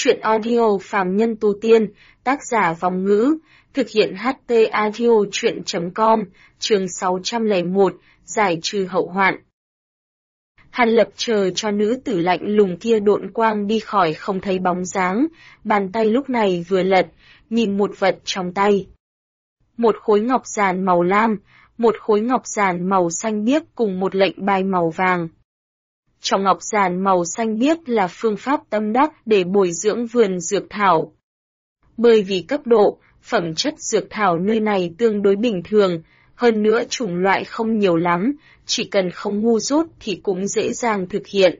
Chuyện audio phàm nhân tu tiên, tác giả Vong Ngữ, thực hiện HT audio chuyện.com, chương 601, giải trừ hậu hoạn. Hàn Lập chờ cho nữ tử lạnh lùng kia độn quang đi khỏi không thấy bóng dáng, bàn tay lúc này vừa lật, nhìn một vật trong tay. Một khối ngọc giản màu lam, một khối ngọc giản màu xanh biếc cùng một lệnh bài màu vàng. Trong ngọc giản màu xanh biếc là phương pháp tâm đắc để bồi dưỡng vườn dược thảo. Bởi vì cấp độ, phẩm chất dược thảo nơi này tương đối bình thường, hơn nữa chủng loại không nhiều lắm, chỉ cần không ngu dốt thì cũng dễ dàng thực hiện.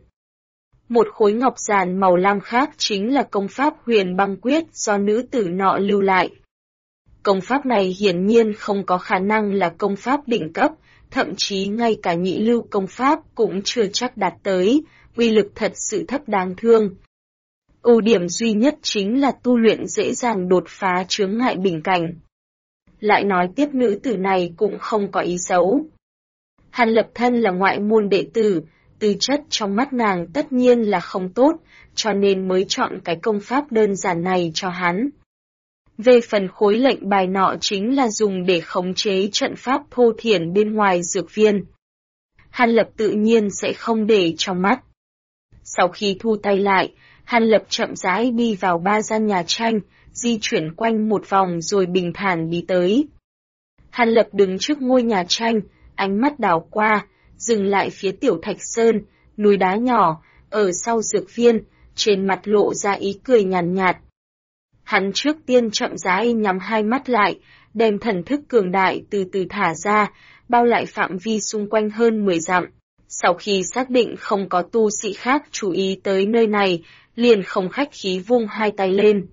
Một khối ngọc giản màu lam khác chính là công pháp Huyền Băng Quyết do nữ tử nọ lưu lại. Công pháp này hiển nhiên không có khả năng là công pháp đỉnh cấp, thậm chí ngay cả nhị lưu công pháp cũng chưa chắc đạt tới, uy lực thật sự thấp đáng thương. Ưu điểm duy nhất chính là tu luyện dễ dàng đột phá chướng ngại bình cảnh. Lại nói tiếp nữ tử này cũng không có ý xấu. Hàn Lập thân là ngoại môn đệ tử, tư chất trong mắt nàng tất nhiên là không tốt, cho nên mới chọn cái công pháp đơn giản này cho hắn. Về phần khối lệnh bài nọ chính là dùng để khống chế trận pháp thô thiển bên ngoài dược viên. Hàn Lập tự nhiên sẽ không để trong mắt. Sau khi thu tay lại, Hàn Lập chậm rãi đi vào ba gian nhà tranh, di chuyển quanh một vòng rồi bình thản đi tới. Hàn Lập đứng trước ngôi nhà tranh, ánh mắt đảo qua, dừng lại phía Tiểu Thạch Sơn, núi đá nhỏ, ở sau dược viên, trên mặt lộ ra ý cười nhàn nhạt. Hắn trước tiên chậm rãi nhắm hai mắt lại, đem thần thức cường đại từ từ thả ra, bao lại phạm vi xung quanh hơn 10 dặm. Sau khi xác định không có tu sĩ khác chú ý tới nơi này, liền không khách khí vung hai tay lên.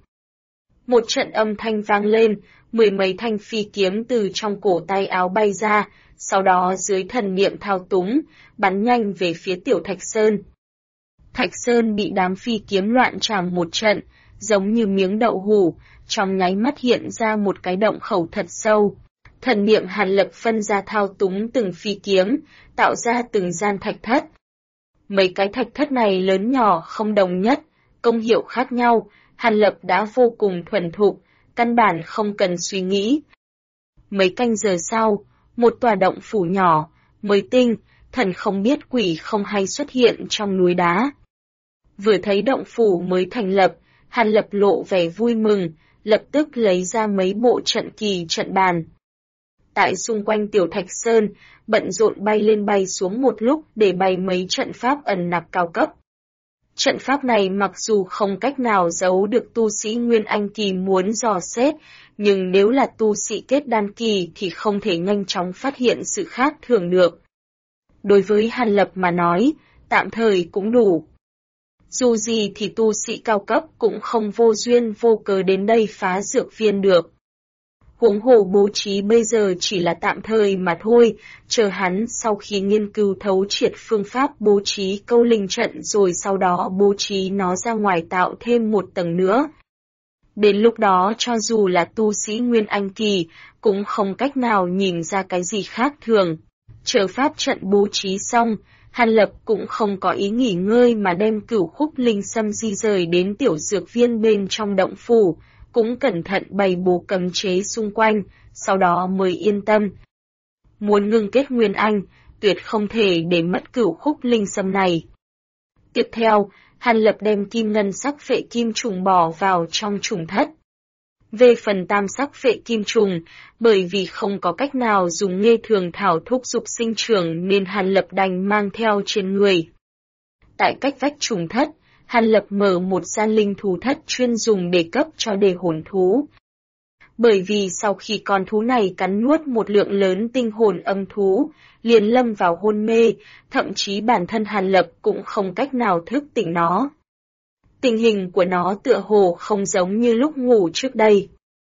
Một trận âm thanh vang lên, 10 mấy thanh phi kiếm từ trong cổ tay áo bay ra, sau đó dưới thần niệm thao túng, bắn nhanh về phía Tiểu Thạch Sơn. Thạch Sơn bị đám phi kiếm loạn trảm một trận, giống như miếng đậu hủ, trong nháy mắt hiện ra một cái động khẩu thật sâu. Thần niệm Hàn Lập phân ra thao túng từng phi kiếm, tạo ra từng gian thạch thất. Mấy cái thạch thất này lớn nhỏ không đồng nhất, công hiệu khác nhau, Hàn Lập đã vô cùng thuần thục, căn bản không cần suy nghĩ. Mấy canh giờ sau, một tòa động phủ nhỏ, mới tinh, thần không biết quỷ không hay xuất hiện trong núi đá. Vừa thấy động phủ mới thành lập, Hàn Lập lộ vẻ vui mừng, lập tức lấy ra mấy bộ trận kỳ trận bàn. Tại xung quanh Tiểu Thạch Sơn, bận rộn bay lên bay xuống một lúc để bày mấy trận pháp ẩn nặc cao cấp. Trận pháp này mặc dù không cách nào giấu được tu sĩ Nguyên Anh Kỳ muốn dò xét, nhưng nếu là tu sĩ kết đan kỳ thì không thể nhanh chóng phát hiện sự khác thường được. Đối với Hàn Lập mà nói, tạm thời cũng đủ. Dù gì thì tu sĩ cao cấp cũng không vô duyên vô cớ đến đây phá dược viên được. Huống hồ bố trí bây giờ chỉ là tạm thời mà thôi, chờ hắn sau khi nghiên cứu thấu triệt phương pháp bố trí câu linh trận rồi sau đó bố trí nó ra ngoài tạo thêm một tầng nữa. Đến lúc đó cho dù là tu sĩ Nguyên Anh Kỳ, cũng không cách nào nhìn ra cái gì khác thường. Chờ pháp trận bố trí xong, Hàn Lập cũng không có ý nghỉ ngơi mà đem Cửu Khúc Linh Sâm di rời đến tiểu dược viên bên trong động phủ, cũng cẩn thận bày bố cấm chế xung quanh, sau đó mới yên tâm. Muốn ngưng kết Nguyên Anh, tuyệt không thể để mất Cửu Khúc Linh Sâm này. Tiếp theo, Hàn Lập đem kim ngân sắc phệ kim trùng bỏ vào trong trùng thất. Về phần tam sắc phệ kim trùng, bởi vì không có cách nào dùng nghê thường thảo thúc dục sinh trưởng nên Hàn Lập đành mang theo trên người. Tại cách vách trùng thất, Hàn Lập mở một gian linh thú thất chuyên dùng để cấp cho đề hồn thú. Bởi vì sau khi con thú này cắn nuốt một lượng lớn tinh hồn âm thú, liền lâm vào hôn mê, thậm chí bản thân Hàn Lập cũng không cách nào thức tỉnh nó. Tình hình của nó tựa hồ không giống như lúc ngủ trước đây.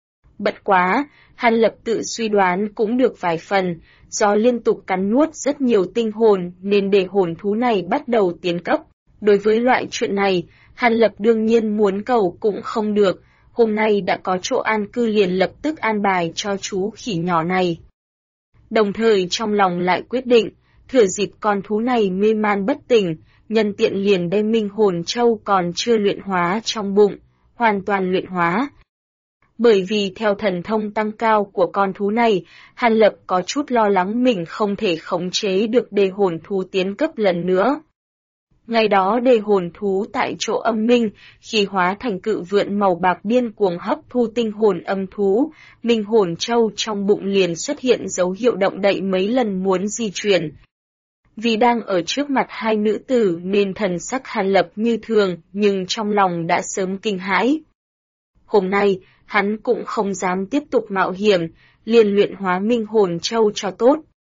Bất quá, Hàn Lập tự suy đoán cũng được vài phần, do liên tục cắn nuốt rất nhiều tinh hồn nên đề hồn thú này bắt đầu tiến cấp. Đối với loại chuyện này, Hàn Lập đương nhiên muốn cầu cũng không được, hôm nay đã có chỗ an cư liền lập tức an bài cho chú khỉ nhỏ này. Đồng thời trong lòng lại quyết định, thừa dịp con thú này mê man bất tỉnh, nhân tiện liền đem minh hồn châu còn chưa luyện hóa trong bụng, hoàn toàn luyện hóa. Bởi vì theo thần thông tăng cao của con thú này, Hàn Lập có chút lo lắng mình không thể khống chế được đề hồn thú tiến cấp lần nữa. Ngày đó đề hồn thú tại chỗ âm minh, khi hóa thành cự vượn màu bạc điên cuồng hấp thu tinh hồn âm thú, minh hồn châu trong bụng liền xuất hiện dấu hiệu động đậy mấy lần muốn di chuyển. Vì đang ở trước mặt hai nữ tử nên thần sắc Hàn Lập như thường, nhưng trong lòng đã sớm kinh hãi. Hôm nay, hắn cũng không dám tiếp tục mạo hiểm, liền luyện hóa minh hồn châu cho tốt.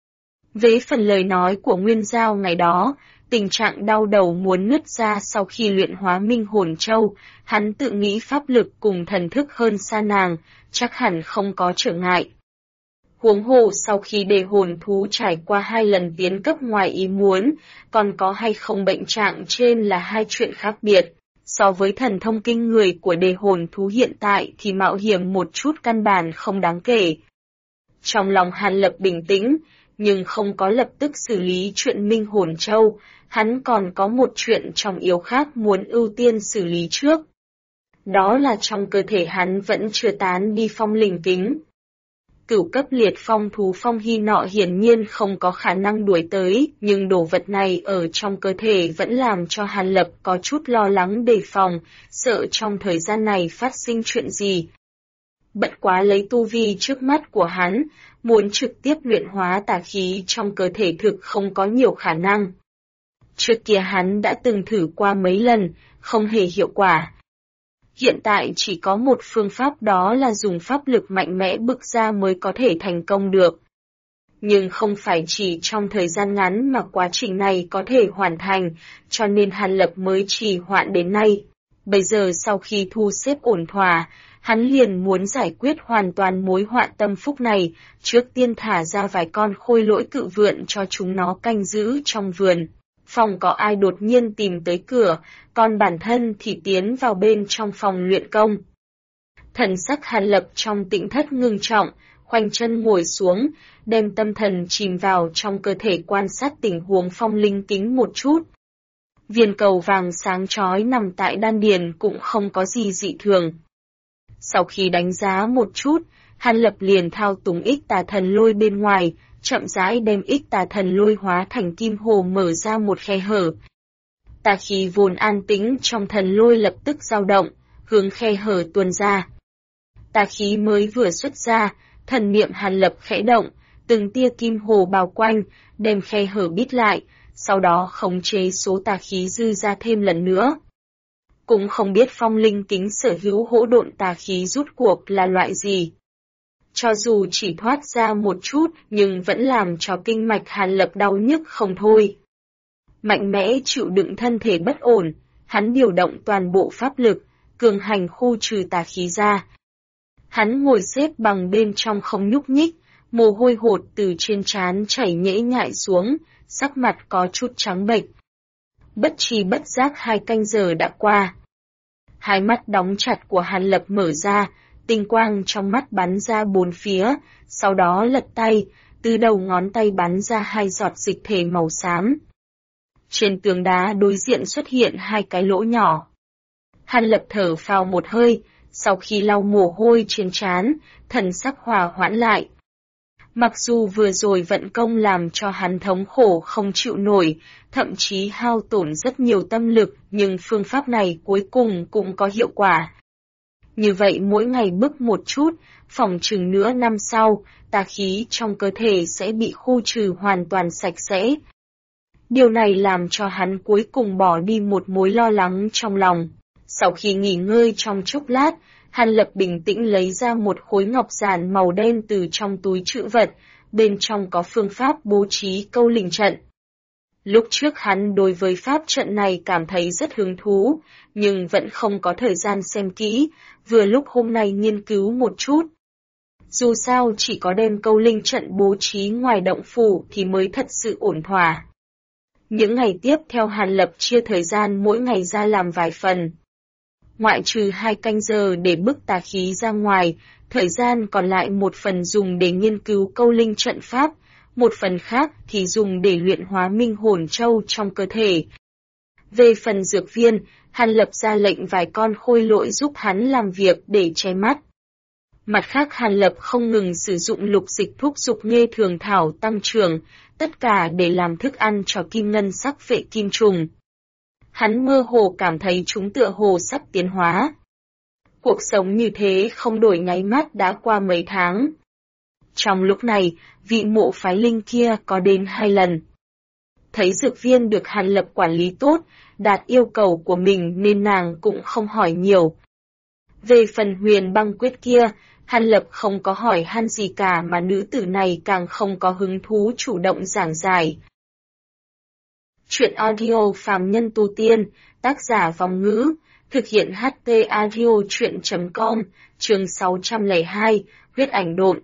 Về phần lời nói của Nguyên Giao ngày đó, tình trạng đau đầu muốn nứt ra sau khi luyện hóa minh hồn châu, hắn tự nghĩ pháp lực cùng thần thức hơn xa nàng, chắc hẳn không có trở ngại. Huống hồ sau khi đề hồn thú trải qua 2 lần tiến cấp ngoài ý muốn, còn có hay không bệnh trạng trên là hai chuyện khác biệt. So với thần thông kinh người của đề hồn thú hiện tại thì mạo hiểm một chút căn bản không đáng kể. Trong lòng Hàn Lập bình tĩnh, nhưng không có lập tức xử lý chuyện minh hồn châu, hắn còn có một chuyện trọng yếu khác muốn ưu tiên xử lý trước. Đó là trong cơ thể hắn vẫn chưa tán đi phong linh kính. Cửu cấp liệt phong thú phong hy nọ hiển nhiên không có khả năng đuổi tới, nhưng đồ vật này ở trong cơ thể vẫn làm cho Hàn Lập có chút lo lắng đề phòng, sợ trong thời gian này phát sinh chuyện gì. Bất quá lấy tu vi trước mắt của hắn, muốn trực tiếp luyện hóa tà khí trong cơ thể thực không có nhiều khả năng. Trước kia hắn đã từng thử qua mấy lần, không hề hiệu quả. Hiện tại chỉ có một phương pháp, đó là dùng pháp lực mạnh mẽ bức ra mới có thể thành công được. Nhưng không phải chỉ trong thời gian ngắn mà quá trình này có thể hoàn thành, cho nên Hàn Lập mới trì hoãn đến nay. Bây giờ sau khi thu xếp ổn thỏa, hắn liền muốn giải quyết hoàn toàn mối họa tâm phúc này, trước tiên thả ra vài con khôi lỗi cự vượn cho chúng nó canh giữ trong vườn. Phòng có ai đột nhiên tìm tới cửa, còn bản thân thì tiến vào bên trong phòng luyện công. Thần sắc Hàn Lập trong tĩnh thất ngưng trọng, khoanh chân ngồi xuống, đem tâm thần chìm vào trong cơ thể quan sát tình huống phong linh kính một chút. Viên cầu vàng sáng chói nằm tại đan điền cũng không có gì dị thường. Sau khi đánh giá một chút, Hàn Lập liền thao túng ích tà thần lôi bên ngoài, chậm rãi đem ích tà thần lôi hóa thành kim hồ mở ra một khe hở. Tà khí vốn an tĩnh trong thần lôi lập tức dao động, hướng khe hở tuôn ra. Tà khí mới vừa xuất ra, thần niệm Hàn Lập khẽ động, từng tia kim hồ bao quanh, đem khe hở bít lại, sau đó khống chế số tà khí dư ra thêm lần nữa. Cũng không biết phong linh kính sở hữu hỗn độn tà khí rút cuộc là loại gì. Cho dù chỉ thoát ra một chút nhưng vẫn làm cho kinh mạch Hàn Lập đau nhức không thôi. Mạnh mẽ chịu đựng thân thể bất ổn, hắn điều động toàn bộ pháp lực, cường hành khu trừ tà khí ra. Hắn ngồi xếp bằng bên trong không nhúc nhích, mồ hôi hột từ trên trán chảy nhễ nhại xuống, sắc mặt có chút trắng bệch. Bất tri bất giác 2 canh giờ đã qua. Hai mắt đóng chặt của Hàn Lập mở ra, tinh quang trong mắt bắn ra 4 phía, sau đó lật tay, từ đầu ngón tay bắn ra 2 giọt dịch thể màu xám. Trên tường đá đối diện xuất hiện 2 cái lỗ nhỏ. Hàn Lập thở phào một hơi, sau khi lau mồ hôi trên trán, thần sắc hòa hoãn lại. Mặc dù vừa rồi vận công làm cho hắn thống khổ không chịu nổi, thậm chí hao tổn rất nhiều tâm lực, nhưng phương pháp này cuối cùng cũng có hiệu quả. Như vậy mỗi ngày bức một chút, phỏng chừng nửa năm sau, tà khí trong cơ thể sẽ bị khu trừ hoàn toàn sạch sẽ. Điều này làm cho hắn cuối cùng bỏ đi một mối lo lắng trong lòng. Sau khi nghỉ ngơi trong chốc lát, Hàn Lập bình tĩnh lấy ra một khối ngọc giản màu đen từ trong túi trữ vật, bên trong có phương pháp bố trí câu linh trận. Lúc trước hắn đối với pháp trận này cảm thấy rất hứng thú, nhưng vẫn không có thời gian xem kỹ, vừa lúc hôm nay nghiên cứu một chút. Dù sao chỉ có đem câu linh trận bố trí ngoài động phủ thì mới thật sự ổn thỏa. Những ngày tiếp theo Hàn Lập chia thời gian mỗi ngày ra làm vài phần. Ngoại trừ 2 canh giờ để bức tà khí ra ngoài, thời gian còn lại một phần dùng để nghiên cứu câu linh trận pháp, một phần khác thì dùng để luyện hóa minh hồn châu trong cơ thể. Về phần dược viên, Hàn Lập ra lệnh vài con khôi lỗi giúp hắn làm việc để che mắt. Mặt khác Hàn Lập không ngừng sử dụng lục dịch thúc dục nghê thường thảo tăng trưởng, tất cả để làm thức ăn cho kim ngân sắc vệ kim trùng. Hắn mơ hồ cảm thấy chúng tựa hồ sắp tiến hóa. Cuộc sống như thế không đổi nháy mắt đã qua mấy tháng. Trong lúc này, vị mộ phái linh kia có đến 2 lần. Thấy dược viên được Hàn Lập quản lý tốt, đạt yêu cầu của mình nên nàng cũng không hỏi nhiều. Về phần huyền băng quyết kia, Hàn Lập không có hỏi han gì cả mà nữ tử này càng không có hứng thú chủ động giảng giải. Chuyện audio phàm nhân tu tiên, tác giả Vong Ngữ, thực hiện HT audio chuyện.com, chương 602, huyết ảnh độn.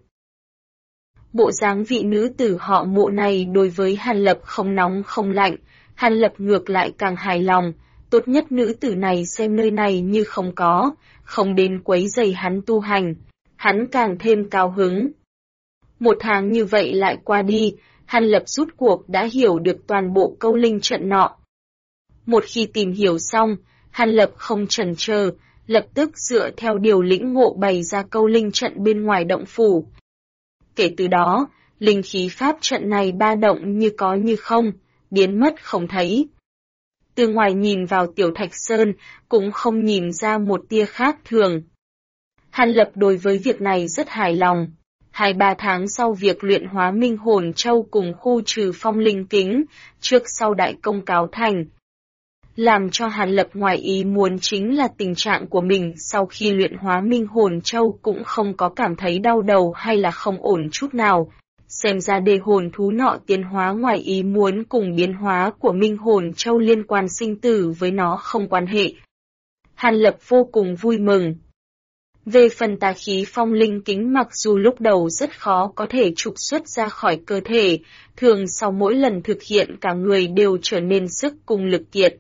Bộ dáng vị nữ tử họ Mộ này đối với Hàn Lập không nóng không lạnh, Hàn Lập ngược lại càng hài lòng, tốt nhất nữ tử này xem nơi này như không có, không đến quấy rầy hắn tu hành, hắn càng thêm cao hứng. 1 tháng như vậy lại qua đi, Hàn Lập rút cuộc đã hiểu được toàn bộ câu linh trận nọ. Một khi tìm hiểu xong, Hàn Lập không chần chờ, lập tức dựa theo điều lĩnh ngộ bày ra câu linh trận bên ngoài động phủ. Kể từ đó, linh khí pháp trận này ba động như có như không, biến mất không thấy. Từ ngoài nhìn vào Tiểu Thạch Sơn, cũng không nhìn ra một tia khác thường. Hàn Lập đối với việc này rất hài lòng. 2-3 tháng sau việc luyện hóa Minh Hồn Châu cùng khu trừ phong linh kính, trước sau đại công cáo thành. Làm cho Hàn Lập ngoài ý muốn chính là tình trạng của mình sau khi luyện hóa Minh Hồn Châu cũng không có cảm thấy đau đầu hay là không ổn chút nào. Xem ra đề hồn thú nọ tiến hóa ngoài ý muốn cùng biến hóa của Minh Hồn Châu liên quan sinh tử với nó không quan hệ. Hàn Lập vô cùng vui mừng. Về phần tà khí phong linh kính mặc dù lúc đầu rất khó có thể trục xuất ra khỏi cơ thể, thường sau mỗi lần thực hiện cả người đều trở nên sức cùng lực kiệt.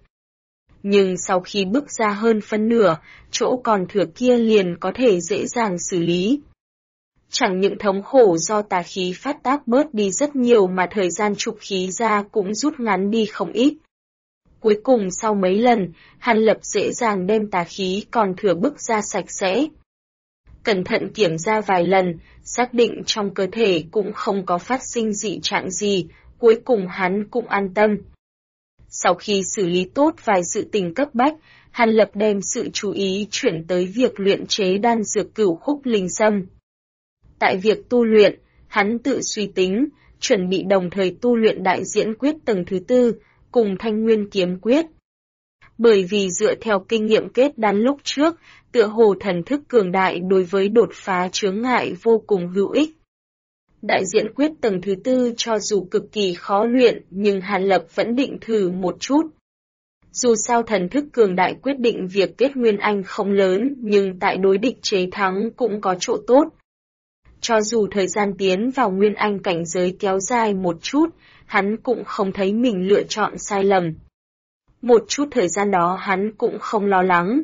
Nhưng sau khi bước ra hơn phân nửa, chỗ còn thừa kia liền có thể dễ dàng xử lý. Chẳng những thống khổ do tà khí phát tác bớt đi rất nhiều mà thời gian trục khí ra cũng rút ngắn đi không ít. Cuối cùng sau mấy lần, Hàn Lập dễ dàng đem tà khí còn thừa bức ra sạch sẽ. Cẩn thận kiểm tra vài lần, xác định trong cơ thể cũng không có phát sinh dị trạng gì, cuối cùng hắn cũng an tâm. Sau khi xử lý tốt vài sự tình cấp bách, Hàn Lập đem sự chú ý chuyển tới việc luyện chế đan dược cửu khúc linh sâm. Tại việc tu luyện, hắn tự suy tính, chuẩn bị đồng thời tu luyện đại diễn quyết tầng thứ 4, cùng thanh nguyên kiếm quyết. Bởi vì dựa theo kinh nghiệm kết đan lúc trước, tựa hồ thần thức cường đại đối với đột phá chướng ngại vô cùng hữu ích. Đại diễn quyết tầng thứ 4 cho dù cực kỳ khó luyện nhưng Hàn Lập vẫn định thử một chút. Dù sao thần thức cường đại quyết định việc kết nguyên anh không lớn nhưng tại đối địch chế thắng cũng có chỗ tốt. Cho dù thời gian tiến vào nguyên anh cảnh giới kéo dài một chút, hắn cũng không thấy mình lựa chọn sai lầm. Một chút thời gian đó hắn cũng không lo lắng.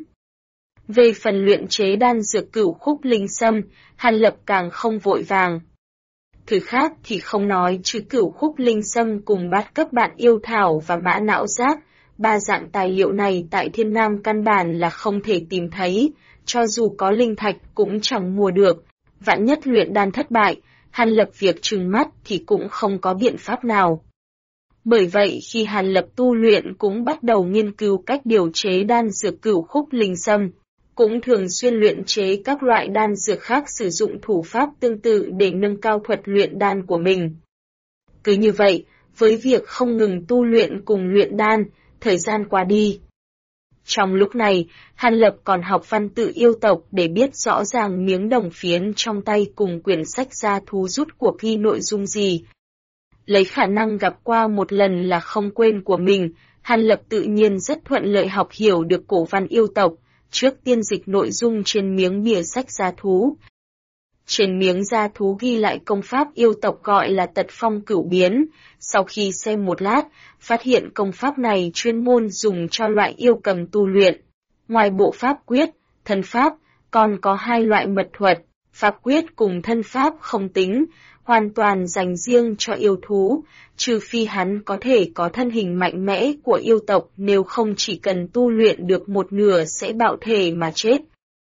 Về phần luyện chế đan dược cửu khúc linh sâm, Hàn Lập càng không vội vàng. Thứ khác thì không nói chứ cửu khúc linh sâm cùng bát cấp bạn yêu thảo và mã não giác, 3 dạng tài liệu này tại Thiên Nam căn bản là không thể tìm thấy, cho dù có linh thạch cũng chẳng mua được, vạn nhất luyện đan thất bại, Hàn Lập việc trừng mắt thì cũng không có biện pháp nào. Bởi vậy khi Hàn Lập tu luyện cũng bắt đầu nghiên cứu cách điều chế đan dược cửu khúc linh sâm, cũng thường xuyên luyện chế các loại đan dược khác sử dụng thủ pháp tương tự để nâng cao thuật luyện đan của mình. Cứ như vậy, với việc không ngừng tu luyện cùng luyện đan, thời gian qua đi. Trong lúc này, Hàn Lập còn học văn tự yêu tộc để biết rõ ràng miếng đồng phiến trong tay cùng quyển sách gia thú rút cuộc ghi nội dung gì. Lấy khả năng gặp qua một lần là không quên của mình, Hàn Lập tự nhiên rất thuận lợi học hiểu được cổ văn yêu tộc, trước tiên dịch nội dung trên miếng bìa sách gia thú. Trên miếng gia thú ghi lại công pháp yêu tộc gọi là tật phong cửu biến, sau khi xem một lát, phát hiện công pháp này chuyên môn dùng cho loại yêu cầm tu luyện. Ngoài bộ pháp quyết, thân pháp, còn có 2 loại mật thuật, pháp quyết cùng thân pháp không tính, hoàn toàn dành riêng cho yêu thú, trừ phi hắn có thể có thân hình mạnh mẽ của yêu tộc, nếu không chỉ cần tu luyện được một nửa sẽ bạo thể mà chết.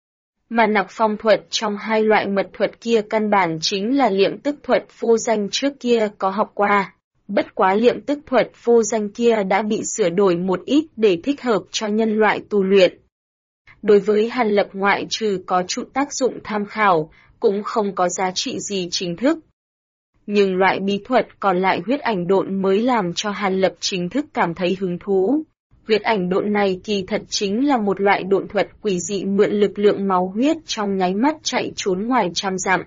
Mà nặc phong thuật trong hai loại mật thuật kia căn bản chính là liệm tức thuật vô danh trước kia có học qua. Bất quá liệm tức thuật vô danh kia đã bị sửa đổi một ít để thích hợp cho nhân loại tu luyện. Đối với Hàn Lập ngoại trừ có chút tác dụng tham khảo, cũng không có giá trị gì chính thức. Nhưng loại bí thuật còn lại huyết ảnh độn mới làm cho Hàn Lập chính thức cảm thấy hứng thú. Huyết ảnh độn này kỳ thật chính là một loại độn thuật quỷ dị mượn lực lượng máu huyết trong nháy mắt chạy trốn ngoài trăm dặm.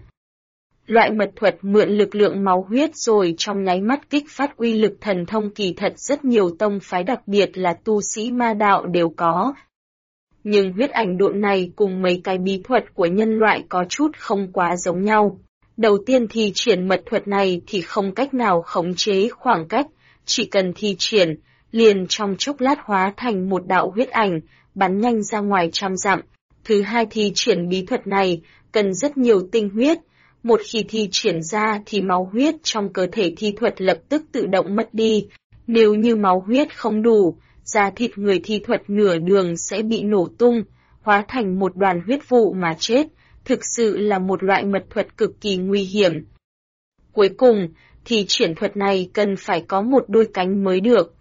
Loại mật thuật mượn lực lượng máu huyết rồi trong nháy mắt kích phát uy lực thần thông kỳ thật rất nhiều tông phái đặc biệt là tu sĩ ma đạo đều có. Nhưng huyết ảnh độn này cùng mấy cái bí thuật của nhân loại có chút không quá giống nhau. Đầu tiên thi triển mật thuật này thì không cách nào khống chế khoảng cách, chỉ cần thi triển, liền trong chốc lát hóa thành một đạo huyết ảnh, bắn nhanh ra ngoài trăm dặm. Thứ hai thi triển bí thuật này, cần rất nhiều tinh huyết. Một khi thi triển ra thì máu huyết trong cơ thể thi thuật lập tức tự động mất đi. Nếu như máu huyết không đủ, da thịt người thi thuật nửa đường sẽ bị nổ tung, hóa thành một đoàn huyết vụ mà chết. Thực sự là một loại mật thuật cực kỳ nguy hiểm. Cuối cùng, thi triển thuật này cần phải có một đôi cánh mới được.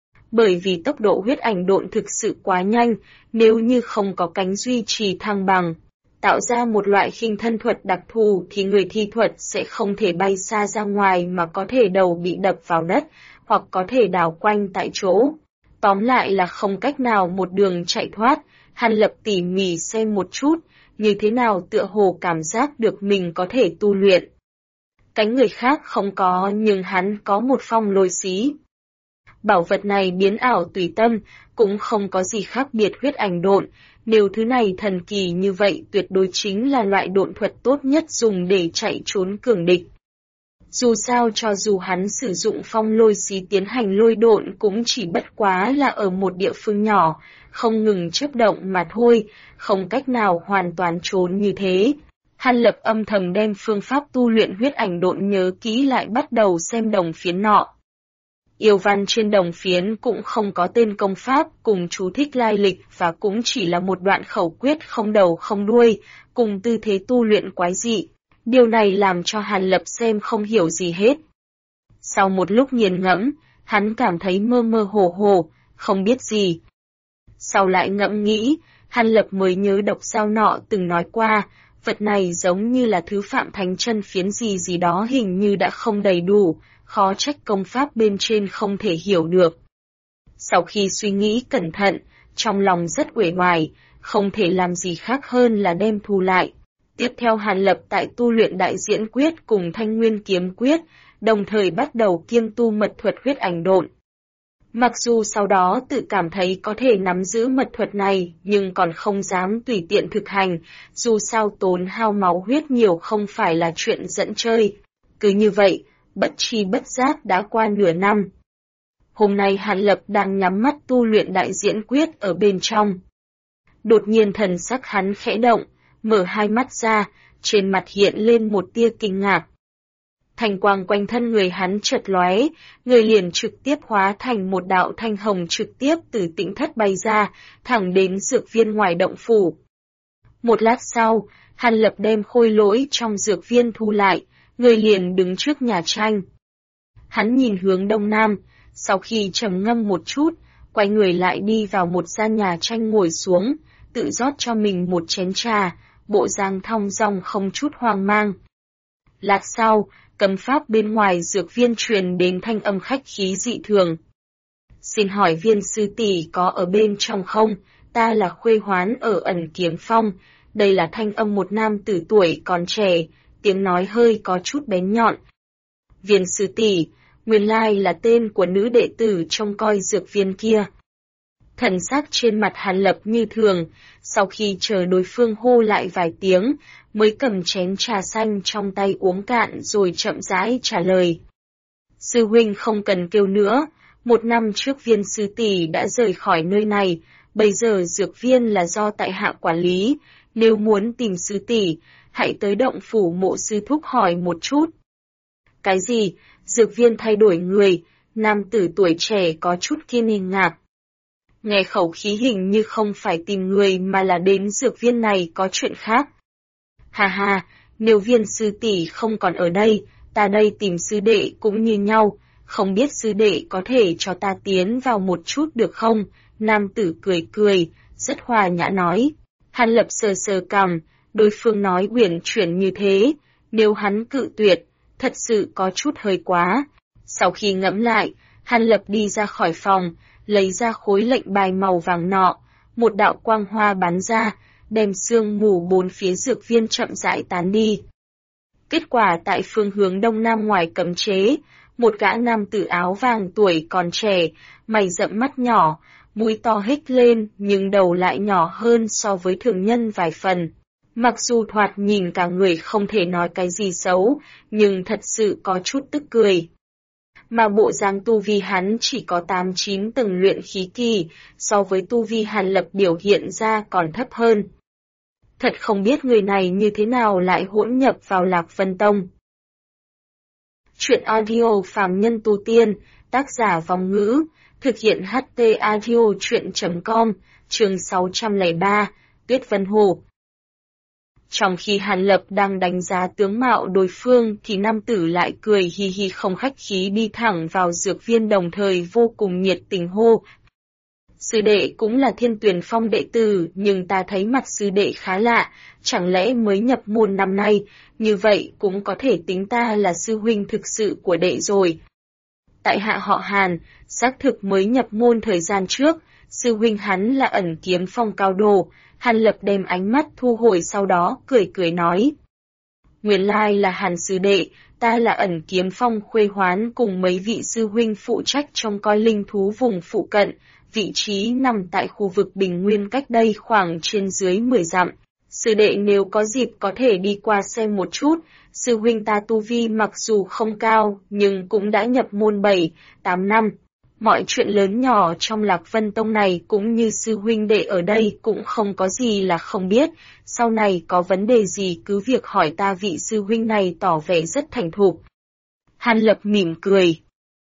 Bởi vì tốc độ huyết ảnh độn thực sự quá nhanh, nếu như không có cánh duy trì thăng bằng, tạo ra một loại khinh thân thuật đặc thù thì người thi thuật sẽ không thể bay xa ra ngoài mà có thể đầu bị đập vào đất, hoặc có thể đảo quanh tại chỗ. Tóm lại là không cách nào một đường chạy thoát. Hàn Lập tỉ mỉ xem một chút, như thế nào tựa hồ cảm giác được mình có thể tu luyện. Cánh người khác không có nhưng hắn có một phong lôi xí. Bảo vật này biến ảo tùy tâm, cũng không có gì khác biệt huyết ảnh độn, nếu thứ này thần kỳ như vậy tuyệt đối chính là loại độn thuật tốt nhất dùng để chạy trốn cường địch. Dù sao cho dù hắn sử dụng phong lôi xí tiến hành lôi độn cũng chỉ bất quá là ở một địa phương nhỏ, không ngừng chớp động mà thôi, không cách nào hoàn toàn trốn như thế. Hàn Lập âm thầm đem phương pháp tu luyện huyết ảnh độn nhớ kỹ lại bắt đầu xem đồng phiến nọ. Yêu văn trên đồng phiến cũng không có tên công pháp cùng chú thích lai lịch và cũng chỉ là một đoạn khẩu quyết không đầu không đuôi, cùng tư thế tu luyện quái dị. Điều này làm cho Hàn Lập xem không hiểu gì hết. Sau một lúc nghiền ngẫm, hắn cảm thấy mơ mơ hồ hồ, không biết gì. Sau lại ngẫm nghĩ, Hàn Lập mới nhớ độc giao nọ từng nói qua, vật này giống như là thứ Phạm Thánh Chân phiến gì gì đó hình như đã không đầy đủ, khó trách công pháp bên trên không thể hiểu được. Sau khi suy nghĩ cẩn thận, trong lòng rất uể oải, không thể làm gì khác hơn là đem thu lại. Tiếp theo Hàn Lập tại tu luyện đại diễn quyết cùng thanh nguyên kiếm quyết, đồng thời bắt đầu kiêm tu mật thuật huyết ảnh độn. Mặc dù sau đó tự cảm thấy có thể nắm giữ mật thuật này, nhưng còn không dám tùy tiện thực hành, dù sao tốn hao máu huyết nhiều không phải là chuyện dẫn chơi. Cứ như vậy, bất tri bất giác đã qua nửa năm. Hôm nay Hàn Lập đang nhắm mắt tu luyện đại diễn quyết ở bên trong. Đột nhiên thần sắc hắn khẽ động, mở hai mắt ra, trên mặt hiện lên một tia kinh ngạc. Thanh quang quanh thân người hắn chợt lóe, người liền trực tiếp hóa thành một đạo thanh hồng trực tiếp từ tĩnh thất bay ra, thẳng đến dược viên ngoài động phủ. Một lát sau, Hàn Lập đem khôi lỗi trong dược viên thu lại, người liền đứng trước nhà tranh. Hắn nhìn hướng đông nam, sau khi trầm ngâm một chút, quay người lại đi vào một gian nhà tranh ngồi xuống, tự rót cho mình một chén trà, bộ dáng thong dong không chút hoang mang. Lát sau, cấm pháp bên ngoài dược viên truyền đến thanh âm khách khí dị thường. Xin hỏi Viên sư tỷ có ở bên trong không? Ta là Khuê Hoán ở Ẩn Kiếm Phong. Đây là thanh âm một nam tử tuổi còn trẻ, tiếng nói hơi có chút bén nhọn. Viên sư tỷ, nguyên lai là tên của nữ đệ tử trông coi dược viên kia. Thần sắc trên mặt Hàn Lập như thường, sau khi chờ đối phương hô lại vài tiếng, mới cầm chén trà xanh trong tay uống cạn rồi chậm rãi trả lời. Sư huynh không cần kêu nữa, 1 năm trước Viên sư tỷ đã rời khỏi nơi này, Bây giờ dược viên là do tại hạ quản lý, nếu muốn tìm sư tỷ, hãy tới động phủ Mộ sư thúc hỏi một chút. Cái gì? Dược viên thay đổi người, nam tử tuổi trẻ có chút kinh ngạc. Nghe khẩu khí hình như không phải tìm người mà là đến dược viên này có chuyện khác. Hà hà, nếu Viên sư tỷ không còn ở đây, ta đây tìm sư đệ cũng như nhau, không biết sư đệ có thể cho ta tiến vào một chút được không? Nam tử cười cười, rất hòa nhã nói. Hàn Lập sờ sờ cằm, đối phương nói uyển chuyển như thế, nếu hắn cự tuyệt, thật sự có chút hơi quá. Sau khi ngẫm lại, Hàn Lập đi ra khỏi phòng, lấy ra khối lệnh bài màu vàng nọ, một đạo quang hoa bắn ra, đem sương mù bốn phía dược viên chậm rãi tán đi. Kết quả tại phương hướng đông nam ngoài cấm chế, một gã nam tử áo vàng tuổi còn trẻ, mày rậm mắt nhỏ, mũi to hếch lên nhưng đầu lại nhỏ hơn so với thường nhân vài phần. Mặc dù thoạt nhìn cả người không thể nói cái gì xấu, nhưng thật sự có chút tức cười. Mà bộ dáng tu vi hắn chỉ có 8-9 tầng luyện khí kỳ, so với tu vi Hàn Lập biểu hiện ra còn thấp hơn. Thật không biết người này như thế nào lại hỗn nhập vào Lạc Vân Tông. Chuyện audio phàm nhân tu tiên, tác giả Vong Ngữ, thực hiện HT audio chuyện.com, chương 603, Tuyết Vân Hồ. Trong khi Hàn Lập đang đánh giá tướng mạo đối phương thì nam tử lại cười hi hi không khách khí đi thẳng vào dược viên, đồng thời vô cùng nhiệt tình hô. Sư đệ cũng là Thiên Tuyền Phong đệ tử, nhưng ta thấy mặt sư đệ khá lạ, chẳng lẽ mới nhập môn năm nay, như vậy cũng có thể tính ta là sư huynh thực sự của đệ rồi. Tại hạ họ Hàn, xác thực mới nhập môn thời gian trước, sư huynh hắn là Ẩn Kiếm Phong cao đồ. Hàn Lập đem ánh mắt thu hồi, sau đó cười cười nói. Nguyên lai là Hàn sư đệ, ta là Ẩn Kiếm Phong Khuê Hoán cùng mấy vị sư huynh phụ trách trông coi linh thú vùng phụ cận, vị trí nằm tại khu vực Bình Nguyên cách đây khoảng trên dưới 10 dặm. Sư đệ nếu có dịp có thể đi qua xem một chút, sư huynh ta tu vi mặc dù không cao nhưng cũng đã nhập môn 7-8 năm. Mọi chuyện lớn nhỏ trong Lạc Vân Tông này cũng như sư huynh đệ ở đây cũng không có gì là không biết, sau này có vấn đề gì cứ việc hỏi ta. Vị sư huynh này tỏ vẻ rất thành thục. Hàn Lập mỉm cười.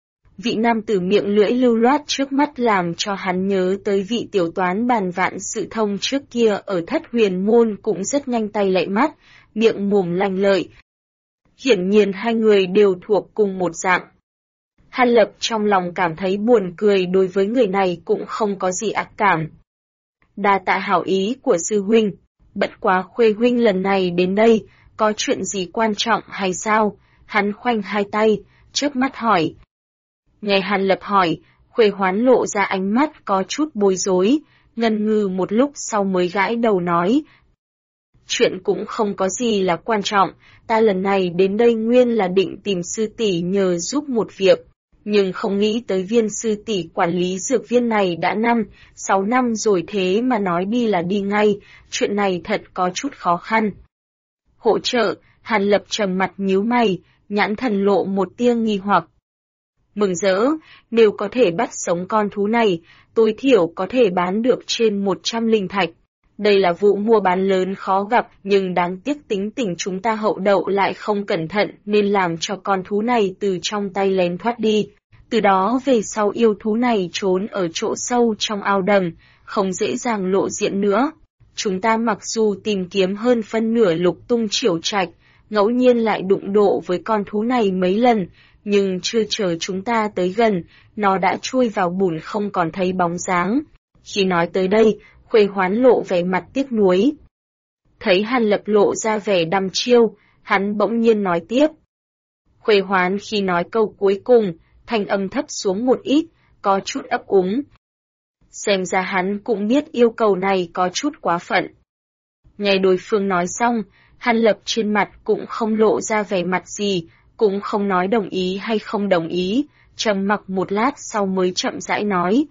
Vị nam tử miệng lưỡi lưu loát trước mắt làm cho hắn nhớ tới vị tiểu toán bàn vạn sự thông trước kia ở Thất Huyền Môn, cũng rất nhanh tay lạy mắt, miệng mồm lanh lợi. Hiển nhiên hai người đều thuộc cùng một dạng. Hàn Lập trong lòng cảm thấy buồn cười, đối với người này cũng không có gì ác cảm. Đa tạ hảo ý của sư huynh, bất quá Khuê huynh lần này đến đây, có chuyện gì quan trọng hay sao? Hắn khoanh hai tay, chớp mắt hỏi. Nghe Hàn Lập hỏi, Khuê Hoán lộ ra ánh mắt có chút bối rối, ngần ngừ một lúc sau mới gãi đầu nói. Chuyện cũng không có gì là quan trọng, ta lần này đến đây nguyên là định tìm sư tỷ nhờ giúp một việc. Nhưng không nghĩ tới Viên sư tỷ quản lý dược viên này đã 5-6 năm rồi, thế mà nói đi là đi ngay, chuyện này thật có chút khó khăn. Hỗ trợ, Hàn Lập trầm mặt nhíu mày, nhãn thần lộ một tia nghi hoặc. Mừng rỡ, nếu có thể bắt sống con thú này, tối thiểu có thể bán được trên 100 linh thạch. Đây là vụ mua bán lớn khó gặp, nhưng đáng tiếc tính tình chúng ta hậu đậu lại không cẩn thận nên làm cho con thú này từ trong tay lén thoát đi. Từ đó về sau yêu thú này trốn ở chỗ sâu trong ao đầm, không dễ dàng lộ diện nữa. Chúng ta mặc dù tìm kiếm hơn phân nửa Lục Tung Triểu Trạch, ngẫu nhiên lại đụng độ với con thú này mấy lần, nhưng chưa chờ chúng ta tới gần, nó đã chui vào bùn không còn thấy bóng dáng. Khi nói tới đây, Khuê Hoán lộ vẻ mặt tiếc nuối. Thấy Hàn Lập lộ ra vẻ đăm chiêu, hắn bỗng nhiên nói tiếp. Khuê Hoán khi nói câu cuối cùng, thanh âm thấp xuống một ít, có chút ấp úng. Xem ra hắn cũng biết yêu cầu này có chút quá phận. Nghe đối phương nói xong, Hàn Lập trên mặt cũng không lộ ra vẻ mặt gì, cũng không nói đồng ý hay không đồng ý, trầm mặc một lát sau mới chậm rãi nói.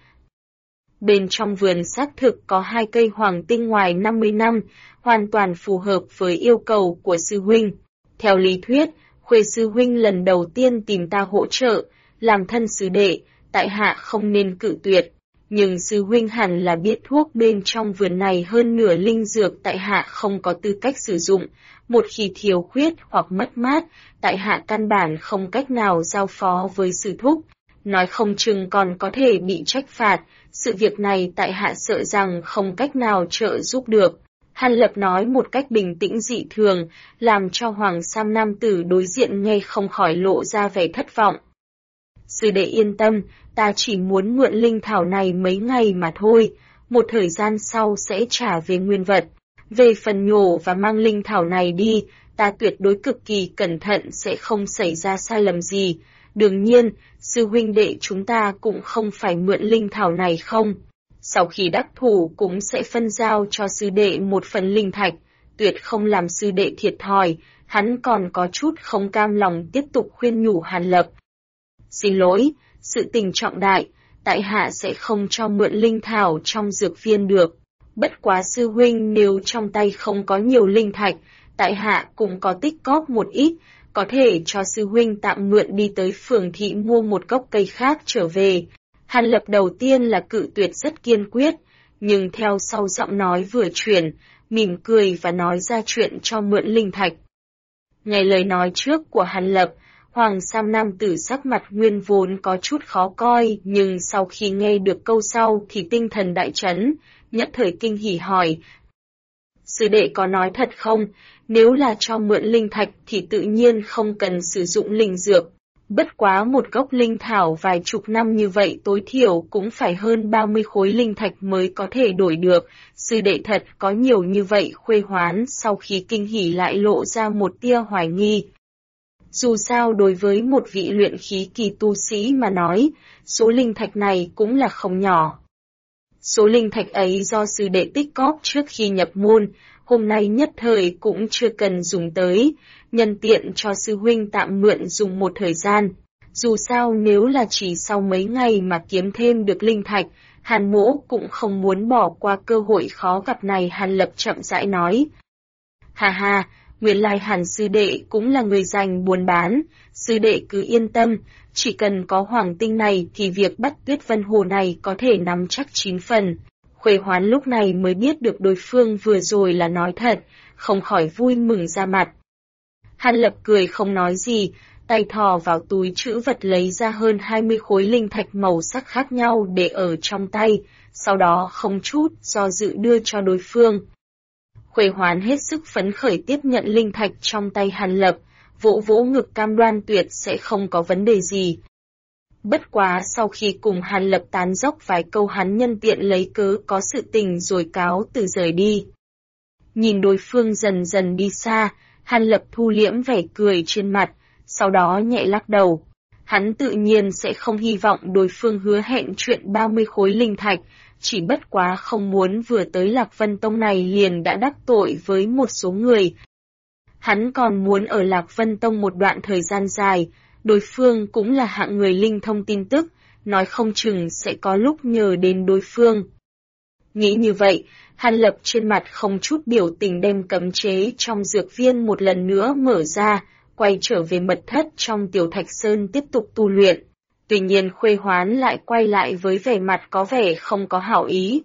Bên trong vườn xác thực có 2 cây hoàng tinh ngoài 50 năm, hoàn toàn phù hợp với yêu cầu của sư huynh. Theo lý thuyết, Khuê sư huynh lần đầu tiên tìm ta hỗ trợ, làm thân sư đệ, tại hạ không nên cự tuyệt. nhưng sư huynh hẳn là biết thuốc bên trong vườn này hơn nửa linh dược tại hạ không có tư cách sử dụng, một khi thiếu khuyết hoặc mất mát, tại hạ căn bản không cách nào giao phó với sư thúc, nói không chừng còn có thể bị trách phạt, sự việc này tại hạ sợ rằng không cách nào trợ giúp được. Hàn Lập nói một cách bình tĩnh dị thường, làm cho Hoàng Sam nam tử đối diện nghe không khỏi lộ ra vẻ thất vọng. Sư đệ yên tâm, ta chỉ muốn mượn linh thảo này mấy ngày mà thôi, một thời gian sau sẽ trả về nguyên vật. Về phần nhổ và mang linh thảo này đi, ta tuyệt đối cực kỳ cẩn thận sẽ không xảy ra sai lầm gì. Đương nhiên, sư huynh đệ chúng ta cũng không phải mượn linh thảo này không. Sau khi đắc thủ cũng sẽ phân giao cho sư đệ một phần linh thạch, tuyệt không làm sư đệ thiệt thòi, hắn còn có chút không cam lòng tiếp tục khuyên nhủ Hàn Lập. Xin lỗi, sự tình trọng đại, tại hạ sẽ không cho mượn linh thảo trong dược viên được. Bất quá sư huynh nếu trong tay không có nhiều linh thạch, tại hạ cũng có tích cóp một ít, có thể cho sư huynh tạm mượn đi tới phường thị mua một gốc cây khác trở về. Hàn Lập đầu tiên là cự tuyệt rất kiên quyết, nhưng theo sau giọng nói vừa chuyển, mỉm cười và nói ra chuyện cho mượn linh thạch. Nghe lời nói trước của Hàn Lập, Hoàng Sam nam tử sắc mặt nguyên vốn có chút khó coi, nhưng sau khi nghe được câu sau thì tinh thần đại chấn, nhất thời kinh hỉ hỏi. Sư đệ có nói thật không? Nếu là cho mượn linh thạch thì tự nhiên không cần sử dụng linh dược. Bất quá một gốc linh thảo vài chục năm như vậy tối thiểu cũng phải hơn 30 khối linh thạch mới có thể đổi được. Sư đệ thật có nhiều như vậy. Khuê Hoán sau khi kinh hỉ lại lộ ra một tia hoài nghi. Dù sao đối với một vị luyện khí kỳ tu sĩ mà nói, số linh thạch này cũng là không nhỏ. Số linh thạch ấy do sư đệ tích cóp trước khi nhập môn, hôm nay nhất thời cũng chưa cần dùng tới, nhân tiện cho sư huynh tạm mượn dùng một thời gian. Dù sao nếu là chỉ sau mấy ngày mà kiếm thêm được linh thạch, Hàn Mỗ cũng không muốn bỏ qua cơ hội khó gặp này. Hàn Lập chậm rãi nói. Hà hà, nguyên lai Hàn sư đệ cũng là người dành buôn bán, sư đệ cứ yên tâm, chỉ cần có hoàng tinh này thì việc bắt Tuyết Vân Hồ này có thể nắm chắc 9 phần. Khuê Hoán lúc này mới biết được đối phương vừa rồi là nói thật, không khỏi vui mừng ra mặt. Hàn Lập cười không nói gì, tay thò vào túi trữ vật lấy ra hơn 20 khối linh thạch màu sắc khác nhau để ở trong tay, sau đó không chút do dự đưa cho đối phương. Khuê Hoán hết sức phấn khởi tiếp nhận linh thạch trong tay Hàn Lập, vỗ vỗ ngực cam đoan tuyệt sẽ không có vấn đề gì. Bất quá sau khi cùng Hàn Lập tán dóc vài câu hắn nhân tiện lấy cớ có sự tình rồi cáo từ rời đi. Nhìn đối phương dần dần đi xa, Hàn Lập thu liễm vẻ cười trên mặt, sau đó nhẹ lắc đầu. Hắn tự nhiên sẽ không hy vọng đối phương hứa hẹn chuyện 30 khối linh thạch, chỉ bất quá không muốn vừa tới Lạc Vân Tông này liền đã đắc tội với một số người. Hắn còn muốn ở Lạc Vân Tông một đoạn thời gian dài, đối phương cũng là hạng người linh thông tin tức, nói không chừng sẽ có lúc nhờ đến đối phương. Nghĩ như vậy, Hàn Lập trên mặt không chút biểu tình đem cấm chế trong dược viên một lần nữa mở ra, quay trở về mật thất trong Tiểu Thạch Sơn tiếp tục tu luyện. Tuy nhiên Khuê Hoán lại quay lại với vẻ mặt có vẻ không có hảo ý.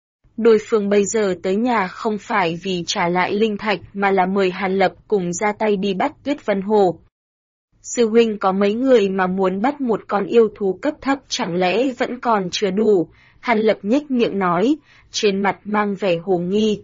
Đối phương bây giờ tới nhà không phải vì trả lại linh thạch mà là mời Hàn Lập cùng ra tay đi bắt Tuyết Vân Hồ. Sư huynh có mấy người mà muốn bắt một con yêu thú cấp thấp chẳng lẽ vẫn còn chưa đủ? Hàn Lập nhếch miệng nói, trên mặt mang vẻ hồ nghi.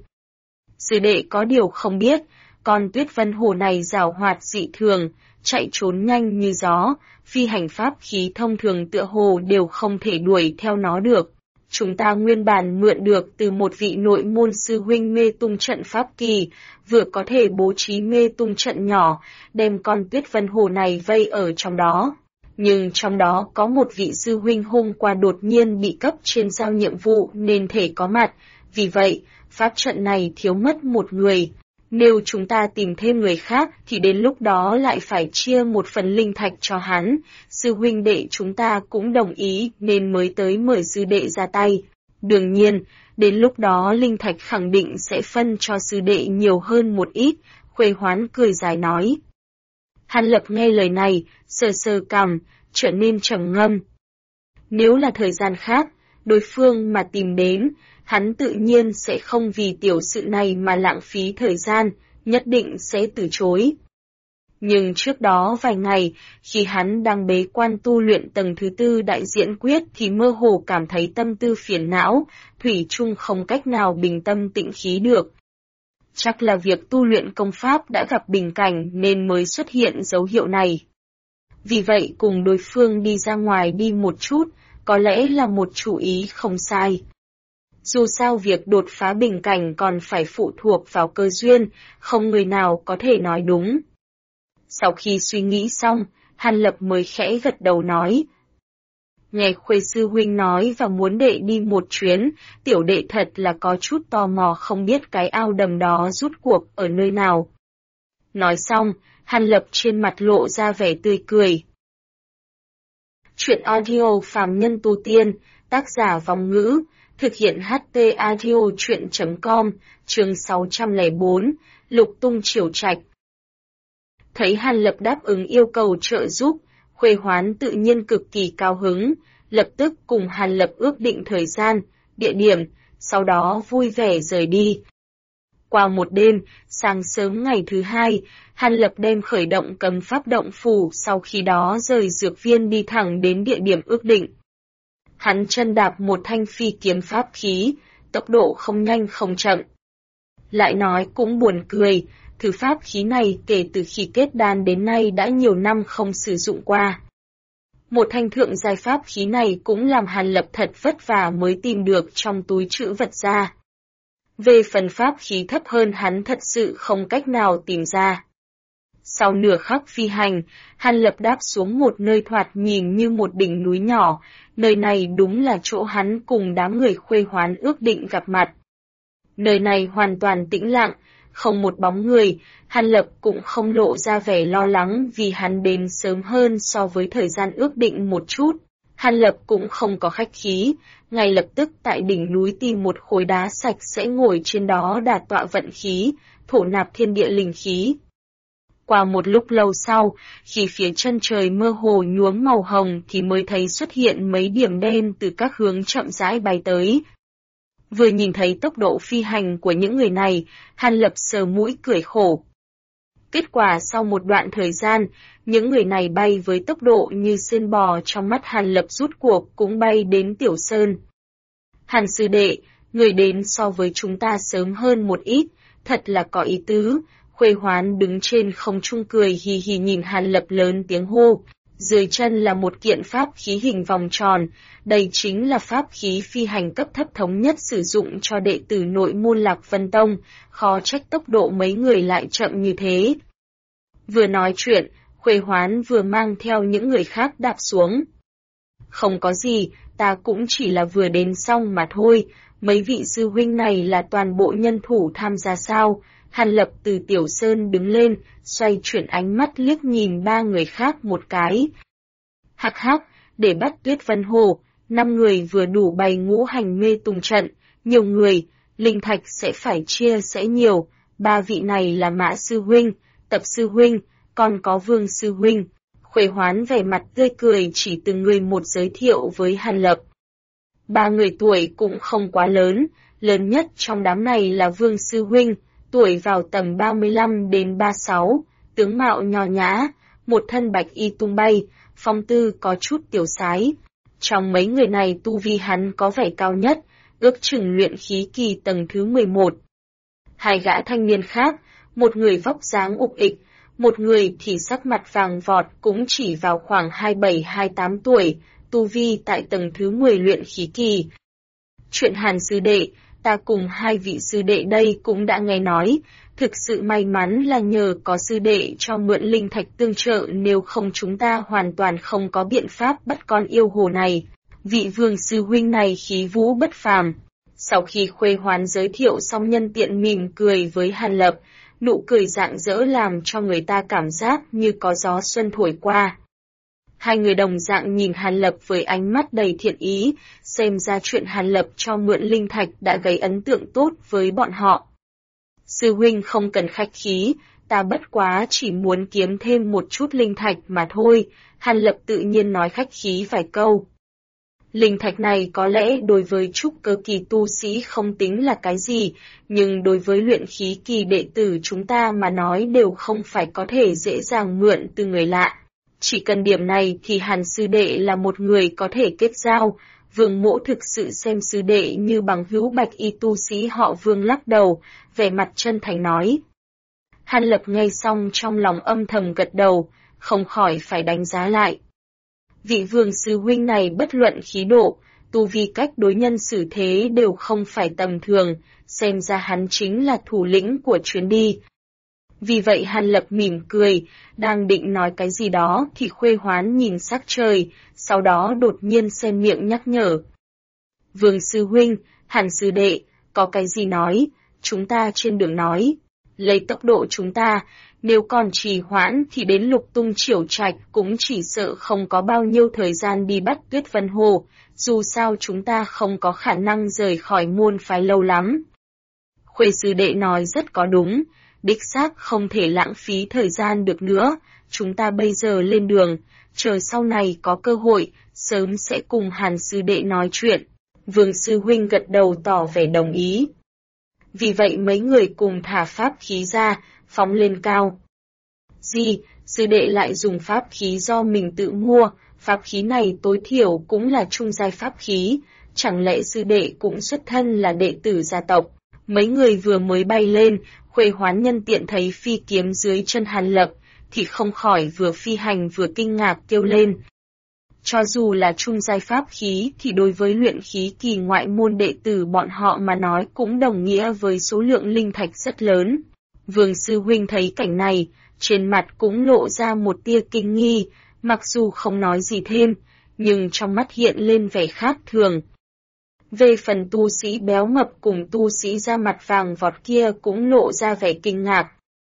Sư đệ có điều không biết, con Tuyết Vân Hồ này giàu hoạt dị thường, chạy trốn nhanh như gió, phi hành pháp khí thông thường tựa hồ đều không thể đuổi theo nó được. Chúng ta nguyên bản mượn được từ một vị nội môn sư huynh mê tung trận pháp kỳ, vừa có thể bố trí mê tung trận nhỏ, đem con Tuyết Vân Hồ này vây ở trong đó. Nhưng trong đó có một vị sư huynh hôm qua đột nhiên bị cấp trên giao nhiệm vụ nên thể có mặt, vì vậy, pháp trận này thiếu mất một người. Nếu chúng ta tìm thêm người khác thì đến lúc đó lại phải chia một phần linh thạch cho hắn, sư huynh đệ chúng ta cũng đồng ý nên mới tới mời sư đệ ra tay. Đương nhiên, đến lúc đó linh thạch khẳng định sẽ phân cho sư đệ nhiều hơn một ít, Khuê Hoán cười dài nói. Hàn Lập nghe lời này, sờ sờ cằm, trở nên trầm ngâm. Nếu là thời gian khác, đối phương mà tìm đến, hắn tự nhiên sẽ không vì tiểu sự này mà lãng phí thời gian, nhất định sẽ từ chối. Nhưng trước đó vài ngày, khi hắn đang bế quan tu luyện tầng thứ 4 đại diễn quyết thì mơ hồ cảm thấy tâm tư phiền não, thủy chung không cách nào bình tâm tĩnh khí được. Chắc là việc tu luyện công pháp đã gặp bình cảnh nên mới xuất hiện dấu hiệu này. Vì vậy cùng đối phương đi ra ngoài đi một chút, có lẽ là một chủ ý không sai. Dù sao việc đột phá bình cảnh còn phải phụ thuộc vào cơ duyên, không người nào có thể nói đúng. Sau khi suy nghĩ xong, Hàn Lập mới khẽ gật đầu nói. Nghe Khuê sư huynh nói và muốn đệ đi một chuyến, tiểu đệ thật là có chút tò mò không biết cái ao đầm đó rút cuộc ở nơi nào. Nói xong, Hàn Lập trên mặt lộ ra vẻ tươi cười. Chuyện audio phàm nhân tu tiên, tác giả Vong Ngữ, thực hiện HT audio chuyện.com, chương 604, Lục Tung Triều Trạch. Thấy Hàn Lập đáp ứng yêu cầu trợ giúp, Khuê Hoán tự nhiên cực kỳ cao hứng, lập tức cùng Hàn Lập ước định thời gian, địa điểm, sau đó vui vẻ rời đi. Qua một đêm, sáng sớm ngày thứ hai, Hàn Lập đem khởi động cấm pháp động phủ, sau khi đó rời dược viên đi thẳng đến địa điểm ước định. Hắn chân đạp một thanh phi kiếm pháp khí, tốc độ không nhanh không chậm. Lại nói cũng buồn cười, thứ pháp khí này kể từ khi kết đan đến nay đã nhiều năm không sử dụng qua. Một thanh thượng giai pháp khí này cũng làm Hàn Lập thật vất vả mới tìm được trong túi trữ vật ra. Về phần pháp khí thấp hơn hắn thật sự không cách nào tìm ra. Sau nửa khắc phi hành, Hàn Lập đáp xuống một nơi thoạt nhìn như một đỉnh núi nhỏ, nơi này đúng là chỗ hắn cùng đám người Khuê Hoán ước định gặp mặt. Nơi này hoàn toàn tĩnh lặng, không một bóng người, Hàn Lập cũng không lộ ra vẻ lo lắng vì hắn đến sớm hơn so với thời gian ước định một chút. Hàn Lập cũng không có khách khí, ngay lập tức tại đỉnh núi tìm một khối đá sạch sẽ ngồi trên đó đả tọa vận khí, thổ nạp thiên địa linh khí. Qua một lúc lâu sau, khi phía chân trời mơ hồ nhuốm màu hồng thì mới thấy xuất hiện mấy điểm đen từ các hướng chậm rãi bay tới. Vừa nhìn thấy tốc độ phi hành của những người này, Hàn Lập sờ mũi cười khổ. Kết quả sau một đoạn thời gian, những người này bay với tốc độ như sên bò trong mắt Hàn Lập rút cuộc cũng bay đến Tiểu Sơn. Hàn sư đệ, người đến so với chúng ta sớm hơn một ít, thật là có ý tứ. Khuê Hoán đứng trên không trung cười hì hì nhìn Hàn Lập lớn tiếng hô. Dưới chân là một kiện pháp khí hình vòng tròn, đây chính là pháp khí phi hành cấp thấp thống nhất sử dụng cho đệ tử nội môn Lạc Vân Tông, khó trách tốc độ mấy người lại chậm như thế. Vừa nói chuyện, Khuê Hoán vừa mang theo những người khác đạp xuống. Không có gì, ta cũng chỉ là vừa đến xong mà thôi, mấy vị sư huynh này là toàn bộ nhân thủ tham gia sao? Hàn Lập từ Tiểu Sơn đứng lên, xoay chuyển ánh mắt liếc nhìn ba người khác một cái. Hắc hắc, để bắt Tuyết Vân Hồ, 5 người vừa đủ bày ngũ hành mê tung trận, nhiều người, linh thạch sẽ phải chia sẽ nhiều, ba vị này là Mã sư huynh, Tập sư huynh, còn có Vương sư huynh. Khuê Hoán vẻ mặt tươi cười chỉ từng người một giới thiệu với Hàn Lập. Ba người tuổi cũng không quá lớn, lớn nhất trong đám này là Vương sư huynh, tuổi vào tầm 35 đến 36, tướng mạo nho nhã, một thân bạch y tung bay, phong tư có chút tiểu sái. Trong mấy người này tu vi hắn có vẻ cao nhất, ước chừng luyện khí kỳ tầng thứ 11. Hai gã thanh niên khác, một người vóc dáng ục ịch, một người thì sắc mặt vàng vọt cũng chỉ vào khoảng 27-28 tuổi, tu vi tại tầng thứ 10 luyện khí kỳ. Chuyện Hàn sư đệ, ta cùng hai vị sư đệ đây cũng đã nghe nói, thực sự may mắn là nhờ có sư đệ cho mượn linh thạch tương trợ, nếu không chúng ta hoàn toàn không có biện pháp bắt con yêu hồ này. Vị Vương sư huynh này khí vũ bất phàm. Sau khi Khuê Hoán giới thiệu xong nhân tiện mỉm cười với Hàn Lập, nụ cười rạng rỡ làm cho người ta cảm giác như có gió xuân thổi qua. Hai người đồng dạng nhìn Hàn Lập với ánh mắt đầy thiện ý, xem ra chuyện Hàn Lập cho mượn linh thạch đã gây ấn tượng tốt với bọn họ. Sư huynh không cần khách khí, ta bất quá chỉ muốn kiếm thêm một chút linh thạch mà thôi, Hàn Lập tự nhiên nói khách khí vài câu. Linh thạch này có lẽ đối với trúc cơ kỳ tu sĩ không tính là cái gì, nhưng đối với luyện khí kỳ đệ tử chúng ta mà nói đều không phải có thể dễ dàng mượn từ người lạ. Chỉ cần điểm này thì Hàn sư đệ là một người có thể kết giao. Vương Mỗ thực sự xem sư đệ như bằng hữu. Bạch y tu sĩ họ Vương lắc đầu, vẻ mặt chân thành nói. Hàn Lập nghe xong trong lòng âm thầm gật đầu, không khỏi phải đánh giá lại. Vị Vương sư huynh này bất luận khí độ, tu vi cách đối nhân xử thế đều không phải tầm thường, xem ra hắn chính là thủ lĩnh của chuyến đi. Vì vậy Hàn Lập mỉm cười, đang định nói cái gì đó thì Khuê Hoán nhìn sắc trời, sau đó đột nhiên xen miệng nhắc nhở. Vương sư huynh, Hàn sư đệ, có cái gì nói, chúng ta trên đường nói. Lấy tốc độ chúng ta, nếu còn trì hoãn thì đến Lục Tung Chiểu Trạch cũng chỉ sợ không có bao nhiêu thời gian đi bắt Tuyết Vân Hồ, dù sao chúng ta không có khả năng rời khỏi môn phái lâu lắm. Khuê sư đệ nói rất có đúng, đích xác không thể lãng phí thời gian được nữa, chúng ta bây giờ lên đường, chờ sau này có cơ hội, sớm sẽ cùng Hàn sư đệ nói chuyện. Vương sư huynh gật đầu tỏ vẻ đồng ý. Vì vậy mấy người cùng thả pháp khí ra, phóng lên cao. Gì, sư đệ lại dùng pháp khí do mình tự mua, pháp khí này tối thiểu cũng là trung giai pháp khí, chẳng lẽ sư đệ cũng xuất thân là đệ tử gia tộc. Mấy người vừa mới bay lên, Khuê Hoán nhân tiện thấy phi kiếm dưới chân Hàn Lập, thì không khỏi vừa phi hành vừa kinh ngạc kêu lên. Cho dù là trung giai pháp khí thì đối với luyện khí kỳ ngoại môn đệ tử bọn họ mà nói cũng đồng nghĩa với số lượng linh thạch rất lớn. Vương sư huynh thấy cảnh này, trên mặt cũng lộ ra một tia kinh nghi, mặc dù không nói gì thêm, nhưng trong mắt hiện lên vẻ khác thường. Về phần tu sĩ béo mập cùng tu sĩ da mặt vàng vọt kia cũng lộ ra vẻ kinh ngạc.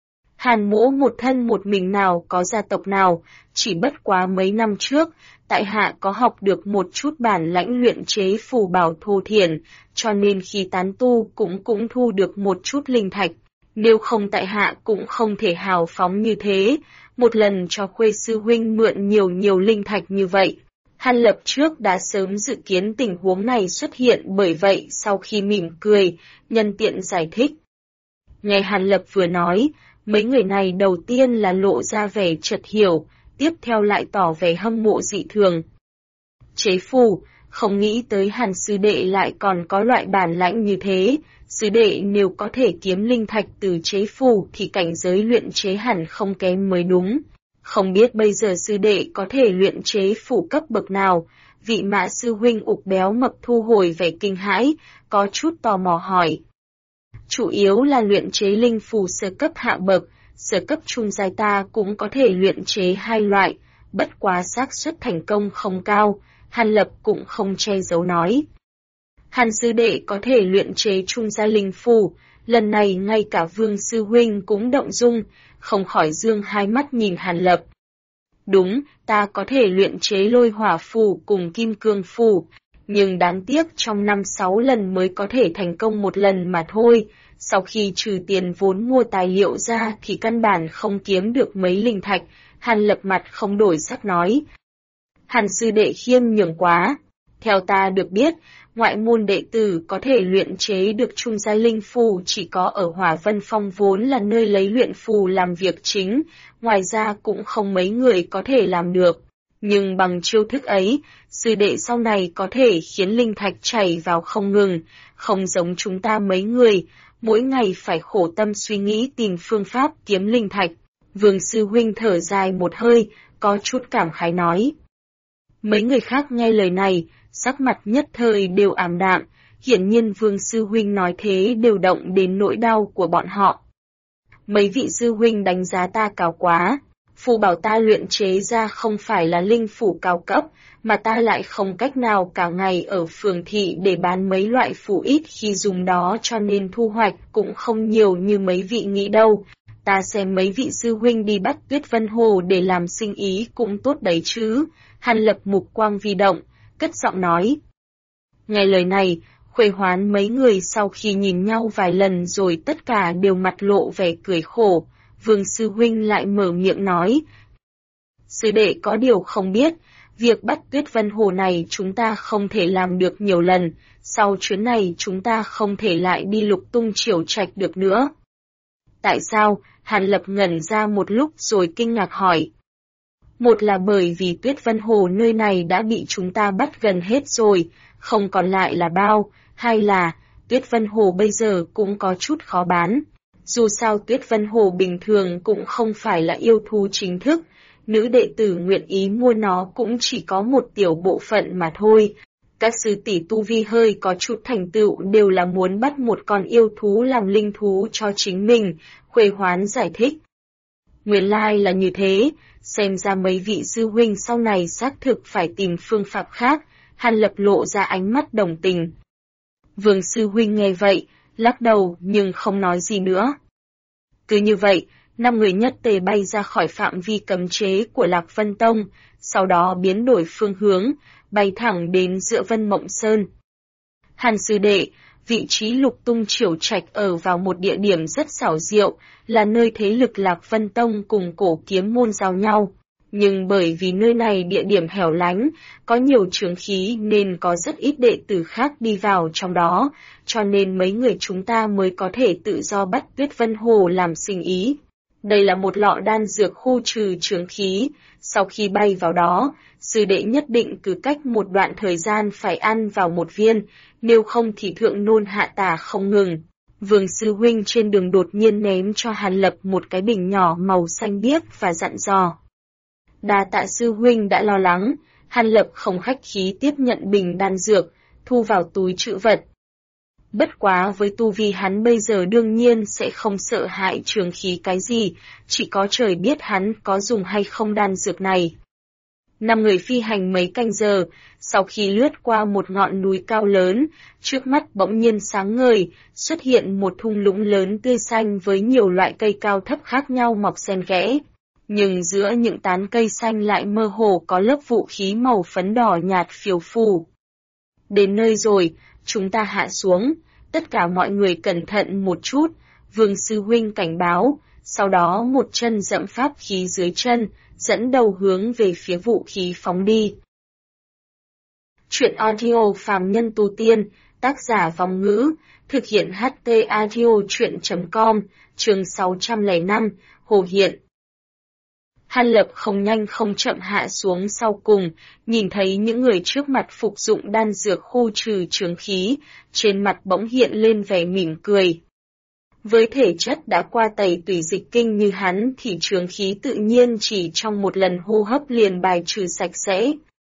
Hàn Mỗ một thân một mình nào có gia tộc nào, chỉ bất quá mấy năm trước, tại hạ có học được một chút bản lãnh luyện chế phù bảo thô thiển, cho nên khi tán tu cũng thu được một chút linh thạch. Nếu không tại hạ cũng không thể hào phóng như thế, một lần cho Khuê sư huynh mượn nhiều linh thạch như vậy. Hàn Lập trước đã sớm dự kiến tình huống này xuất hiện, bởi vậy sau khi mỉm cười, nhân tiện giải thích. Nghe Hàn Lập vừa nói, mấy người này đầu tiên là lộ ra vẻ chợt hiểu, tiếp theo lại tỏ vẻ hâm mộ dị thường. Chế phù, không nghĩ tới Hàn sư đệ lại còn có loại bản lãnh như thế, sư đệ nếu có thể kiếm linh thạch từ chế phù thì cảnh giới luyện chế hẳn không kém mới đúng. Không biết bây giờ sư đệ có thể luyện chế phù cấp bậc nào, vị Mã sư huynh ục béo mập thu hồi vẻ kinh hãi, có chút tò mò hỏi. Chủ yếu là luyện chế linh phù sơ cấp hạ bậc, sơ cấp trung giai ta cũng có thể luyện chế hai loại, bất quá xác suất thành công không cao, Hàn Lập cũng không che giấu nói. Hàn sư đệ có thể luyện chế trung giai linh phù, lần này ngay cả Vương sư huynh cũng động dung, không khỏi dương hai mắt nhìn Hàn Lập. Đúng, ta có thể luyện chế lôi hỏa phù cùng kim cương phù, nhưng đáng tiếc trong 5-6 lần mới có thể thành công một lần mà thôi. Sau khi trừ tiền vốn mua tài liệu ra thì căn bản không kiếm được mấy linh thạch, Hàn Lập mặt không đổi sắc nói. Hàn sư đệ khiêm nhường quá. Theo ta được biết, ngoại môn đệ tử có thể luyện chế được trung giai linh phù chỉ có ở Hỏa Vân Phong vốn là nơi lấy luyện phù làm việc chính, ngoài ra cũng không mấy người có thể làm được. Nhưng bằng chiêu thức ấy, sư đệ sau này có thể khiến linh thạch chảy vào không ngừng, không giống chúng ta mấy người, mỗi ngày phải khổ tâm suy nghĩ tìm phương pháp kiếm linh thạch. Vương sư huynh thở dài một hơi, có chút cảm khái nói. Mấy người khác nghe lời này, sắc mặt nhất thời đều ảm đạm, hiển nhiên Vương sư huynh nói thế đều động đến nỗi đau của bọn họ. Mấy vị sư huynh đánh giá ta cao quá, phù bảo ta luyện chế ra không phải là linh phủ cao cấp, mà ta lại không cách nào cả ngày ở phường thị để bán mấy loại phủ ít khi dùng đó, cho nên thu hoạch cũng không nhiều như mấy vị nghĩ đâu. Ta xem mấy vị sư huynh đi bắt Tuyết Vân Hồ để làm sinh ý cũng tốt đấy chứ. Hàn Lập mục quang vi động, cất giọng nói. Nghe lời này, Khuê Hoán mấy người sau khi nhìn nhau vài lần rồi tất cả đều mặt lộ vẻ cười khổ. Vương sư huynh lại mở miệng nói. Sư đệ có điều không biết, Việc bắt Tuyết Vân Hồ này chúng ta không thể làm được nhiều lần, sau chuyến này chúng ta không thể lại đi Lục Tung Triều Trạch được nữa. Tại sao? Hàn Lập ngẩn ra một lúc rồi kinh ngạc hỏi. Một là bởi vì Tuyết Vân Hồ nơi này đã bị chúng ta bắt gần hết rồi, không còn lại là bao, hai là Tuyết Vân Hồ bây giờ cũng có chút khó bán. Dù sao Tuyết Vân Hồ bình thường cũng không phải là yêu thú chính thức, nữ đệ tử nguyện ý mua nó cũng chỉ có một tiểu bộ phận mà thôi. Các sư tỷ tu vi hơi có chút thành tựu đều là muốn bắt một con yêu thú làm linh thú cho chính mình, Khuê Hoán giải thích. Nguyên lai là như thế, xem ra mấy vị sư huynh sau này xác thực phải tìm phương pháp khác, Hàn Lập lộ ra ánh mắt đồng tình. Vương sư huynh nghe vậy, lắc đầu nhưng không nói gì nữa. Cứ như vậy, 5 người nhất tề bay ra khỏi phạm vi cấm chế của Lạc Vân Tông, sau đó biến đổi phương hướng, bay thẳng đến giữa Vân Mộng Sơn. Hàn sư đệ, vị trí Lục Tung Triều Trạch ở vào một địa điểm rất xảo diệu, là nơi thế lực Lạc Vân Tông cùng Cổ Kiếm môn giao nhau. Nhưng bởi vì nơi này địa điểm hẻo lánh, có nhiều chướng khí nên có rất ít đệ tử khác đi vào trong đó, cho nên mấy người chúng ta mới có thể tự do bắt Tuyết Vân Hồ làm sinh ý. Đây là một lọ đan dược khu trừ chướng khí, sau khi bay vào đó, sư đệ nhất định cứ cách một đoạn thời gian phải ăn vào một viên, nếu không thì thượng nôn hạ tả không ngừng. Vương sư huynh trên đường đột nhiên ném cho Hàn Lập một cái bình nhỏ màu xanh biếc và dặn dò. Đa tạ sư huynh đã lo lắng, Hàn Lập không khách khí tiếp nhận bình đan dược, thu vào túi trữ vật. Bất quá với tu vi hắn bây giờ đương nhiên sẽ không sợ hãi trường khí cái gì, chỉ có trời biết hắn có dùng hay không đan dược này. 5 người phi hành mấy canh giờ, sau khi lướt qua một ngọn núi cao lớn, trước mắt bỗng nhiên sáng ngời, xuất hiện một thung lũng lớn tươi xanh với nhiều loại cây cao thấp khác nhau mọc xen kẽ. Nhưng giữa những tán cây xanh lại mơ hồ có lớp vũ khí màu phấn đỏ nhạt phiêu phù. Đến nơi rồi, chúng ta hạ xuống, tất cả mọi người cẩn thận một chút, Vương sư huynh cảnh báo, sau đó một chân dẫm pháp khí dưới chân, dẫn đầu hướng về phía vũ khí phóng đi. Chuyện audio phàm nhân tu tiên, tác giả Vong Ngữ, thực hiện HT audio chuyện.com, chương 605, Hồ Hiện. Hàn Lập không nhanh không chậm hạ xuống sau cùng, nhìn thấy những người trước mặt phục dụng đan dược khu trừ chướng khí, trên mặt bỗng hiện lên vẻ mỉm cười. Với thể chất đã qua tẩy tủy dịch kinh như hắn thì chướng khí tự nhiên chỉ trong một lần hô hấp liền bài trừ sạch sẽ.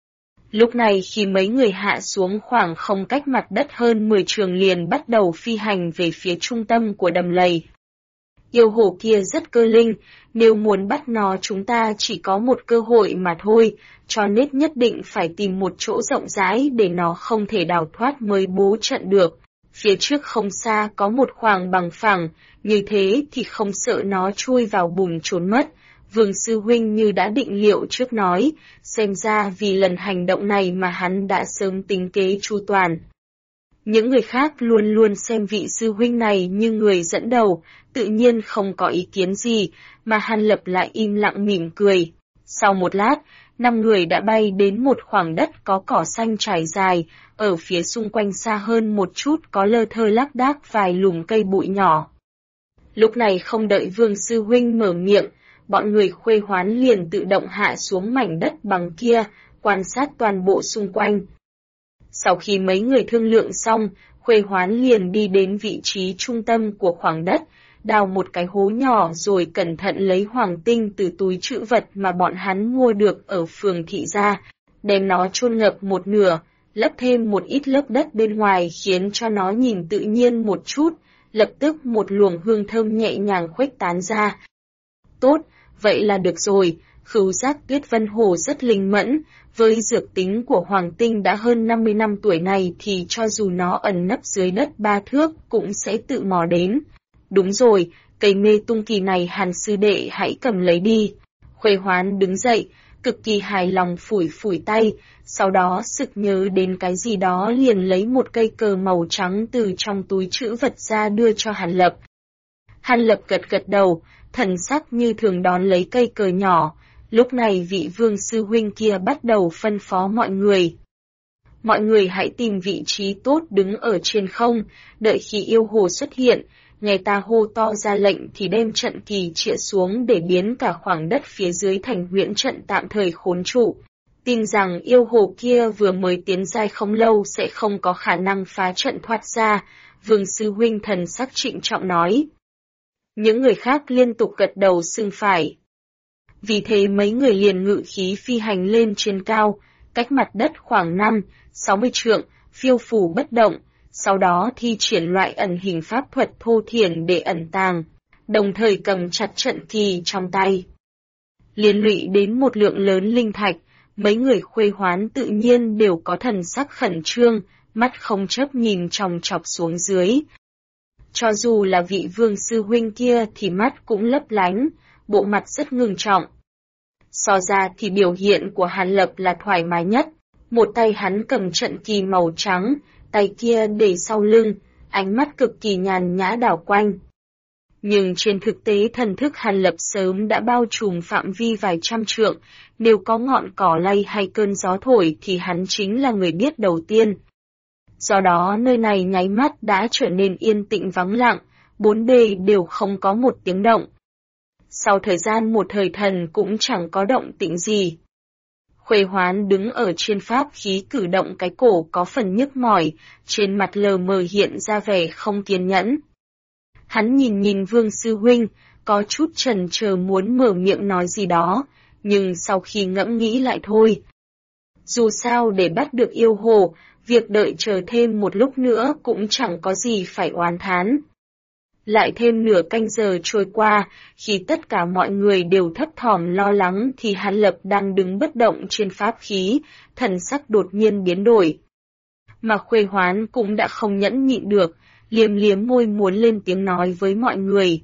Lúc này khi mấy người hạ xuống khoảng không cách mặt đất hơn 10 trượng liền bắt đầu phi hành về phía trung tâm của đầm lầy. Yêu hồ kia rất cơ linh, nếu muốn bắt nó chúng ta chỉ có một cơ hội mà thôi, cho nên nhất định phải tìm một chỗ rộng rãi để nó không thể đào thoát mới bố trận được. Phía trước không xa có một khoảng bằng phẳng, như thế thì không sợ nó chui vào bùn trốn mất. Vương sư huynh như đã định liệu trước nói, xem ra vì lần hành động này mà hắn đã sớm tính kế chu toàn. Những người khác luôn luôn xem vị sư huynh này như người dẫn đầu, tự nhiên không có ý kiến gì, mà Hàn Lập lại im lặng mỉm cười. Sau một lát, 5 người đã bay đến một khoảng đất có cỏ xanh trải dài, ở phía xung quanh xa hơn một chút có lơ thơ lác đác vài lùm cây bụi nhỏ. Lúc này không đợi Vương sư huynh mở miệng, bọn người Khuê Hoán liền tự động hạ xuống mảnh đất bằng kia, quan sát toàn bộ xung quanh. Sau khi mấy người thương lượng xong, Khuê Hoán liền đi đến vị trí trung tâm của khoảng đất, đào một cái hố nhỏ rồi cẩn thận lấy hoàng tinh từ túi trữ vật mà bọn hắn mua được ở phường thị ra, đem nó chôn ngập một nửa, lấp thêm một ít lớp đất bên ngoài khiến cho nó nhìn tự nhiên một chút, lập tức một luồng hương thơm nhẹ nhàng khuếch tán ra. Tốt, vậy là được rồi, khứu giác Tuyết Vân Hồ rất linh mẫn, với dược tính của hoàng tinh đã hơn 50 năm tuổi này thì cho dù nó ẩn nấp dưới đất 3 thước cũng sẽ tự mò đến. Đúng rồi, cây mê tung kỳ này Hàn sư đệ hãy cầm lấy đi. Khuê Hoán đứng dậy, cực kỳ hài lòng phủi phủi tay, sau đó sực nhớ đến cái gì đó liền lấy một cây cờ màu trắng từ trong túi trữ vật ra đưa cho Hàn Lập. Hàn Lập gật gật đầu, thần sắc như thường đón lấy cây cờ nhỏ, Lúc này vị Vương sư huynh kia bắt đầu phân phó mọi người. Mọi người hãy tìm vị trí tốt đứng ở trên không, đợi khi yêu hồ xuất hiện, nghe ta hô to ra lệnh thì đem trận kỳ chĩa xuống để biến cả khoảng đất phía dưới thành huyễn trận tạm thời khốn trụ. Tin rằng yêu hồ kia vừa mới tiến giai không lâu sẽ không có khả năng phá trận thoát ra, Vương sư huynh thần sắc trịnh trọng nói. Những người khác liên tục gật đầu xưng phải. Vì thế mấy người liền ngự khí phi hành lên trên cao, cách mặt đất khoảng 5-60 trượng, phiêu phù bất động, sau đó thi triển loại ẩn hình pháp thuật thô thiển để ẩn tàng, đồng thời cầm chặt trận kỳ trong tay. Liên lụy đến một lượng lớn linh thạch, mấy người Khuê Hoán tự nhiên đều có thần sắc khẩn trương, mắt không chớp nhìn chòng chọc xuống dưới. Cho dù là vị Vương sư huynh kia thì mắt cũng lấp lánh, bộ mặt rất ngưng trọng. So ra thì biểu hiện của Hàn Lập là thoải mái nhất, một tay hắn cầm trận kỳ màu trắng, tay kia để sau lưng, ánh mắt cực kỳ nhàn nhã đảo quanh. Nhưng trên thực tế thần thức Hàn Lập sớm đã bao trùm phạm vi vài trăm trượng, nếu có ngọn cỏ lay hay cơn gió thổi thì hắn chính là người biết đầu tiên. Do đó nơi này nháy mắt đã trở nên yên tĩnh vắng lặng, bốn bề đều không có một tiếng động. Sau thời gian một thời thần cũng chẳng có động tĩnh gì. Khuê Hoán đứng ở trên pháp khí cử động cái cổ có phần nhức mỏi, trên mặt lờ mờ hiện ra vẻ không kiên nhẫn. Hắn nhìn Vương sư huynh, có chút chần chờ muốn mở miệng nói gì đó, nhưng sau khi ngẫm nghĩ lại thôi. Dù sao để bắt được yêu hồ, việc đợi chờ thêm một lúc nữa cũng chẳng có gì phải oán thán. Lại thêm nửa canh giờ trôi qua, khi tất cả mọi người đều thấp thỏm lo lắng thì Hàn Lập đang đứng bất động trên pháp khí, thần sắc đột nhiên biến đổi. Mà Khuê Hoán cũng đã không nhẫn nhịn được, liếm liếm môi muốn lên tiếng nói với mọi người.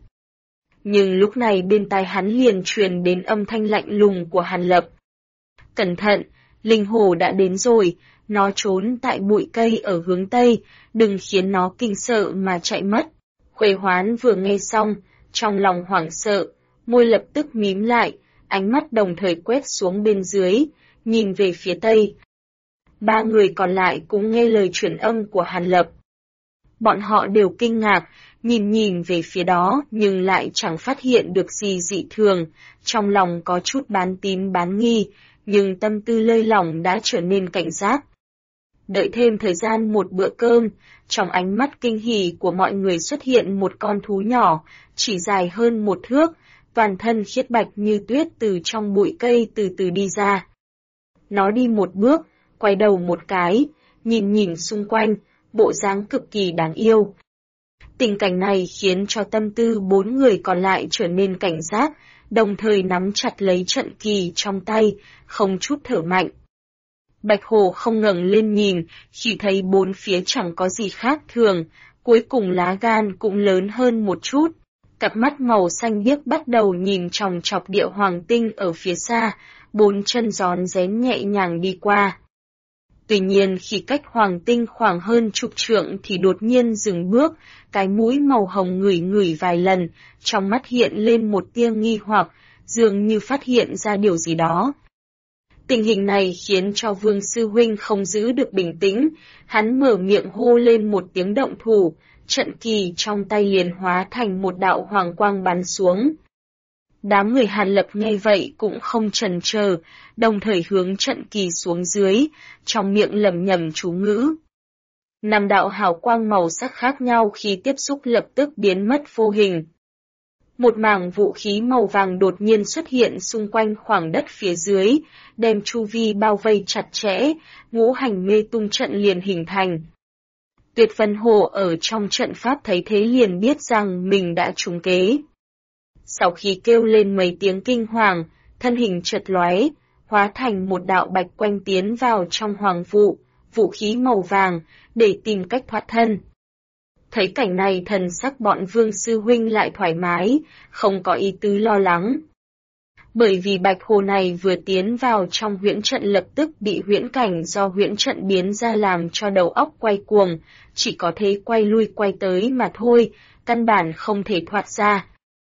Nhưng lúc này bên tai hắn liền truyền đến âm thanh lạnh lùng của Hàn Lập. Cẩn thận, linh hồ đã đến rồi, nó trốn tại bụi cây ở hướng Tây, đừng khiến nó kinh sợ mà chạy mất. Khuê Hoán vừa nghe xong, trong lòng hoảng sợ, môi lập tức mím lại, ánh mắt đồng thời quét xuống bên dưới, nhìn về phía Tây. Ba người còn lại cũng nghe lời truyền âm của Hàn Lập. Bọn họ đều kinh ngạc, nhìn về phía đó nhưng lại chẳng phát hiện được gì dị thường, trong lòng có chút bán tín bán nghi, nhưng tâm tư lơi lỏng đã trở nên cảnh giác. Đợi thêm thời gian một bữa cơm, trong ánh mắt kinh hỉ của mọi người xuất hiện một con thú nhỏ, chỉ dài hơn 1 thước, toàn thân khiết bạch như tuyết từ trong bụi cây từ từ đi ra. Nó đi một bước, quay đầu một cái, nhìn xung quanh, bộ dáng cực kỳ đáng yêu. Tình cảnh này khiến cho tâm tư 4 người còn lại trở nên cảnh giác, đồng thời nắm chặt lấy trận kỳ trong tay, không chút thở mạnh. Bạch Hồ không ngẩng lên nhìn, khi thấy bốn phía chẳng có gì khác thường, cuối cùng lá gan cũng lớn hơn một chút. Cặp mắt màu xanh biếc bắt đầu nhìn chòng chọc địa hoàng tinh ở phía xa, 4 chân rón rén nhẹ nhàng đi qua. Tuy nhiên khi cách hoàng tinh khoảng hơn chục trượng thì đột nhiên dừng bước, cái mũi màu hồng ngửi vài lần, trong mắt hiện lên một tia nghi hoặc, dường như phát hiện ra điều gì đó. Tình hình này khiến cho Vương sư huynh không giữ được bình tĩnh, hắn mở miệng hô lên một tiếng động thủ, trận kỳ trong tay liền hóa thành một đạo hoàng quang bắn xuống. Đám người Hàn Lập nghe vậy cũng không chần chờ, đồng thời hướng trận kỳ xuống dưới, trong miệng lẩm nhẩm chú ngữ. 5 đạo hào quang màu sắc khác nhau khi tiếp xúc lập tức biến mất vô hình. Một mảng vũ khí màu vàng đột nhiên xuất hiện xung quanh khoảng đất phía dưới, đem chu vi bao vây chặt chẽ, ngũ hành mê tung trận liền hình thành. Tuyệt Vân Hồ ở trong trận pháp thấy thế liền biết rằng mình đã trúng kế. Sau khi kêu lên mấy tiếng kinh hoàng, thân hình chợt lóe, hóa thành một đạo bạch quanh tiến vào trong hoàng vụ, vũ khí màu vàng, để tìm cách thoát thân. Thấy cảnh này thần sắc bọn Vương sư huynh lại thoải mái, không có ý tứ lo lắng. Bởi vì bạch hồ này vừa tiến vào trong huyễn trận lập tức bị huyễn cảnh do huyễn trận biến ra làm cho đầu óc quay cuồng, chỉ có thể quay lui quay tới mà thôi, căn bản không thể thoát ra.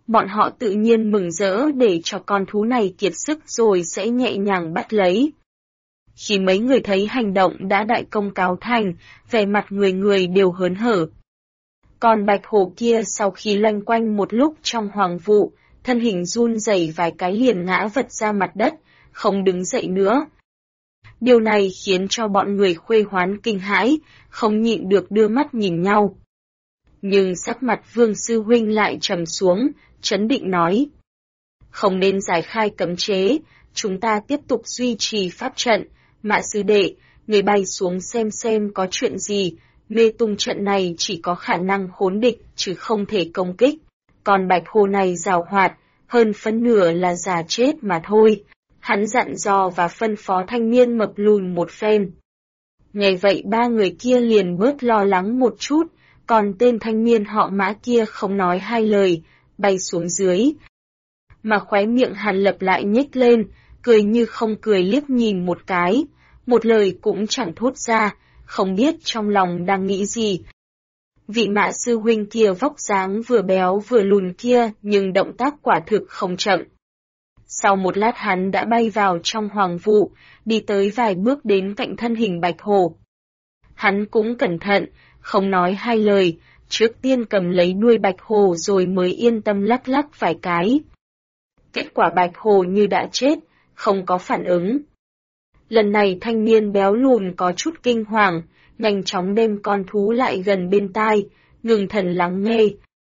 Bọn họ tự nhiên mừng rỡ để cho con thú này kiệt sức rồi sẽ nhẹ nhàng bắt lấy. Khi mấy người thấy hành động đã đại công cáo thành, vẻ mặt người người đều hớn hở. Còn bạch hổ kia sau khi loanh quanh một lúc trong hoàng vụ, thân hình run rẩy vài cái liền ngã vật ra mặt đất, không đứng dậy nữa. Điều này khiến cho bọn người Khuê Hoán kinh hãi, không nhịn được đưa mắt nhìn nhau. Nhưng sắc mặt Vương Sư Huynh lại trầm xuống, trấn định nói. Không nên giải khai cấm chế, chúng ta tiếp tục duy trì pháp trận. Mã sư đệ, người bay xuống xem có chuyện gì, mê tung trận này chỉ có khả năng khốn địch chứ không thể công kích. Còn bạch hồ này giàu hoạt, hơn phân nửa là già chết mà thôi. Hắn dặn dò và phân phó thanh niên mập lùn một phen. Nghe vậy ba người kia liền bớt lo lắng một chút, còn tên thanh niên họ Mã kia không nói hai lời, bay xuống dưới. Mà khóe miệng Hàn Lập lại nhếch lên, cười như không cười liếc nhìn một cái, một lời cũng chẳng thốt ra, không biết trong lòng đang nghĩ gì. Vị Mã sư huynh kia vóc dáng vừa béo vừa lùn kia nhưng động tác quả thực không chậm. Sau một lát hắn đã bay vào trong hoàng vụ, đi tới vài bước đến cạnh thân hình bạch hồ. Hắn cũng cẩn thận, không nói hai lời, trước tiên cầm lấy đuôi bạch hồ rồi mới yên tâm lắc lắc vài cái. Kết quả bạch hồ như đã chết, không có phản ứng. Lần này thanh niên béo lùn có chút kinh hoàng, nhanh chóng đem con thú lại gần bên tai, ngừng thần lắng nghe.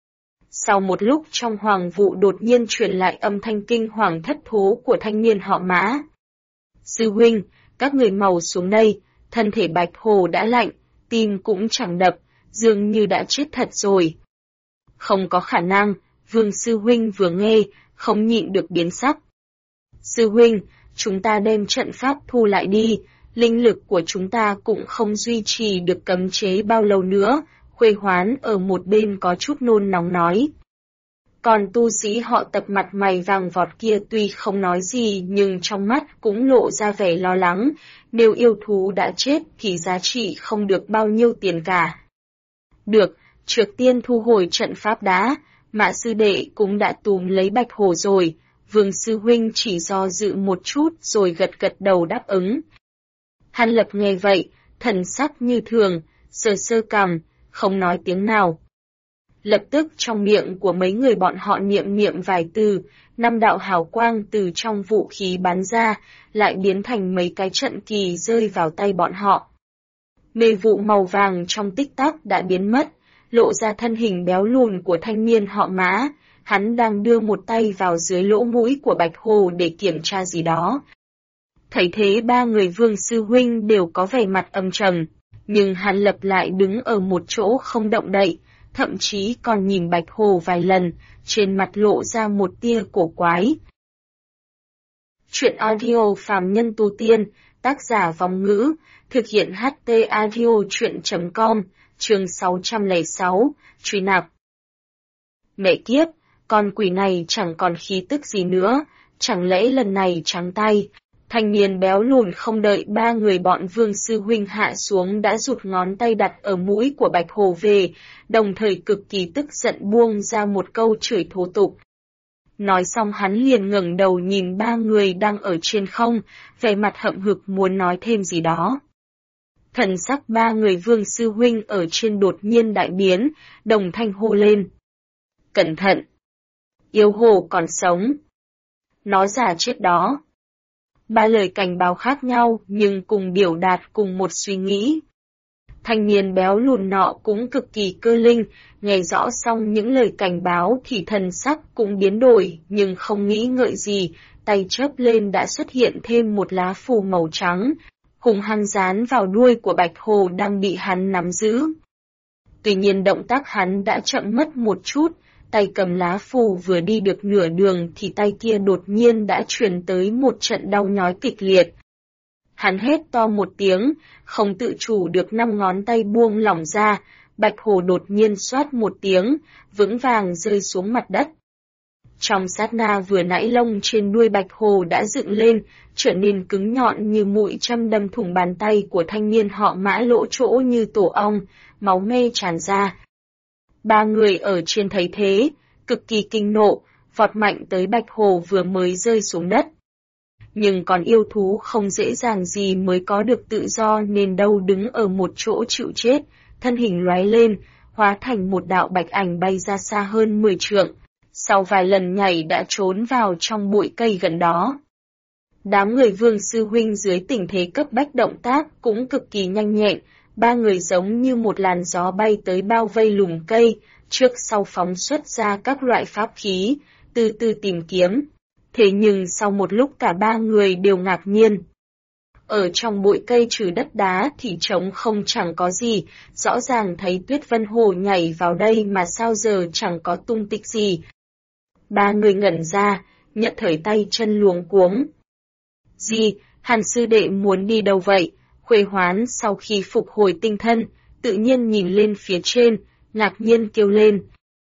Sau một lúc trong hoàng vụ đột nhiên truyền lại âm thanh kinh hoàng thất thố của thanh niên họ Mã. Sư huynh, các người mau xuống đây, thân thể bạch hồ đã lạnh, tim cũng chẳng đập, dường như đã chết thật rồi. Không có khả năng, Vương sư huynh vừa nghe, không nhịn được biến sắc. Sư huynh, chúng ta đem trận pháp thu lại đi, linh lực của chúng ta cũng không duy trì được cấm chế bao lâu nữa, Khuê Hoán ở một bên có chút nôn nóng nói. Còn tu sĩ họ Tập mặt mày vàng vọt kia tuy không nói gì nhưng trong mắt cũng lộ ra vẻ lo lắng, nếu yêu thú đã chết thì giá trị không được bao nhiêu tiền cả. Được, trước tiên thu hồi trận pháp đá, Mã sư đệ cũng đã túm lấy bạch hồ rồi, Vương sư huynh chỉ do dự một chút rồi gật gật đầu đáp ứng. Hàn Lập nghe vậy, thần sắc như thường, sờ sơ cằm, không nói tiếng nào. Lập tức trong miệng của mấy người bọn họ niệm vài từ, 5 đạo hào quang từ trong vũ khí bắn ra, lại biến thành mấy cái trận kỳ rơi vào tay bọn họ. Mê vụ màu vàng trong tích tắc đã biến mất, lộ ra thân hình béo lùn của thanh niên họ Mã, hắn đang đưa một tay vào dưới lỗ mũi của bạch hồ để kiểm tra gì đó. Thấy thế ba người Vương sư huynh đều có vẻ mặt âm trầm, nhưng Hàn Lập lại đứng ở một chỗ không động đậy, thậm chí còn nhìn bạch hồ vài lần, trên mặt lộ ra một tia cổ quái. Chuyện audio phàm nhân tu tiên, tác giả Vong Ngữ, thực hiện HT audio chuyện.com, chương 606, truy nạp. Mẹ kiếp, con quỷ này chẳng còn khí tức gì nữa, chẳng lẽ lần này trắng tay. Thanh niên béo lùn không đợi ba người bọn Vương sư huynh hạ xuống đã rụt ngón tay đặt ở mũi của bạch hồ về, đồng thời cực kỳ tức giận buông ra một câu chửi thô tục. Nói xong hắn liền ngẩng đầu nhìn ba người đang ở trên không, vẻ mặt hậm hực muốn nói thêm gì đó. Thần sắc ba người Vương sư huynh ở trên đột nhiên đại biến, đồng thanh hô lên. Cẩn thận! Yêu hồ còn sống! Nó già chết đó! Ba lời cảnh báo khác nhau nhưng cùng biểu đạt cùng một suy nghĩ. Thanh niên béo lùn nọ cũng cực kỳ cơ linh, nghe rõ xong những lời cảnh báo thì thần sắc cũng biến đổi nhưng không nghĩ ngợi gì, tay chớp lên đã xuất hiện thêm một lá phù màu trắng, hùng hăng dán vào đuôi của bạch hồ đang bị hắn nắm giữ. Tuy nhiên động tác hắn đã chậm mất một chút, tay cầm lá phù vừa đi được nửa đường thì tay kia đột nhiên đã truyền tới một trận đau nhói kịch liệt. Hắn hét to một tiếng, không tự chủ được 5 ngón tay buông lỏng ra, bạch hồ đột nhiên xoát một tiếng, vững vàng rơi xuống mặt đất. Trong sát na vừa nãy lông trên đuôi bạch hồ đã dựng lên, trở nên cứng nhọn như mũi châm đâm thủng bàn tay của thanh niên họ Mã, lỗ chỗ như tổ ong, máu me tràn ra. Ba người ở trên thấy thế, cực kỳ kinh nộ, vọt mạnh tới Bạch Hồ vừa mới rơi xuống đất. Nhưng còn yêu thú không dễ dàng gì mới có được tự do nên đâu đứng ở một chỗ chịu chết, thân hình lóe lên, hóa thành một đạo bạch ảnh bay ra xa hơn 10 trượng. Sau vài lần nhảy đã trốn vào trong bụi cây gần đó. Đám người Vương sư huynh dưới tình thế cấp bách động tác cũng cực kỳ nhanh nhẹn, ba người giống như một làn gió bay tới bao vây lùm cây, trước sau phóng xuất ra các loại pháp khí, từ từ tìm kiếm. Thế nhưng sau một lúc cả ba người đều ngạc nhiên. Ở trong bụi cây trừ đất đá thì trống không chẳng có gì, rõ ràng thấy Tuyết Vân Hồ nhảy vào đây mà sao giờ chẳng có tung tích gì. Ba người ngẩn ra, nhận thời tay chân luống cuống. Gì, Hàn sư đệ muốn đi đâu vậy? Khuê Hoán sau khi phục hồi tinh thân, tự nhiên nhìn lên phía trên, ngạc nhiên kêu lên.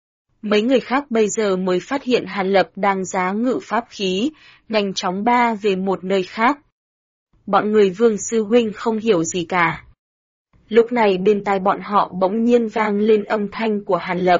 Mấy người khác bây giờ mới phát hiện Hàn Lập đang giá ngự pháp khí, nhanh chóng ba về một nơi khác. Bọn người Vương sư huynh không hiểu gì cả. Lúc này bên tai bọn họ bỗng nhiên vang lên âm thanh của Hàn Lập.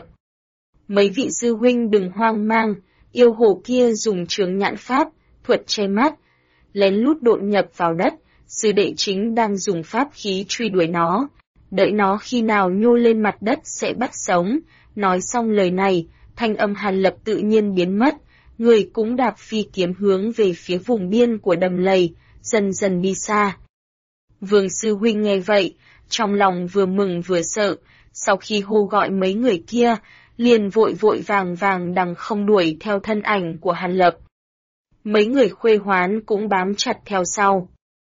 Mấy vị sư huynh đừng hoang mang, yêu hồ kia dùng chướng nhãn pháp, thuật che mắt, lén lút đột nhập vào đất, sư đệ chính đang dùng pháp khí truy đuổi nó, đợi nó khi nào nhô lên mặt đất sẽ bắt sống. Nói xong lời này, thanh âm Hàn Lập tự nhiên biến mất, người cũng đạp phi kiếm hướng về phía vùng biên của đầm lầy, dần dần đi xa. Vương sư huynh nghe vậy, trong lòng vừa mừng vừa sợ, sau khi hô gọi mấy người kia, liền vội vội vàng đằng không đuổi theo thân ảnh của Hàn Lập. Mấy người Khuê Hoán cũng bám chặt theo sau.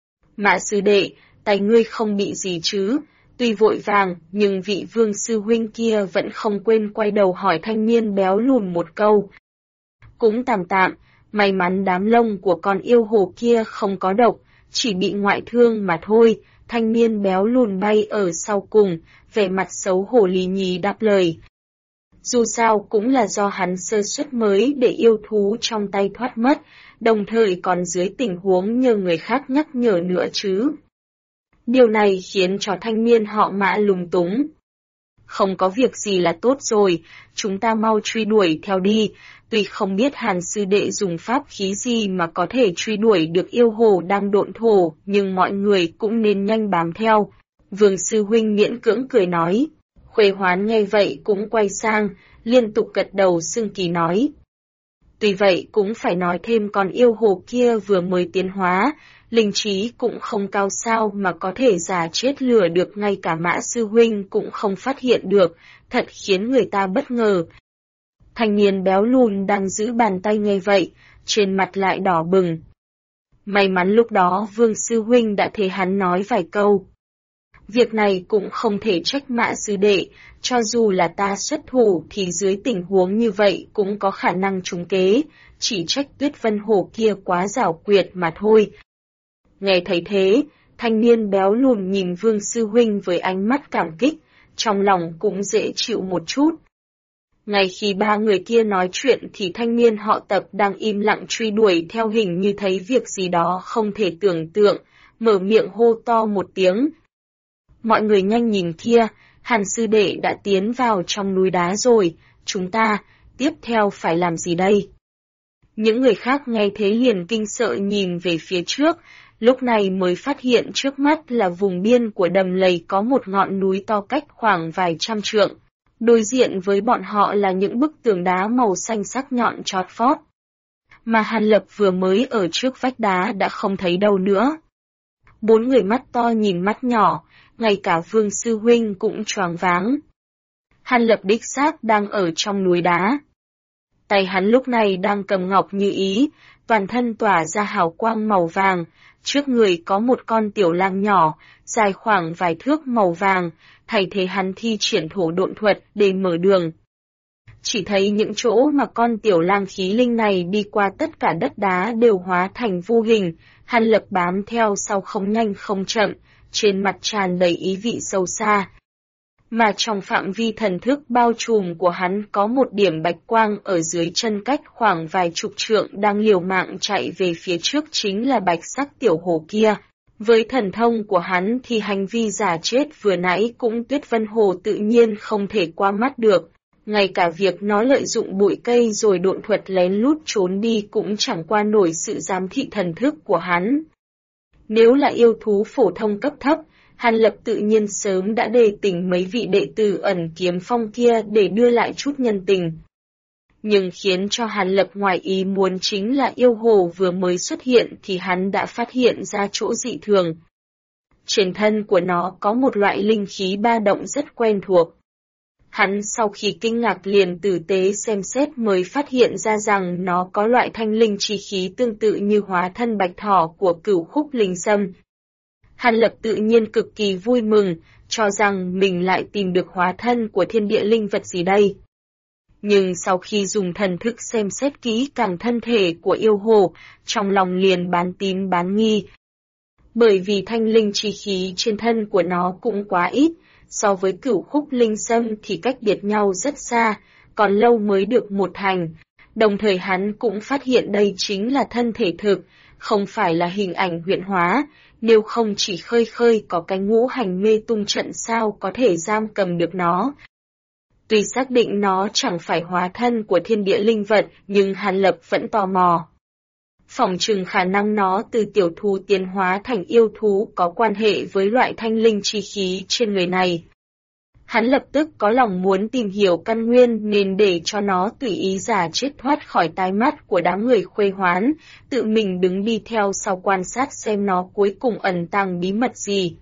Mã sư đệ, tay ngươi không bị gì chứ? Tuy vội vàng, nhưng vị Vương sư huynh kia vẫn không quên quay đầu hỏi thanh niên béo lùn một câu. Cũng tạm tạm, may mắn đám lông của con yêu hồ kia không có độc, chỉ bị ngoại thương mà thôi. Thanh niên béo lùn bay ở sau cùng, vẻ mặt xấu hổ lì nhì đáp lời. Dù sao cũng là do hắn sơ suất mới để yêu thú trong tay thoát mất, đồng thời còn dưới tình huống nhờ người khác nhắc nhở nữa chứ. Điều này khiến cho thanh niên họ Mã lúng túng. Không có việc gì là tốt rồi, chúng ta mau truy đuổi theo đi, tuy không biết Hàn sư đệ dùng pháp khí gì mà có thể truy đuổi được yêu hồ đang độn thổ, nhưng mọi người cũng nên nhanh bám theo. Vương sư huynh miễn cưỡng cười nói. Khuê Hoán nghe vậy cũng quay sang, liên tục gật đầu xưng kỳ nói. Tuy vậy cũng phải nói thêm con yêu hồ kia vừa mới tiến hóa, linh trí cũng không cao sao mà có thể giả chết lừa được ngay cả Mã sư huynh cũng không phát hiện được, thật khiến người ta bất ngờ. Thanh niên béo lùn đang giữ bàn tay nghe vậy, trên mặt lại đỏ bừng. May mắn lúc đó Vương sư huynh đã thấy hắn nói vài câu. Việc này cũng không thể trách Mã sư đệ, cho dù là ta xuất thủ thì dưới tình huống như vậy cũng có khả năng trúng kế, chỉ trách Tuyết Vân Hồ kia quá giảo quyệt mà thôi. Nghe thấy thế, thanh niên béo lùn nhìn Vương sư huynh với ánh mắt cảm kích, trong lòng cũng dễ chịu một chút. Ngay khi ba người kia nói chuyện thì thanh niên họ Tập đang im lặng truy đuổi theo hình như thấy việc gì đó không thể tưởng tượng, mở miệng hô to một tiếng. Mọi người nhanh nhìn kia, Hàn sư đệ đã tiến vào trong núi đá rồi, chúng ta, tiếp theo phải làm gì đây? Những người khác nghe thế liền kinh sợ nhìn về phía trước, lúc này mới phát hiện trước mắt là vùng biên của đầm lầy có một ngọn núi to cách khoảng vài trăm trượng. Đối diện với bọn họ là những bức tường đá màu xanh sắc nhọn chót vót. Mà Hàn Lập vừa mới ở trước vách đá đã không thấy đâu nữa. Bốn người mắt to nhìn mắt nhỏ, ngay cả Vương sư huynh cũng choáng váng. Hàn Lập đích xác đang ở trong núi đá. Tay hắn lúc này đang cầm ngọc như ý, toàn thân tỏa ra hào quang màu vàng, trước người có một con tiểu lang nhỏ, dài khoảng vài thước màu vàng, thay thế hắn thi triển thổ độn thuật để mở đường. Chỉ thấy những chỗ mà con tiểu lang khí linh này đi qua tất cả đất đá đều hóa thành vô hình, Hàn Lập bám theo sau không nhanh không chậm, trên mặt tràn đầy ý vị sâu xa. Mà trong phạm vi thần thức bao trùm của hắn có một điểm bạch quang ở dưới chân cách khoảng vài chục trượng đang liều mạng chạy về phía trước chính là bạch sắc tiểu hồ kia. Với thần thông của hắn thì hành vi giả chết vừa nãy cũng Tuyết Vân Hồ tự nhiên không thể qua mắt được. Ngay cả việc nó lợi dụng bụi cây rồi độn thuật lén lút trốn đi cũng chẳng qua nổi sự giám thị thần thức của hắn. Nếu là yêu thú phổ thông cấp thấp, Hàn Lập tự nhiên sớm đã đề tỉnh mấy vị đệ tử ẩn kiếm phong kia để đưa lại chút nhân tình. Nhưng khiến cho Hàn Lập ngoài ý muốn chính là yêu hồ vừa mới xuất hiện thì hắn đã phát hiện ra chỗ dị thường. Trên thân của nó có một loại linh khí ba động rất quen thuộc. Hắn sau khi kinh ngạc liền tử tế xem xét mới phát hiện ra rằng nó có loại thanh linh chi khí tương tự như hóa thân bạch thỏ của Cửu Khúc Linh Sâm. Hàn Lập tự nhiên cực kỳ vui mừng, cho rằng mình lại tìm được hóa thân của thiên địa linh vật gì đây. Nhưng sau khi dùng thần thức xem xét kỹ càng thân thể của yêu hồ, trong lòng liền bán tín bán nghi. Bởi vì thanh linh chi khí trên thân của nó cũng quá ít, so với Cửu Khúc Linh Sâm thì cách biệt nhau rất xa, còn lâu mới được một thành. Đồng thời hắn cũng phát hiện đây chính là thân thể thực, không phải là hình ảnh huyễn hóa, nếu không chỉ khơi khơi có cái ngũ hành mê tung trận sao có thể giam cầm được nó. Tuy xác định nó chẳng phải hóa thân của thiên địa linh vật, nhưng Hàn Lập vẫn tò mò. Phỏng chừng khả năng nó từ tiểu thú tiến hóa thành yêu thú có quan hệ với loại thanh linh chi khí trên người này. Hắn lập tức có lòng muốn tìm hiểu căn nguyên nên để cho nó tùy ý giả chết thoát khỏi tai mắt của đám người Khuê Hoán, tự mình đứng đi theo sau quan sát xem nó cuối cùng ẩn tàng bí mật gì.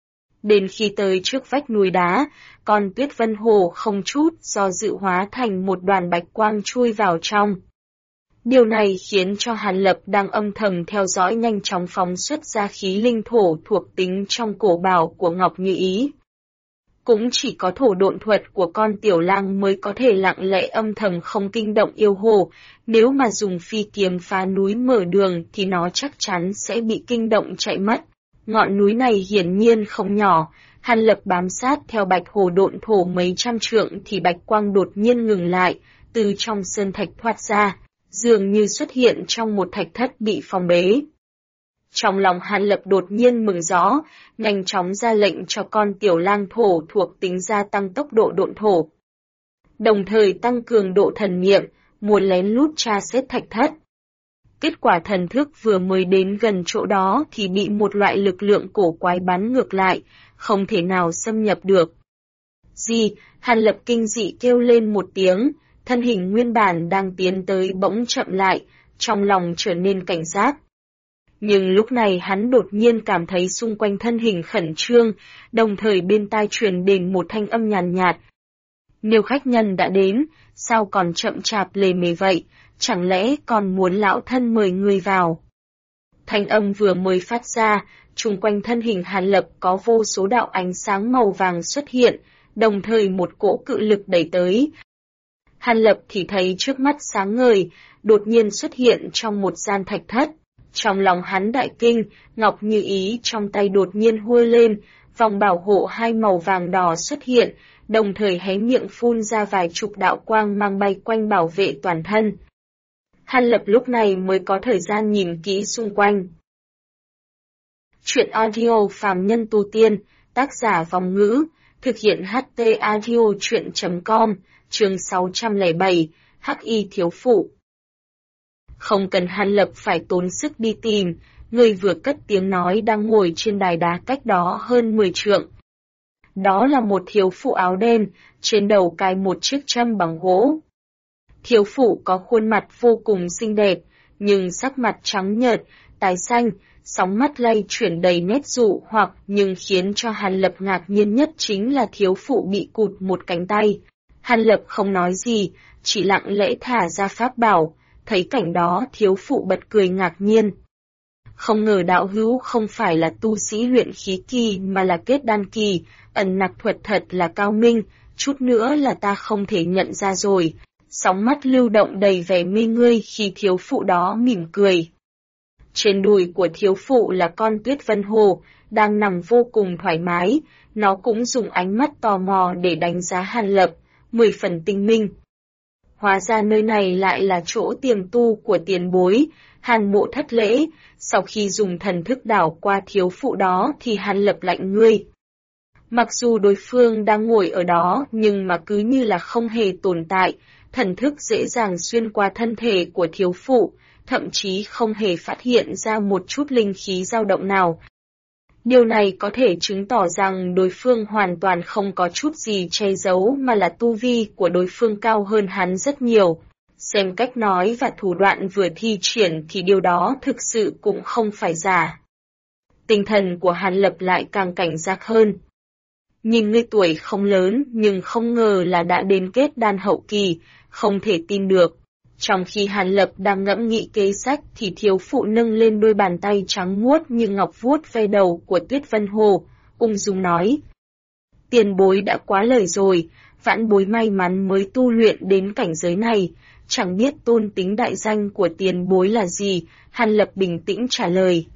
Đến khi tới trước vách núi đá, con Tuyết Vân Hồ không chút do dự hóa thành một đoàn bạch quang chui vào trong. Điều này khiến cho Hàn Lập đang âm thầm theo dõi nhanh chóng phóng xuất ra khí linh thổ thuộc tính trong cổ bảo của Ngọc Như Ý. Cũng chỉ có thổ độn thuật của con tiểu lang mới có thể lặng lẽ âm thầm không kinh động yêu hồ, nếu mà dùng phi kiếm phá núi mở đường thì nó chắc chắn sẽ bị kinh động chạy mất. Ngọn núi này hiển nhiên không nhỏ, Hàn Lập bám sát theo bạch hồ độn thổ mấy trăm trượng thì bạch quang đột nhiên ngừng lại, từ trong sơn thạch thoát ra, dường như xuất hiện trong một thạch thất bị phong bế. Trong lòng Hàn Lập đột nhiên mừng rõ, nhanh chóng ra lệnh cho con tiểu lang thổ thuộc tính gia tăng tốc độ độn thổ. Đồng thời tăng cường độ thần niệm, muốn lén lút tra xét thạch thất. Kết quả thần thức vừa mới đến gần chỗ đó thì bị một loại lực lượng cổ quái bắn ngược lại, không thể nào xâm nhập được. Gì? Hàn Lập kinh dị kêu lên một tiếng, thân hình nguyên bản đang tiến tới bỗng chậm lại, trong lòng trở nên cảnh giác. Nhưng lúc này hắn đột nhiên cảm thấy xung quanh thân hình khẩn trương, đồng thời bên tai truyền đến một thanh âm nhàn nhạt. Nếu khách nhân đã đến, sao còn chậm chạp lề mề vậy, chẳng lẽ còn muốn lão thân mời người vào? Thanh âm vừa mới phát ra, chung quanh thân hình Hàn Lập có vô số đạo ánh sáng màu vàng xuất hiện, đồng thời một cỗ cự lực đẩy tới. Hàn Lập thì thấy trước mắt sáng ngời, đột nhiên xuất hiện trong một gian thạch thất. Trong lòng hắn đại kinh, Ngọc Như Ý trong tay đột nhiên hua lên, vòng bảo hộ hai màu vàng đỏ xuất hiện, đồng thời hé miệng phun ra vài chục đạo quang mang bay quanh bảo vệ toàn thân. Hàn Lập lúc này mới có thời gian nhìn kỹ xung quanh. Chuyện audio phàm nhân tu tiên, tác giả Vòng Ngữ, thực hiện HT audio chuyện.com, chương 607, Hắc Y Thiếu Phụ. Không cần Hàn Lập phải tốn sức đi tìm, người vừa cất tiếng nói đang ngồi trên đài đá cách đó hơn 10 trượng. Đó là một thiếu phụ áo đen, trên đầu cài một chiếc trâm bằng gỗ. Thiếu phụ có khuôn mặt vô cùng xinh đẹp, nhưng sắc mặt trắng nhợt, tái xanh, sóng mắt lay chuyển đầy nét dụ hoặc, nhưng khiến cho Hàn Lập ngạc nhiên nhất chính là thiếu phụ bị cụt một cánh tay. Hàn Lập không nói gì, chỉ lặng lẽ thả ra pháp bảo, thấy cảnh đó thiếu phụ bật cười ngạc nhiên. Không ngờ đạo hữu không phải là tu sĩ luyện khí kỳ mà là kết đan kỳ, ẩn nặc thuật thật là cao minh, chút nữa là ta không thể nhận ra rồi. Sóng mắt lưu động đầy vẻ mê ngươi khi thiếu phụ đó mỉm cười. Trên đùi của thiếu phụ là con Tuyết Vân Hồ, đang nằm vô cùng thoải mái, nó cũng dùng ánh mắt tò mò để đánh giá Hàn Lập, 10 phần tinh minh. Hóa ra nơi này lại là chỗ tiềm tu của tiền bối, Hàn Mộ thất lễ, sau khi dùng thần thức đảo qua thiếu phụ đó thì Hàn Lập lạnh ngươi. Mặc dù đối phương đang ngồi ở đó nhưng mà cứ như là không hề tồn tại, thần thức dễ dàng xuyên qua thân thể của thiếu phụ, thậm chí không hề phát hiện ra một chút linh khí dao động nào. Điều này có thể chứng tỏ rằng đối phương hoàn toàn không có chút gì che giấu mà là tu vi của đối phương cao hơn hắn rất nhiều. Xem cách nói và thủ đoạn vừa thi triển thì điều đó thực sự cũng không phải giả. Tinh thần của Hàn Lập lại càng cảnh giác hơn. Nhìn ngươi tuổi không lớn nhưng không ngờ là đã đến kết đan hậu kỳ, không thể tin được. Trong khi Hàn Lập đang ngẫm nghĩ kế sách thì thiếu phụ nâng lên đôi bàn tay trắng muốt như ngọc vuốt ve đầu của Tuyết Vân Hồ, ung dung nói. Tiền bối đã quá lời rồi, vãn bối may mắn mới tu luyện đến cảnh giới này, chẳng biết tôn tính đại danh của tiền bối là gì, Hàn Lập bình tĩnh trả lời.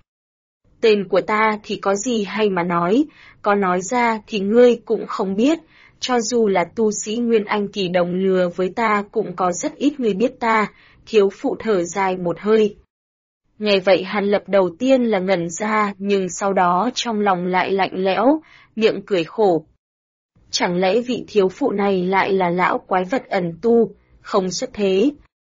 Tên của ta thì có gì hay mà nói, có nói ra thì ngươi cũng không biết, cho dù là tu sĩ Nguyên Anh kỳ đồng lừa với ta cũng có rất ít người biết ta, thiếu phụ thở dài một hơi. Nghe vậy Hàn Lập đầu tiên là ngẩn ra nhưng sau đó trong lòng lại lạnh lẽo, miệng cười khổ. Chẳng lẽ vị thiếu phụ này lại là lão quái vật ẩn tu, không xuất thế?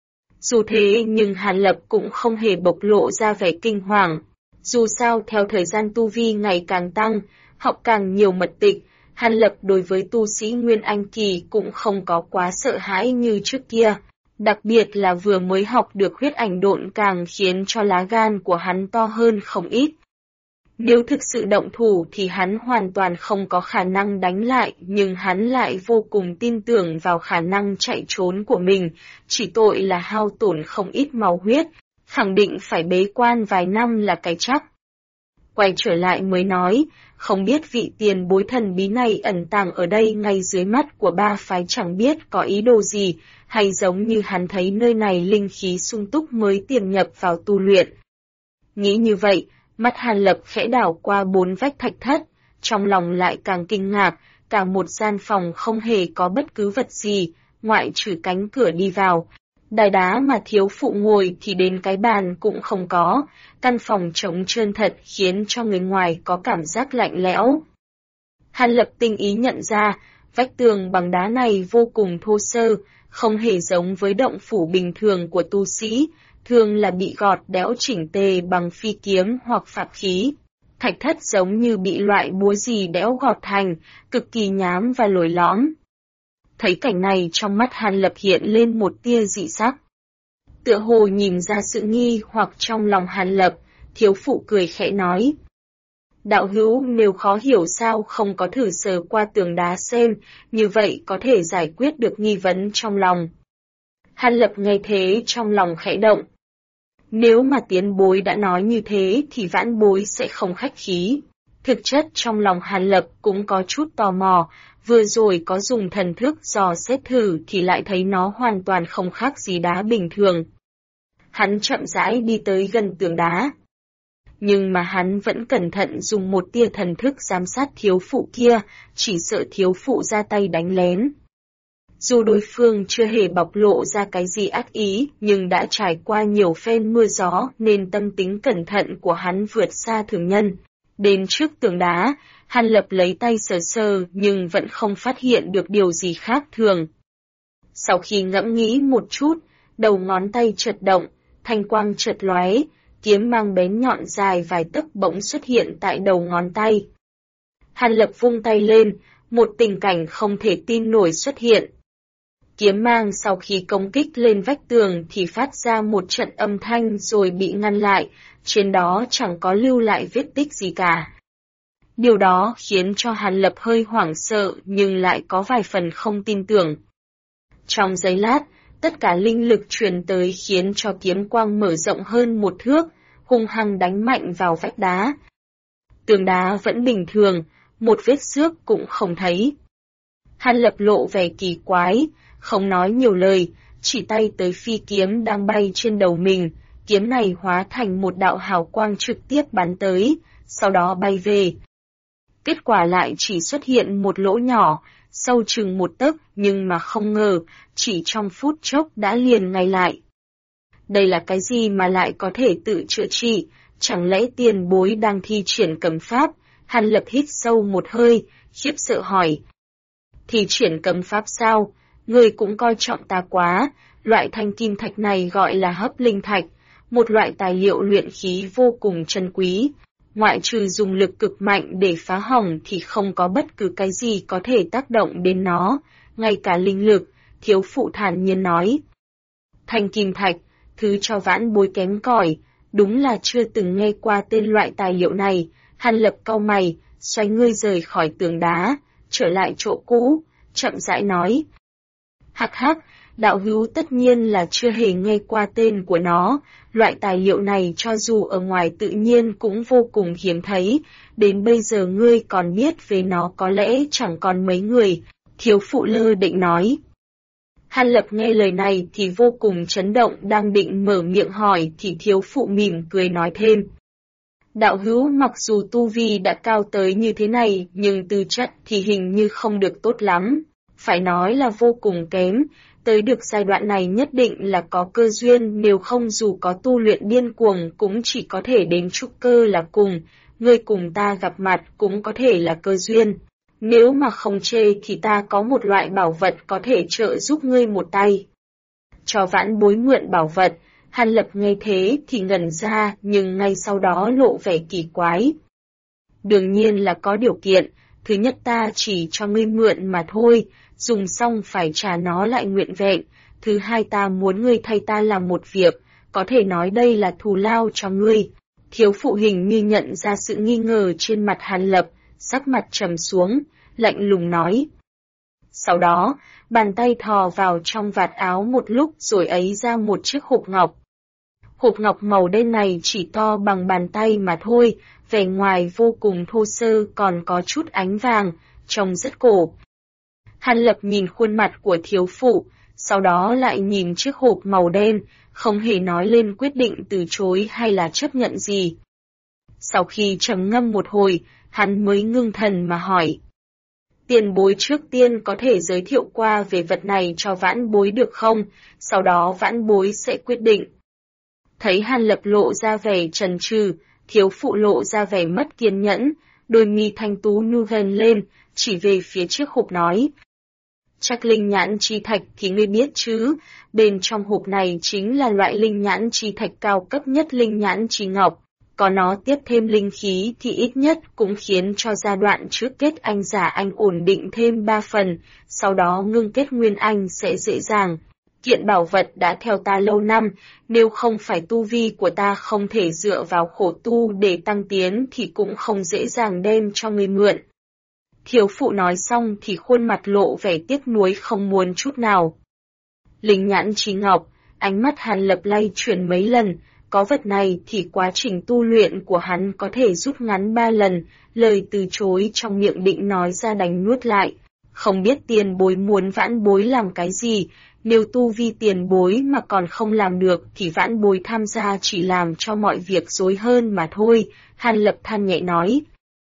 Dù thế nhưng Hàn Lập cũng không hề bộc lộ ra vẻ kinh hoàng. Dù sao theo thời gian tu vi ngày càng tăng, học càng nhiều mật tịch, Hàn Lập đối với tu sĩ Nguyên Anh kỳ cũng không có quá sợ hãi như trước kia. Đặc biệt là vừa mới học được huyết ảnh độn càng khiến cho lá gan của hắn to hơn không ít. Nếu thực sự động thủ thì hắn hoàn toàn không có khả năng đánh lại, nhưng hắn lại vô cùng tin tưởng vào khả năng chạy trốn của mình, chỉ tội là hao tổn không ít máu huyết, khẳng định phải bế quan vài năm là cái chắc. Quay trở lại mới nói, không biết vị tiền bối thần bí này ẩn tàng ở đây ngay dưới mắt của ba phái chẳng biết có ý đồ gì, hay giống như hắn thấy nơi này linh khí sung túc mới tiềm nhập vào tu luyện. Nghĩ như vậy, mắt Hàn Lập khẽ đảo qua bốn vách thạch thất, trong lòng lại càng kinh ngạc, cả một gian phòng không hề có bất cứ vật gì, ngoại trừ cánh cửa đi vào. Đài đá mà thiếu phụ ngồi thì đến cái bàn cũng không có, căn phòng trống trơn thật khiến cho người ngoài có cảm giác lạnh lẽo. Hàn Lập tinh ý nhận ra, vách tường bằng đá này vô cùng thô sơ, không hề giống với động phủ bình thường của tu sĩ, thường là bị gọt đẽo chỉnh tề bằng phi kiếm hoặc pháp khí. Thạch thất giống như bị loại búa gì đẽo gọt thành, cực kỳ nhám và lồi lõm. Thấy cảnh này trong mắt Hàn Lập hiện lên một tia dị sắc. Tựa hồ nhìn ra sự nghi hoặc trong lòng Hàn Lập, thiếu phụ cười khẽ nói. Đạo hữu nếu khó hiểu sao không có thử sờ qua tường đá xem, như vậy có thể giải quyết được nghi vấn trong lòng. Hàn Lập nghe thế trong lòng khẽ động. Nếu mà tiền bối đã nói như thế thì vãn bối sẽ không khách khí. Thực chất trong lòng Hàn Lập cũng có chút tò mò, vừa rồi có dùng thần thức dò xét thử thì lại thấy nó hoàn toàn không khác gì đá bình thường. Hắn chậm rãi đi tới gần tường đá. Nhưng mà hắn vẫn cẩn thận dùng một tia thần thức giám sát thiếu phụ kia, chỉ sợ thiếu phụ ra tay đánh lén. Dù đối phương chưa hề bộc lộ ra cái gì ác ý, nhưng đã trải qua nhiều phen mưa gió nên tâm tính cẩn thận của hắn vượt xa thường nhân. Đến trước tường đá, Hàn Lập lấy tay sờ sờ nhưng vẫn không phát hiện được điều gì khác thường. Sau khi ngẫm nghĩ một chút, đầu ngón tay chợt động, thanh quang chợt lóe, kiếm mang bén nhọn dài vài tấc bỗng xuất hiện tại đầu ngón tay. Hàn Lập vung tay lên, một tình cảnh không thể tin nổi xuất hiện. Kiếm mang sau khi công kích lên vách tường thì phát ra một trận âm thanh rồi bị ngăn lại, trên đó chẳng có lưu lại vết tích gì cả. Điều đó khiến cho Hàn Lập hơi hoảng sợ nhưng lại có vài phần không tin tưởng. Trong giây lát, tất cả linh lực truyền tới khiến cho kiếm quang mở rộng hơn một thước, hung hăng đánh mạnh vào vách đá. Tường đá vẫn bình thường, một vết xước cũng không thấy. Hàn Lập lộ vẻ kỳ quái, không nói nhiều lời, chỉ tay tới phi kiếm đang bay trên đầu mình, kiếm này hóa thành một đạo hào quang trực tiếp bắn tới, sau đó bay về. Kết quả lại chỉ xuất hiện một lỗ nhỏ, sâu chừng một tấc nhưng mà không ngờ, chỉ trong phút chốc đã liền ngay lại. Đây là cái gì mà lại có thể tự chữa trị, chẳng lẽ tiền bối đang thi triển cấm pháp? Hàn Lập hít sâu một hơi, khiếp sợ hỏi. Thì triển cấm pháp sao? Ngươi cũng coi trọng ta quá, loại thanh kim thạch này gọi là hấp linh thạch, một loại tài liệu luyện khí vô cùng chân quý. Ngoại trừ dùng lực cực mạnh để phá hỏng thì không có bất cứ cái gì có thể tác động đến nó, ngay cả linh lực, thiếu phụ thản nhiên nói. Thanh kim thạch, thứ cho vãn bối kém cỏi, đúng là chưa từng nghe qua tên loại tài liệu này. Hàn Lập cau mày, xoay ngươi rời khỏi tường đá, trở lại chỗ cũ, chậm rãi nói. Hắc hắc, đạo hữu tất nhiên là chưa hề nghe qua tên của nó, loại tài liệu này cho dù ở ngoài tự nhiên cũng vô cùng hiếm thấy, đến bây giờ ngươi còn biết về nó có lẽ chẳng còn mấy người, thiếu phụ lơ định nói. Hàn Lập nghe lời này thì vô cùng chấn động, đang định mở miệng hỏi thì thiếu phụ mỉm cười nói thêm. Đạo hữu mặc dù tu vi đã cao tới như thế này nhưng tư chất thì hình như không được tốt lắm, phải nói là vô cùng kém, tới được giai đoạn này nhất định là có cơ duyên, nếu không dù có tu luyện điên cuồng cũng chỉ có thể đến trúc cơ là cùng, ngươi cùng ta gặp mặt cũng có thể là cơ duyên. Nếu mà không chê thì ta có một loại bảo vật có thể trợ giúp ngươi một tay. Cho vãn bối mượn bảo vật, Hàn Lập nghe thế thì ngẩn ra nhưng ngay sau đó lộ vẻ kỳ quái. Đương nhiên là có điều kiện, thứ nhất ta chỉ cho ngươi mượn mà thôi, dùng xong phải trả nó lại nguyên vẹn, thứ hai ta muốn ngươi thay ta làm một việc, có thể nói đây là thù lao cho ngươi. Thiếu phụ hình như nhận ra sự nghi ngờ trên mặt Hàn Lập, sắc mặt trầm xuống, lạnh lùng nói. Sau đó, bàn tay thò vào trong vạt áo một lúc rồi ấy ra một chiếc hộp ngọc. Hộp ngọc màu đen này chỉ to bằng bàn tay mà thôi, vẻ ngoài vô cùng thô sơ còn có chút ánh vàng, trông rất cổ. Hàn Lập nhìn khuôn mặt của thiếu phụ, sau đó lại nhìn chiếc hộp màu đen, không hề nói lên quyết định từ chối hay là chấp nhận gì. Sau khi trầm ngâm một hồi, hắn mới ngưng thần mà hỏi. Tiền bối trước tiên có thể giới thiệu qua về vật này cho vãn bối được không, sau đó vãn bối sẽ quyết định. Thấy Hàn Lập lộ ra vẻ chần chừ, thiếu phụ lộ ra vẻ mất kiên nhẫn, đôi mi thanh tú nu gần lên, chỉ về phía trước hộp nói. Chắc linh nhãn chi thạch thì ngươi biết chứ, bên trong hộp này chính là loại linh nhãn chi thạch cao cấp nhất linh nhãn chi ngọc, có nó tiếp thêm linh khí thì ít nhất cũng khiến cho giai đoạn trước kết anh giả anh ổn định thêm 3 phần, sau đó ngưng kết nguyên anh sẽ dễ dàng. Kiện bảo vật đã theo ta lâu năm, nếu không phải tu vi của ta không thể dựa vào khổ tu để tăng tiến thì cũng không dễ dàng đem cho ngươi mượn. Thiếu phụ nói xong thì khuôn mặt lộ vẻ tiếc nuối không muốn chút nào. Linh nhãn chi ngọc, ánh mắt Hàn Lập lay chuyển mấy lần, có vật này thì quá trình tu luyện của hắn có thể rút ngắn 3 lần, lời từ chối trong miệng định nói ra đành nuốt lại. Không biết tiền bối muốn vãn bối làm cái gì, nếu tu vi tiền bối mà còn không làm được thì vãn bối tham gia chỉ làm cho mọi việc rối hơn mà thôi, Hàn Lập than nhẹ nói.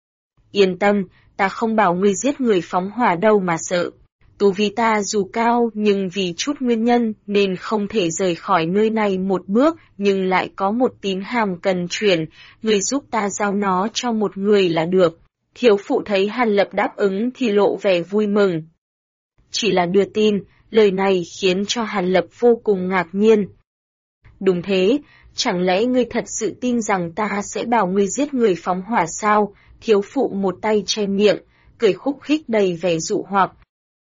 Yên tâm, ta không bảo ngươi giết người phóng hỏa đâu mà sợ. Tu vi ta dù cao nhưng vì chút nguyên nhân nên không thể rời khỏi nơi này một bước, nhưng lại có một tín hàm cần chuyển, ngươi giúp ta giao nó cho một người là được. Thiếu phụ thấy Hàn Lập đáp ứng thì lộ vẻ vui mừng. Chỉ là đưa tin, lời này khiến cho Hàn Lập vô cùng ngạc nhiên. Đúng thế, chẳng lẽ ngươi thật sự tin rằng ta sẽ bảo ngươi giết người phóng hỏa sao? Thiếu phụ một tay che miệng, cười khúc khích đầy vẻ dụ hoặc.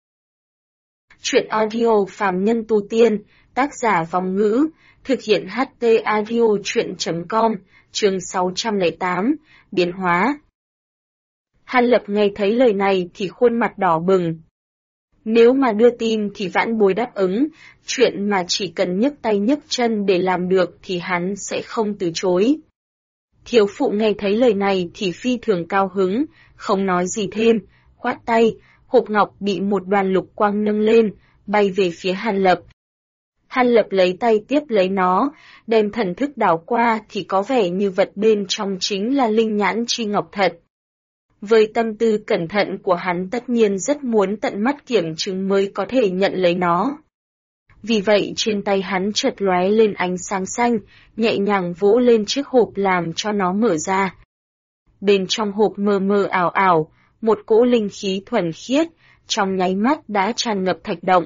Chuyện audio phàm nhân tu tiên, tác giả Vong Ngữ, thực hiện HT audio chuyện.com, chương 608, biến hóa. Hàn Lập nghe thấy lời này thì khuôn mặt đỏ bừng. Nếu mà đưa tin thì vãn bối đáp ứng, chuyện mà chỉ cần nhấc tay nhấc chân để làm được thì hắn sẽ không từ chối. Thiếu phụ nghe thấy lời này thì phi thường cao hứng, không nói gì thêm, khoát tay, hộp ngọc bị một đoàn lục quang nâng lên, bay về phía Hàn Lập. Hàn Lập lấy tay tiếp lấy nó, đem thần thức đảo qua thì có vẻ như vật bên trong chính là linh nhãn chi ngọc thật. Với tâm tư cẩn thận của hắn tất nhiên rất muốn tận mắt kiểm chứng mới có thể nhận lấy nó. Vì vậy trên tay hắn chợt lóe lên ánh sáng xanh, nhẹ nhàng vỗ lên chiếc hộp làm cho nó mở ra. Bên trong hộp mờ mờ ảo ảo, một cỗ linh khí thuần khiết, trong nháy mắt đã tràn ngập thạch động.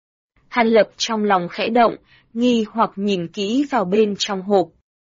Hàn Lập trong lòng khẽ động, nghi hoặc nhìn kỹ vào bên trong hộp.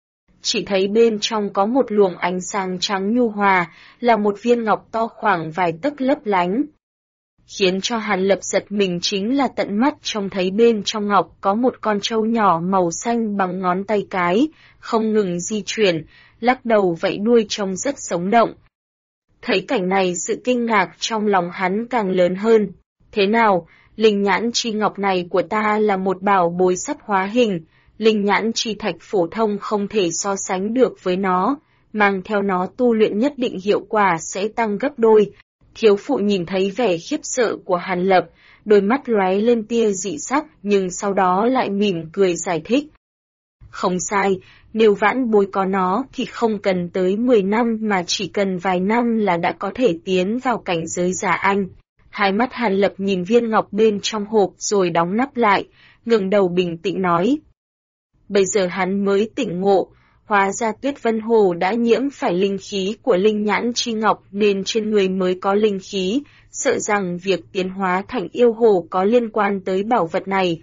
Chỉ thấy bên trong có một luồng ánh sáng trắng nhu hòa, là một viên ngọc to khoảng vài tấc lấp lánh. Khiến cho Hàn Lập giật mình chính là tận mắt trông thấy bên trong ngọc có một con trâu nhỏ màu xanh bằng ngón tay cái, không ngừng di chuyển, lắc đầu vẫy đuôi trông rất sống động. Thấy cảnh này sự kinh ngạc trong lòng hắn càng lớn hơn. Thế nào, linh nhãn chi ngọc này của ta là một bảo bối sắp hóa hình, linh nhãn chi thạch phổ thông không thể so sánh được với nó, mang theo nó tu luyện nhất định hiệu quả sẽ tăng gấp đôi. Thiếu phụ nhìn thấy vẻ khiếp sợ của Hàn Lập, đôi mắt lóe lên tia dị sắc nhưng sau đó lại mỉm cười giải thích. Không sai, nếu vãn bối có nó thì không cần tới 10 năm mà chỉ cần vài năm là đã có thể tiến vào cảnh giới giả anh. Hai mắt Hàn Lập nhìn viên ngọc bên trong hộp rồi đóng nắp lại, ngẩng đầu bình tĩnh nói. Bây giờ hắn mới tỉnh ngộ, hóa ra Tuyết Vân Hồ đã nhiễm phải linh khí của linh nhãn chi ngọc nên trên người mới có linh khí, sợ rằng việc tiến hóa thành yêu hồ có liên quan tới bảo vật này.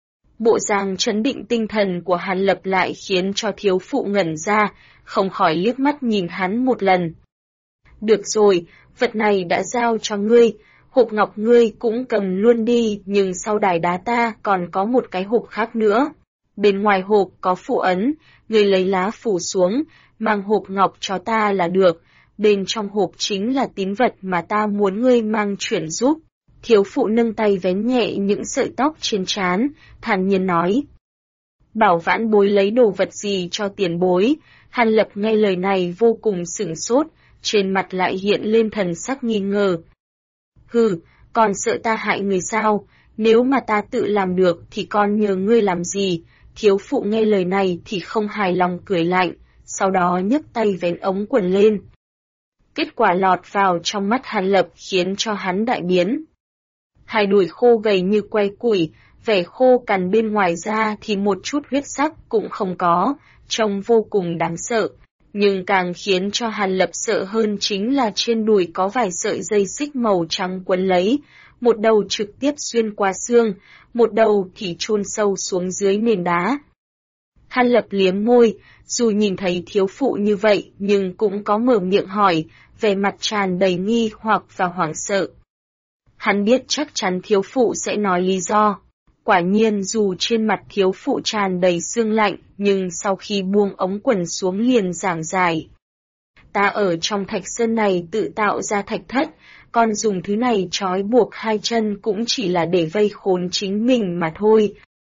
Bộ dạng trấn định tinh thần của Hàn Lập lại khiến cho thiếu phụ ngẩn ra, không khỏi liếc mắt nhìn hắn một lần. Được rồi, vật này đã giao cho ngươi, hộp ngọc ngươi cũng cầm luôn đi, nhưng sau đài đá ta còn có một cái hộp khác nữa. Bên ngoài hộp có phù ấn, ngươi lấy lá phủ xuống, mang hộp ngọc cho ta là được, bên trong hộp chính là tín vật mà ta muốn ngươi mang chuyển giúp. Thiếu phụ nâng tay vén nhẹ những sợi tóc trên trán, thản nhiên nói. Bảo vãn bối lấy đồ vật gì cho tiền bối, Hàn Lập nghe lời này vô cùng sửng sốt, trên mặt lại hiện lên thần sắc nghi ngờ. Hừ, còn sợ ta hại người sao, nếu mà ta tự làm được thì con nhờ ngươi làm gì, thiếu phụ nghe lời này thì không hài lòng cười lạnh, sau đó nhấc tay vén ống quần lên. Kết quả lọt vào trong mắt Hàn Lập khiến cho hắn đại biến. Hai đùi khô gầy như que củi, vẻ khô cằn bên ngoài ra thì một chút huyết sắc cũng không có, trông vô cùng đáng sợ. Nhưng càng khiến cho Hàn Lập sợ hơn chính là trên đùi có vài sợi dây xích màu trắng quấn lấy, một đầu trực tiếp xuyên qua xương, một đầu thì chôn sâu xuống dưới nền đá. Hàn Lập liếm môi, dù nhìn thấy thiếu phụ như vậy nhưng cũng có mở miệng hỏi, vẻ mặt tràn đầy nghi hoặc và hoảng sợ. Hắn biết chắc chắn thiếu phụ sẽ nói lý do. Quả nhiên dù trên mặt thiếu phụ tràn đầy sương lạnh, nhưng sau khi buông ống quần xuống liền giảng giải. Ta ở trong thạch sơn này tự tạo ra thạch thất, còn dùng thứ này trói buộc hai chân cũng chỉ là để vây khốn chính mình mà thôi.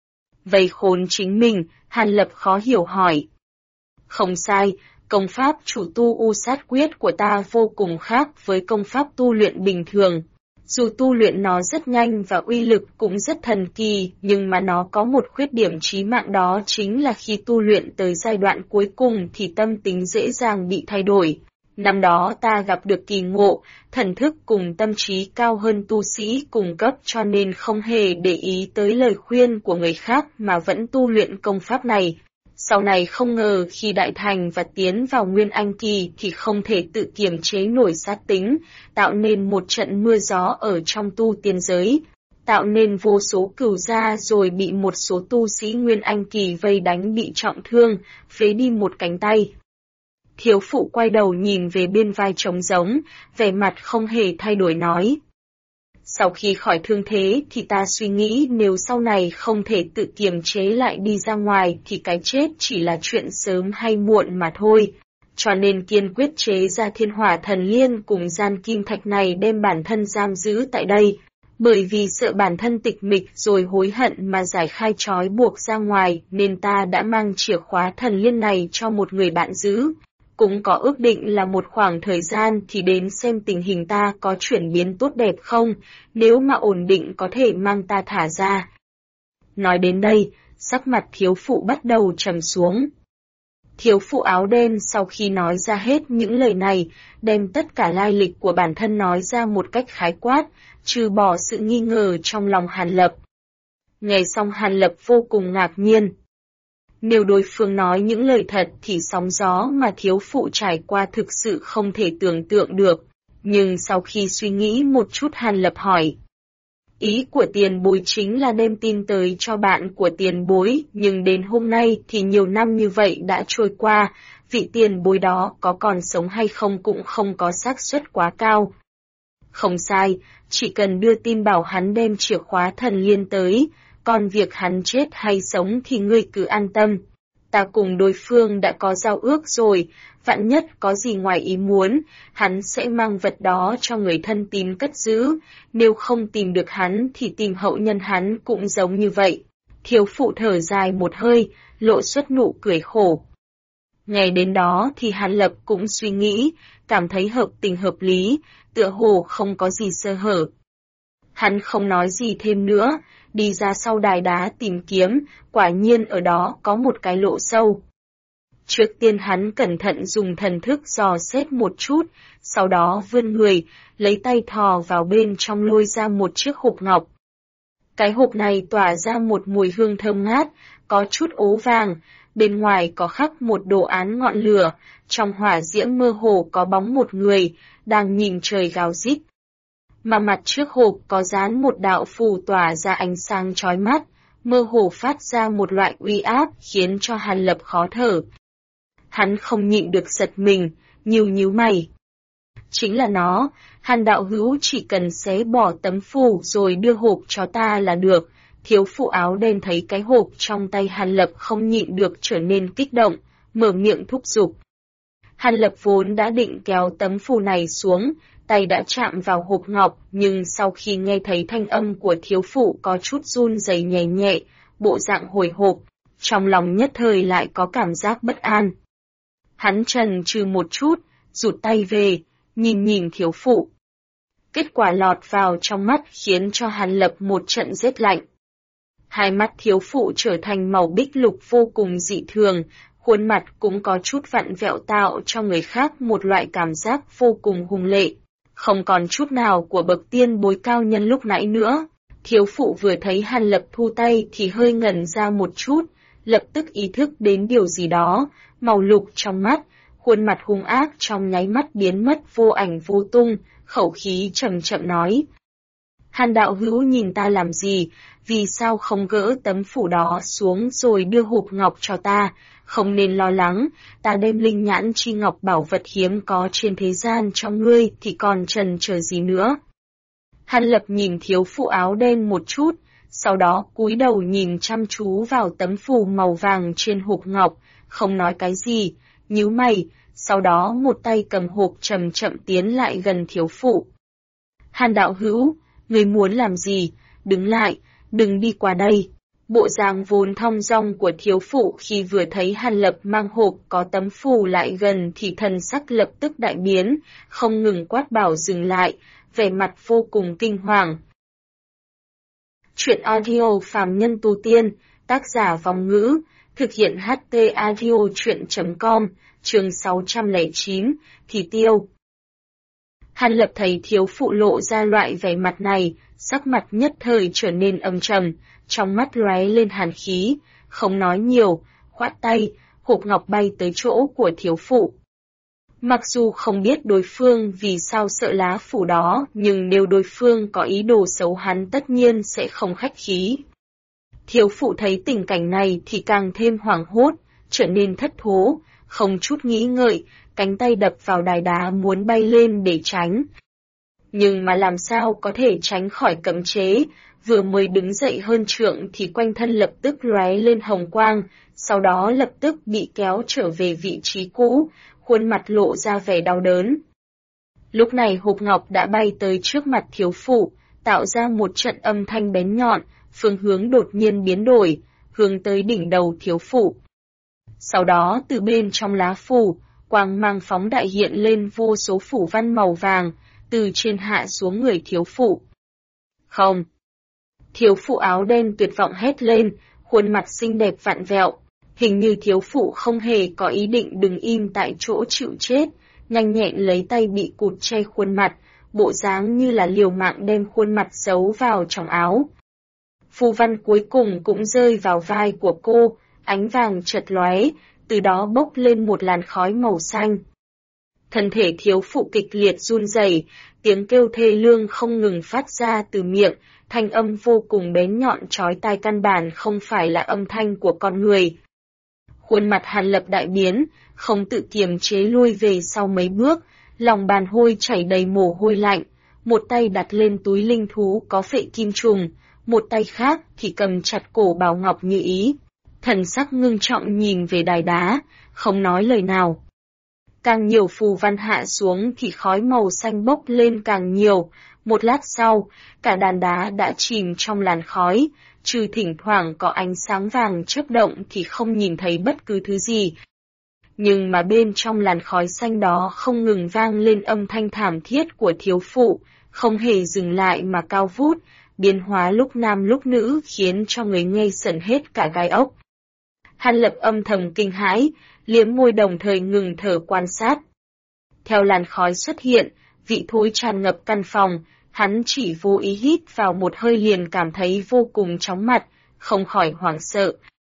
Vây khốn chính mình, Hàn Lập khó hiểu hỏi. Không sai, công pháp chủ tu u sát quyết của ta vô cùng khác với công pháp tu luyện bình thường. Dù tu luyện nó rất nhanh và uy lực cũng rất thần kỳ, nhưng mà nó có một khuyết điểm chí mạng, đó chính là khi tu luyện tới giai đoạn cuối cùng thì tâm tính dễ dàng bị thay đổi. Năm đó ta gặp được kỳ ngộ, thần thức cùng tâm trí cao hơn tu sĩ cùng cấp cho nên không hề để ý tới lời khuyên của người khác mà vẫn tu luyện công pháp này. Sau này không ngờ khi đại thành và tiến vào Nguyên Anh kỳ thì không thể tự kiềm chế nổi sát tính, tạo nên một trận mưa gió ở trong tu tiên giới, tạo nên vô số cửu gia rồi bị một số tu sĩ Nguyên Anh kỳ vây đánh bị trọng thương, phế đi một cánh tay. Thiếu phụ quay đầu nhìn về bên vai trống rỗng, vẻ mặt không hề thay đổi nói. Sau khi khỏi thương thế thì ta suy nghĩ nếu sau này không thể tự kiềm chế lại đi ra ngoài thì cái chết chỉ là chuyện sớm hay muộn mà thôi. Cho nên kiên quyết chế ra thiên hỏa thần liên cùng gian kim thạch này đem bản thân giam giữ tại đây. Bởi vì sợ bản thân tịch mịch rồi hối hận mà giải khai trói buộc ra ngoài nên ta đã mang chìa khóa thần liên này cho một người bạn giữ. Cũng có ước định là một khoảng thời gian thì đến xem tình hình ta có chuyển biến tốt đẹp không, nếu mà ổn định có thể mang ta thả ra. Nói đến đây, sắc mặt thiếu phụ bắt đầu trầm xuống. Thiếu phụ áo đen sau khi nói ra hết những lời này, đem tất cả lai lịch của bản thân nói ra một cách khái quát, trừ bỏ sự nghi ngờ trong lòng Hàn Lập. Nghe xong Hàn Lập vô cùng ngạc nhiên. Nếu đối phương nói những lời thật thì sóng gió mà thiếu phụ trải qua thực sự không thể tưởng tượng được. nhưng sau khi suy nghĩ một chút Hàn Lập hỏi. Ý của tiền bối chính là đem tin tới cho bạn của tiền bối, nhưng đến hôm nay thì nhiều năm như vậy đã trôi qua, vị tiền bối đó có còn sống hay không cũng không có xác suất quá cao. Không sai, chỉ cần đưa tin bảo hắn đem chìa khóa thần liên tới, còn việc hắn chết hay sống thì ngươi cứ an tâm. Ta cùng đối phương đã có giao ước rồi, vạn nhất có gì ngoài ý muốn, hắn sẽ mang vật đó cho người thân tín cất giữ, nếu không tìm được hắn thì tìm hậu nhân hắn cũng giống như vậy. Thiếu phụ thở dài một hơi, lộ xuất nụ cười khổ. Ngày đến đó thì Hàn Lập cũng suy nghĩ, cảm thấy hợp tình hợp lý, tựa hồ không có gì sơ hở. Hắn không nói gì thêm nữa, đi ra sau đài đá tìm kiếm, quả nhiên ở đó có một cái lỗ sâu. Trước tiên hắn cẩn thận dùng thần thức dò xét một chút, sau đó vươn người, lấy tay thò vào bên trong lôi ra một chiếc hộp ngọc. Cái hộp này tỏa ra một mùi hương thơm ngát, có chút ố vàng, bên ngoài có khắc một đồ án ngọn lửa, trong hỏa diễm mơ hồ có bóng một người, đang nhìn trời gào rít. Mà mặt trước hộp có dán một đạo phù tỏa ra ánh sáng chói mắt, mơ hồ phát ra một loại uy áp khiến cho Hàn Lập khó thở. Hắn không nhịn được giật mình, nhíu mày. Chính là nó, Hàn đạo hữu chỉ cần xé bỏ tấm phù rồi đưa hộp cho ta là được. Thiếu phụ áo đen thấy cái hộp trong tay Hàn Lập không nhịn được trở nên kích động, mở miệng thúc giục. Hàn Lập vốn đã định kéo tấm phù này xuống, tay đã chạm vào hộp ngọc, nhưng sau khi nghe thấy thanh âm của thiếu phụ có chút run rẩy nhẹ nhẹ, bộ dạng hồi hộp, trong lòng nhất thời lại có cảm giác bất an. Hắn chần chừ một chút, rụt tay về, nhìn thiếu phụ. Kết quả lọt vào trong mắt khiến cho Hàn Lập một trận rét lạnh. Hai mắt thiếu phụ trở thành màu bích lục vô cùng dị thường, khuôn mặt cũng có chút vặn vẹo tạo cho người khác một loại cảm giác vô cùng hùng lệ. Không còn chút nào của bậc tiên bối cao nhân lúc nãy nữa. Thiếu phụ vừa thấy Hàn Lập thu tay thì hơi ngẩn ra một chút, lập tức ý thức đến điều gì đó, màu lục trong mắt, khuôn mặt hung ác trong nháy mắt biến mất vô ảnh vô tung, khẩu khí chậm chậm nói. Hàn đạo hữu nhìn ta làm gì, vì sao không gỡ tấm phủ đó xuống rồi đưa hộp ngọc cho ta, không nên lo lắng, ta đem linh nhãn chi ngọc bảo vật hiếm có trên thế gian cho ngươi thì còn chần chờ gì nữa. Hàn Lập nhìn thiếu phụ áo đen một chút, sau đó cúi đầu nhìn chăm chú vào tấm phù màu vàng trên hộp ngọc, không nói cái gì, nhíu mày, sau đó một tay cầm hộp chậm chậm tiến lại gần thiếu phụ. Hàn đạo hữu, ngươi muốn làm gì, đứng lại, đừng đi qua đây. Bộ dạng vốn thong dong của thiếu phụ khi vừa thấy Hàn Lập mang hộp có tấm phù lại gần thì thần sắc lập tức đại biến, không ngừng quát bảo dừng lại, vẻ mặt vô cùng kinh hoàng. Chuyện audio phàm nhân tu tiên, tác giả Vong Ngữ, thực hiện HT audio chuyện.com, chương 609, thì tiêu. Hàn Lập thấy thiếu phụ lộ ra loại vẻ mặt này, sắc mặt nhất thời trở nên âm trầm, trong mắt lóe lên hàn khí, không nói nhiều, khoát tay, hộp ngọc bay tới chỗ của thiếu phụ. Mặc dù không biết đối phương vì sao sợ lá phủ đó, nhưng nếu đối phương có ý đồ xấu hắn tất nhiên sẽ không khách khí. Thiếu phụ thấy tình cảnh này thì càng thêm hoảng hốt, trở nên thất thố, không chút nghĩ ngợi, cánh tay đập vào đài đá muốn bay lên để tránh. Nhưng mà làm sao có thể tránh khỏi cấm chế, vừa mới đứng dậy hơn trượng thì quanh thân lập tức lóe lên hồng quang, sau đó lập tức bị kéo trở về vị trí cũ, khuôn mặt lộ ra vẻ đau đớn. Lúc này hộp ngọc đã bay tới trước mặt thiếu phụ, tạo ra một trận âm thanh bén nhọn, phương hướng đột nhiên biến đổi, hướng tới đỉnh đầu thiếu phụ. Sau đó từ bên trong lá phù, quang mang phóng đại hiện lên vô số phủ văn màu vàng, từ trên hạ xuống người thiếu phụ. Không! Thiếu phụ áo đen tuyệt vọng hét lên, khuôn mặt xinh đẹp vặn vẹo. Hình như thiếu phụ không hề có ý định đứng im tại chỗ chịu chết, nhanh nhẹn lấy tay bị cụt che khuôn mặt, bộ dáng như là liều mạng đem khuôn mặt giấu vào trong áo. Phù văn cuối cùng cũng rơi vào vai của cô, ánh vàng chợt lóe, từ đó bốc lên một làn khói màu xanh. Thân thể thiếu phụ kịch liệt run rẩy, tiếng kêu thê lương không ngừng phát ra từ miệng, thanh âm vô cùng bén nhọn chói tai căn bản không phải là âm thanh của con người. Khuôn mặt Hàn Lập đại biến, không tự kiềm chế lui về sau mấy bước, lòng bàn hôi chảy đầy mồ hôi lạnh, một tay đặt lên túi linh thú có phệ kim trùng, một tay khác thì cầm chặt cổ Bảo Ngọc Như Ý. Thần sắc ngưng trọng nhìn về đài đá, không nói lời nào. Càng nhiều phù văn hạ xuống thì khói màu xanh bốc lên càng nhiều, một lát sau, cả đàn đá đã chìm trong làn khói, trừ thỉnh thoảng có ánh sáng vàng chớp động thì không nhìn thấy bất cứ thứ gì. Nhưng mà bên trong làn khói xanh đó không ngừng vang lên âm thanh thảm thiết của thiếu phụ, không hề dừng lại mà cao vút, biến hóa lúc nam lúc nữ khiến cho người nghe sởn hết cả gai ốc. Hàn Lập âm thầm kinh hãi, liếm môi đồng thời ngừng thở quan sát. Theo làn khói xuất hiện, vị thối tràn ngập căn phòng, hắn chỉ vô ý hít vào một hơi liền cảm thấy vô cùng chóng mặt, không khỏi hoảng sợ.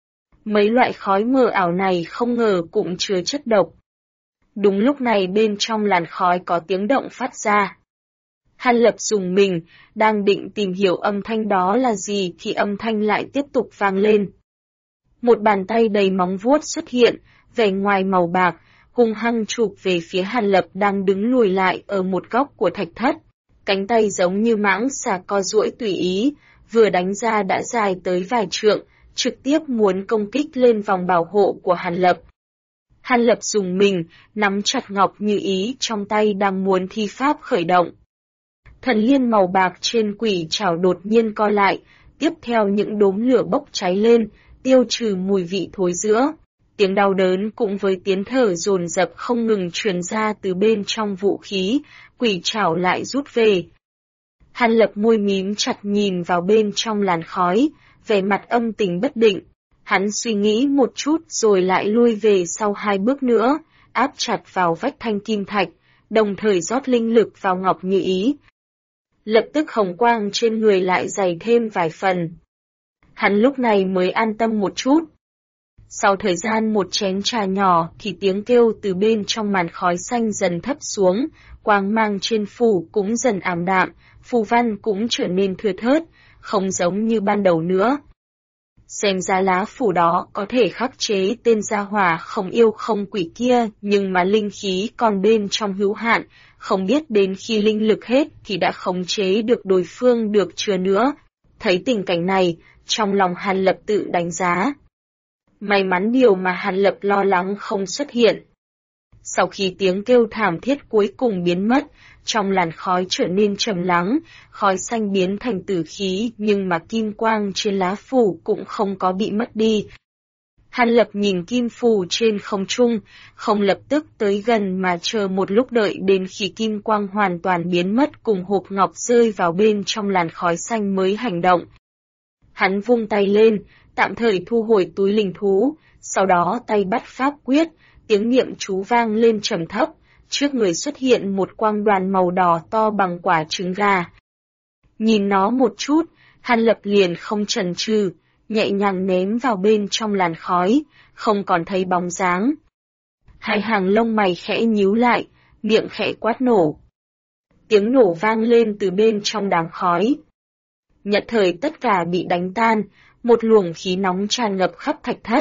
Mấy loại khói mờ ảo này không ngờ cũng chứa chất độc. Đúng lúc này bên trong làn khói có tiếng động phát ra. Hàn Lập rùng mình, đang định tìm hiểu âm thanh đó là gì thì âm thanh lại tiếp tục vang lên. Một bàn tay đầy móng vuốt xuất hiện, vẻ ngoài màu bạc, hung hăng chụp về phía Hàn Lập đang đứng lùi lại ở một góc của thạch thất. Cánh tay giống như mãng xà co duỗi tùy ý, vừa đánh ra đã dài tới vài trượng, trực tiếp muốn công kích lên vòng bảo hộ của Hàn Lập. Hàn Lập dùng mình, nắm chặt Ngọc Như Ý trong tay đang muốn thi pháp khởi động. Thần liên màu bạc trên quỷ trảo đột nhiên co lại, tiếp theo những đốm lửa bốc cháy lên, tiêu trừ mùi vị thối rữa. Tiếng đau đớn cùng với tiếng thở dồn dập không ngừng truyền ra từ bên trong vũ khí, quỷ trảo lại rút về. Hàn Lập môi mím chặt nhìn vào bên trong làn khói, vẻ mặt âm tình bất định. Hắn suy nghĩ một chút rồi lại lui về sau 2 bước nữa, áp chặt vào vách thanh kim thạch, đồng thời rót linh lực vào Ngọc Như Ý. Lập tức hồng quang trên người lại dày thêm vài phần. Hắn lúc này mới an tâm một chút. Sau thời gian một chén trà nhỏ thì tiếng kêu từ bên trong màn khói xanh dần thấp xuống, quang mang trên phủ cũng dần ảm đạm, phù văn cũng trở nên thưa thớt, không giống như ban đầu nữa. Xem ra lá phủ đó có thể khắc chế tên gia hỏa không yêu không quỷ kia, nhưng mà linh khí còn bên trong hữu hạn, không biết đến khi linh lực hết thì đã khống chế được đối phương được chưa nữa. Thấy tình cảnh này, trong lòng Hàn Lập tự đánh giá. May mắn điều mà Hàn Lập lo lắng không xuất hiện. Sau khi tiếng kêu thảm thiết cuối cùng biến mất, trong làn khói trở nên trầm lắng, khói xanh biến thành tử khí nhưng mà kim quang trên lá phủ cũng không có bị mất đi. Hàn Lập nhìn kim phù trên không trung, không lập tức tới gần mà chờ một lúc đợi đến khi kim quang hoàn toàn biến mất cùng hộp ngọc rơi vào bên trong làn khói xanh mới hành động. Hắn vung tay lên, tạm thời thu hồi túi linh thú, sau đó tay bắt pháp quyết, tiếng niệm chú vang lên trầm thấp, trước người xuất hiện một quang đoàn màu đỏ to bằng quả trứng gà. Nhìn nó một chút, Hàn Lập liền không chần chừ, nhẹ nhàng ném vào bên trong làn khói, không còn thấy bóng dáng. Hai hàng lông mày khẽ nhíu lại, miệng khẽ quát nổ. Tiếng nổ vang lên từ bên trong đám khói. Nhất thời tất cả bị đánh tan, một luồng khí nóng tràn ngập khắp thạch thất.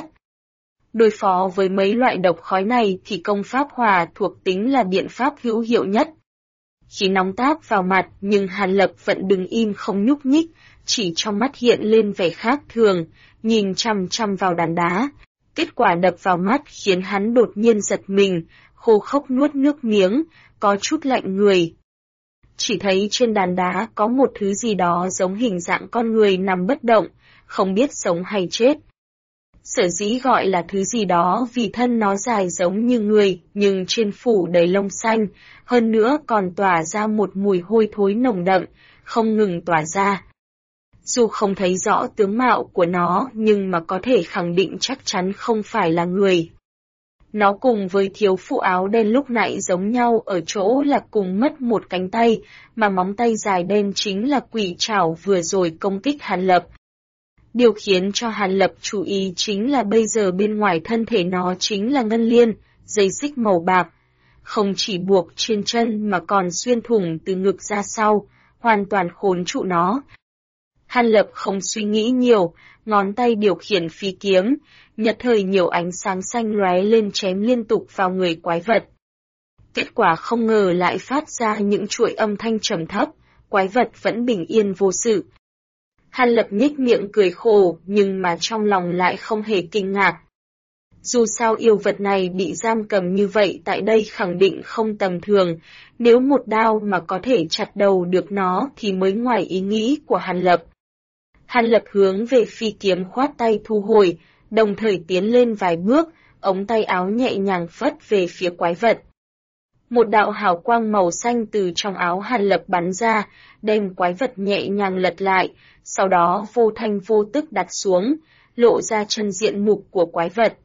Đối phó với mấy loại độc khói này thì công pháp hòa thuộc tính là biện pháp hữu hiệu nhất. Khí nóng táp vào mặt nhưng Hàn Lập vẫn đứng im không nhúc nhích, chỉ trong mắt hiện lên vẻ khác thường, nhìn chằm chằm vào đàn đá. Kết quả đập vào mắt khiến hắn đột nhiên giật mình, khô khốc nuốt nước miếng, có chút lạnh người. Chỉ thấy trên đàn đá có một thứ gì đó giống hình dạng con người nằm bất động, không biết sống hay chết. Sở dĩ gọi là thứ gì đó vì thân nó dài giống như người, nhưng trên phủ đầy lông xanh, hơn nữa còn tỏa ra một mùi hôi thối nồng đậm, không ngừng tỏa ra. Dù không thấy rõ tướng mạo của nó nhưng mà có thể khẳng định chắc chắn không phải là người. Nó cùng với thiếu phụ áo đen lúc nãy giống nhau ở chỗ là cùng mất một cánh tay, mà móng tay dài đen chính là quỷ trảo vừa rồi công kích Hàn Lập. Điều khiến cho Hàn Lập chú ý chính là bây giờ bên ngoài thân thể nó chính là ngân liên, dây xích màu bạc. không chỉ buộc trên chân mà còn xuyên thủng từ ngực ra sau, hoàn toàn khốn trụ nó. Hàn Lập không suy nghĩ nhiều, ngón tay điều khiển phi kiếm, nhất thời nhiều ánh sáng xanh lóe lên chém liên tục vào người quái vật. Kết quả không ngờ lại phát ra những chuỗi âm thanh trầm thấp, quái vật vẫn bình yên vô sự. Hàn Lập nhếch miệng cười khổ, nhưng mà trong lòng lại không hề kinh ngạc. Dù sao yêu vật này bị giam cầm như vậy tại đây khẳng định không tầm thường, nếu một đao mà có thể chặt đầu được nó thì mới ngoài ý nghĩ của Hàn Lập. Hàn Lập hướng về phi kiếm khoát tay thu hồi, đồng thời tiến lên vài bước, ống tay áo nhẹ nhàng phất về phía quái vật. Một đạo hào quang màu xanh từ trong áo Hàn Lập bắn ra, đem quái vật nhẹ nhàng lật lại, sau đó vô thanh vô tức đặt xuống, lộ ra chân diện mục của quái vật.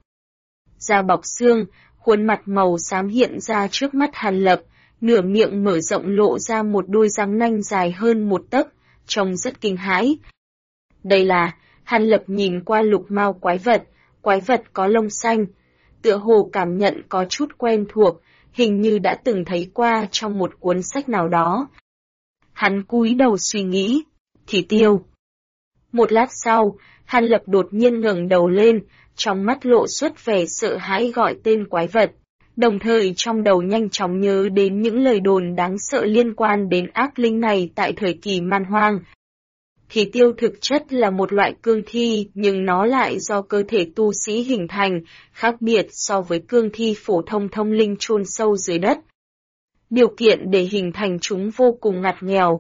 Da bọc xương, khuôn mặt màu xám hiện ra trước mắt Hàn Lập, nửa miệng mở rộng lộ ra một đôi răng nanh dài hơn một tấc, trông rất kinh hãi. Đây là, Hàn Lập nhìn qua lục mao quái vật có lông xanh, tựa hồ cảm nhận có chút quen thuộc, hình như đã từng thấy qua trong một cuốn sách nào đó. Hắn cúi đầu suy nghĩ, thì tiêu. Một lát sau, Hàn Lập đột nhiên ngẩng đầu lên, trong mắt lộ xuất vẻ sợ hãi gọi tên quái vật, đồng thời trong đầu nhanh chóng nhớ đến những lời đồn đáng sợ liên quan đến ác linh này tại thời kỳ man hoang. Thì tiêu thực chất là một loại cương thi, nhưng nó lại do cơ thể tu sĩ hình thành, khác biệt so với cương thi phổ thông thông linh chôn sâu dưới đất. Điều kiện để hình thành chúng vô cùng ngặt nghèo.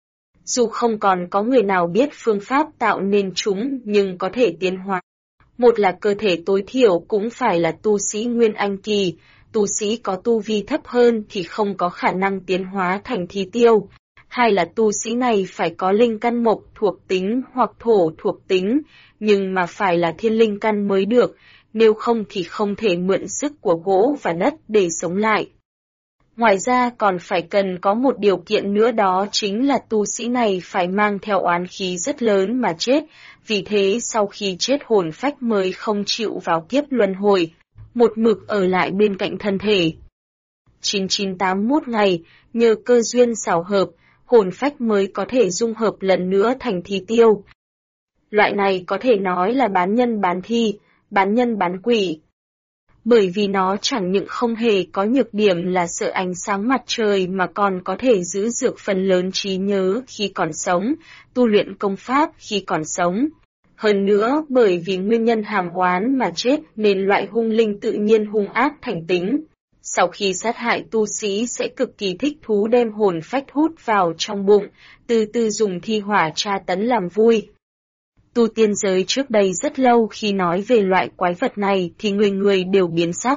Dù không còn có người nào biết phương pháp tạo nên chúng nhưng có thể tiến hóa. Một là cơ thể tối thiểu cũng phải là tu sĩ Nguyên Anh kỳ, tu sĩ có tu vi thấp hơn thì không có khả năng tiến hóa thành thi tiêu. Hai là tu sĩ này phải có linh căn mộc thuộc tính hoặc thổ thuộc tính, nhưng mà phải là thiên linh căn mới được, nếu không thì không thể mượn sức của gỗ và đất để sống lại. Ngoài ra còn phải cần có một điều kiện nữa, đó chính là tu sĩ này phải mang theo oán khí rất lớn mà chết, vì thế sau khi chết hồn phách mới không chịu vào kiếp luân hồi, một mực ở lại bên cạnh thân thể. 9981 ngày, nhờ cơ duyên xảo hợp, hồn phách mới có thể dung hợp lần nữa thành thi tiêu. Loại này có thể nói là bán nhân bán thi, bán nhân bán quỷ. Bởi vì nó chẳng những không hề có nhược điểm là sợ ánh sáng mặt trời mà còn có thể giữ được phần lớn trí nhớ khi còn sống, tu luyện công pháp khi còn sống. Hơn nữa, bởi vì nguyên nhân hàm oán mà chết nên loại hung linh tự nhiên hung ác thành tính. Sau khi sát hại tu sĩ sẽ cực kỳ thích thú đem hồn phách hút vào trong bụng, từ từ dùng thi hỏa tra tấn làm vui. Tu tiên giới trước đây rất lâu khi nói về loại quái vật này thì người người đều biến sắc.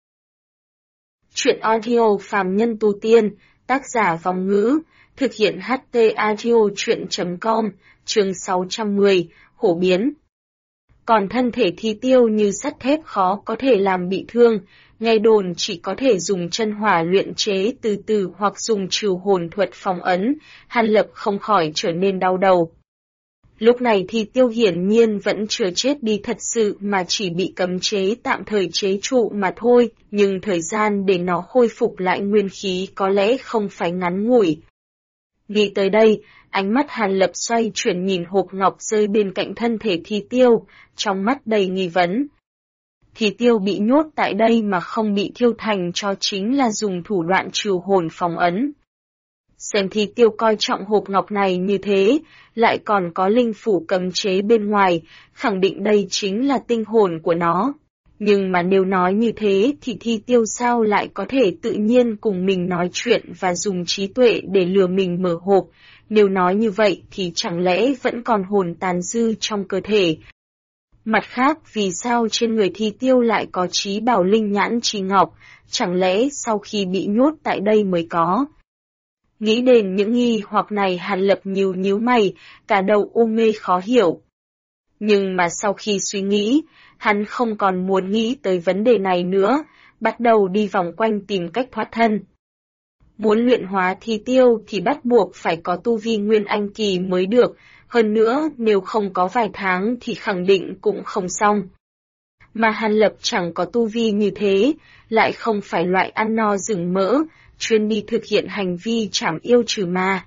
Chuyện audio phàm nhân tu tiên, tác giả Vòng Ngữ, thực hiện HT audio chuyện.com, chương 610, hổ biến. Còn thân thể thi tiêu như sắt thép khó có thể làm bị thương, nghe đồn chỉ có thể dùng chân hỏa luyện chế từ từ hoặc dùng trừ hồn thuật phong ấn, Hàn Lập không khỏi trở nên đau đầu. Lúc này thì tiêu hiển nhiên vẫn chưa chết đi thật sự mà chỉ bị cấm chế tạm thời chế trụ mà thôi, nhưng thời gian để nó khôi phục lại nguyên khí có lẽ không phải ngắn ngủi. Nghĩ tới đây, ánh mắt Hàn Lập xoay chuyển nhìn hộp ngọc rơi bên cạnh thân thể thi tiêu, trong mắt đầy nghi vấn. Thi tiêu bị nhốt tại đây mà không bị thiêu thành cho chính là dùng thủ đoạn trừ hồn phong ấn. Xem thi tiêu coi trọng hộp ngọc này như thế, lại còn có linh phủ cấm chế bên ngoài, khẳng định đây chính là tinh hồn của nó. Nhưng mà nếu nói như thế thì thi tiêu sao lại có thể tự nhiên cùng mình nói chuyện và dùng trí tuệ để lừa mình mở hộp, nếu nói như vậy thì chẳng lẽ vẫn còn hồn tàn dư trong cơ thể. Mặt khác vì sao trên người thi tiêu lại có trí bảo linh nhãn trí ngọc, chẳng lẽ sau khi bị nhốt tại đây mới có. Nghĩ đến những nghi hoặc này Hàn Lập nhíu mày, cả đầu u mê khó hiểu. Nhưng mà sau khi suy nghĩ, hắn không còn muốn nghĩ tới vấn đề này nữa, bắt đầu đi vòng quanh tìm cách thoát thân. Muốn luyện hóa thi tiêu thì bắt buộc phải có tu vi Nguyên Anh kỳ mới được, hơn nữa nếu không có vài tháng thì khẳng định cũng không xong. Mà Hàn Lập chẳng có tu vi như thế, lại không phải loại ăn no rừng mỡ, chuyên đi thực hiện hành vi trảm yêu trừ ma.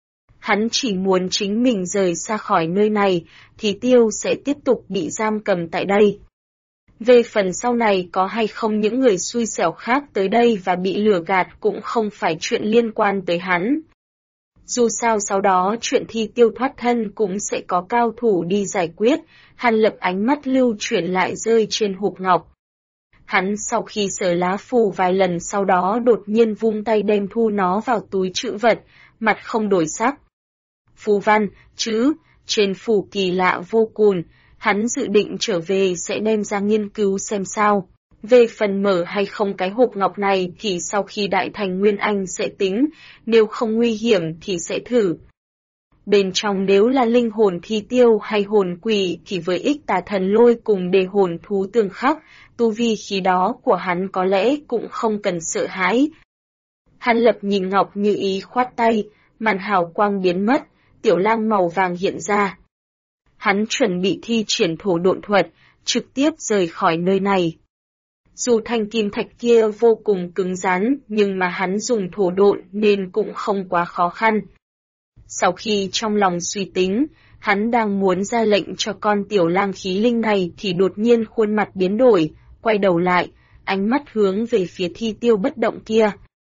Hắn chỉ muốn chính mình rời xa khỏi nơi này, thì Tiêu sẽ tiếp tục bị giam cầm tại đây. Về phần sau này có hay không những người xui xẻo khác tới đây và bị lừa gạt cũng không phải chuyện liên quan tới hắn. Dù sao sau đó chuyện Thi Tiêu thoát thân cũng sẽ có cao thủ đi giải quyết, Hàn Lập ánh mắt lưu chuyển lại rơi trên hộp ngọc. Hắn sau khi sờ lá phù vài lần sau đó đột nhiên vung tay đem thu nó vào túi trữ vật, mặt không đổi sắc. Phù văn, chữ, trên phù kỳ lạ vô cùng, hắn dự định trở về sẽ đem ra nghiên cứu xem sao. Về phần mở hay không cái hộp ngọc này thì sau khi đại thành Nguyên Anh sẽ tính, nếu không nguy hiểm thì sẽ thử. Bên trong nếu là linh hồn Thi Tiêu hay hồn quỷ thì với ích tà thần lôi cùng đề hồn thú tương khắc, tu vi khí đó của hắn có lẽ cũng không cần sợ hãi. Hàn Lập nhìn Ngọc Như Ý khoát tay, màn hào quang biến mất, tiểu lang màu vàng hiện ra. Hắn chuẩn bị thi triển thổ độn thuật, trực tiếp rời khỏi nơi này. Dù thanh kim thạch kia vô cùng cứng rắn, nhưng mà hắn dùng thổ độn nên cũng không quá khó khăn. Sau khi trong lòng suy tính, hắn đang muốn ra lệnh cho con tiểu lang khí linh này thì đột nhiên khuôn mặt biến đổi, quay đầu lại, ánh mắt hướng về phía Thi Tiêu bất động kia.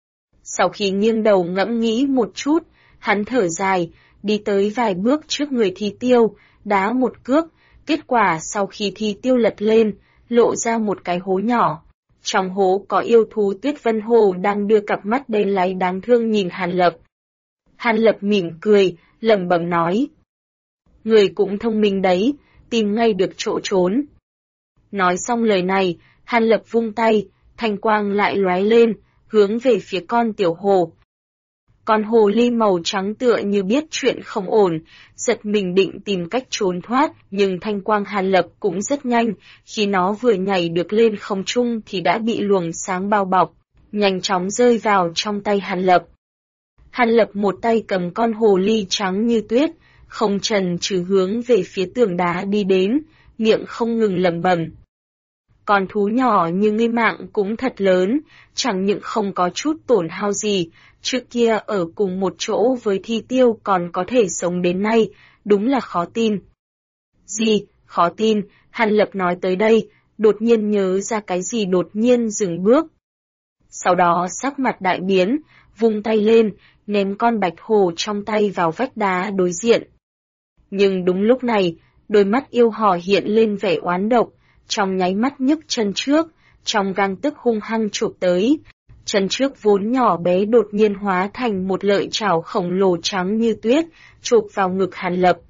Sau khi nghiêng đầu ngẫm nghĩ một chút, hắn thở dài, đi tới vài bước trước người Thi Tiêu, đá một cước, kết quả sau khi Thi Tiêu lật lên, lộ ra một cái hố nhỏ. Trong hố có yêu thú Tuyết Vân Hồ đang đưa cặp mắt đen láy đáng thương nhìn Hàn Lập. Hàn Lập mỉm cười, lẩm bẩm nói. Người cũng thông minh đấy, tìm ngay được chỗ trốn. Nói xong lời này, Hàn Lập vung tay, thanh quang lại lóe lên, hướng về phía con tiểu hồ. Con hồ ly màu trắng tựa như biết chuyện không ổn, giật mình định tìm cách trốn thoát, nhưng thanh quang Hàn Lập cũng rất nhanh, khi nó vừa nhảy được lên không trung thì đã bị luồng sáng bao bọc, nhanh chóng rơi vào trong tay Hàn Lập. Hàn Lập một tay cầm con hồ ly trắng như tuyết, không chần chừ hướng về phía tường đá đi đến, miệng không ngừng lẩm bẩm. Con thú nhỏ như ngươi mạng cũng thật lớn, chẳng những không có chút tổn hao gì, trước kia ở cùng một chỗ với Thi Tiêu còn có thể sống đến nay, đúng là khó tin. Gì, khó tin, Hàn Lập nói tới đây, đột nhiên nhớ ra cái gì đột nhiên dừng bước. Sau đó sắc mặt đại biến, vung tay lên, ném con bạch hồ trong tay vào vách đá đối diện. Nhưng đúng lúc này, đôi mắt yêu hò hiện lên vẻ oán độc, trong nháy mắt nhấc chân trước, trong gang tức hung hăng chụp tới. Chân trước vốn nhỏ bé đột nhiên hóa thành một lợi chảo khổng lồ trắng như tuyết, chụp vào ngực Hàn Lập.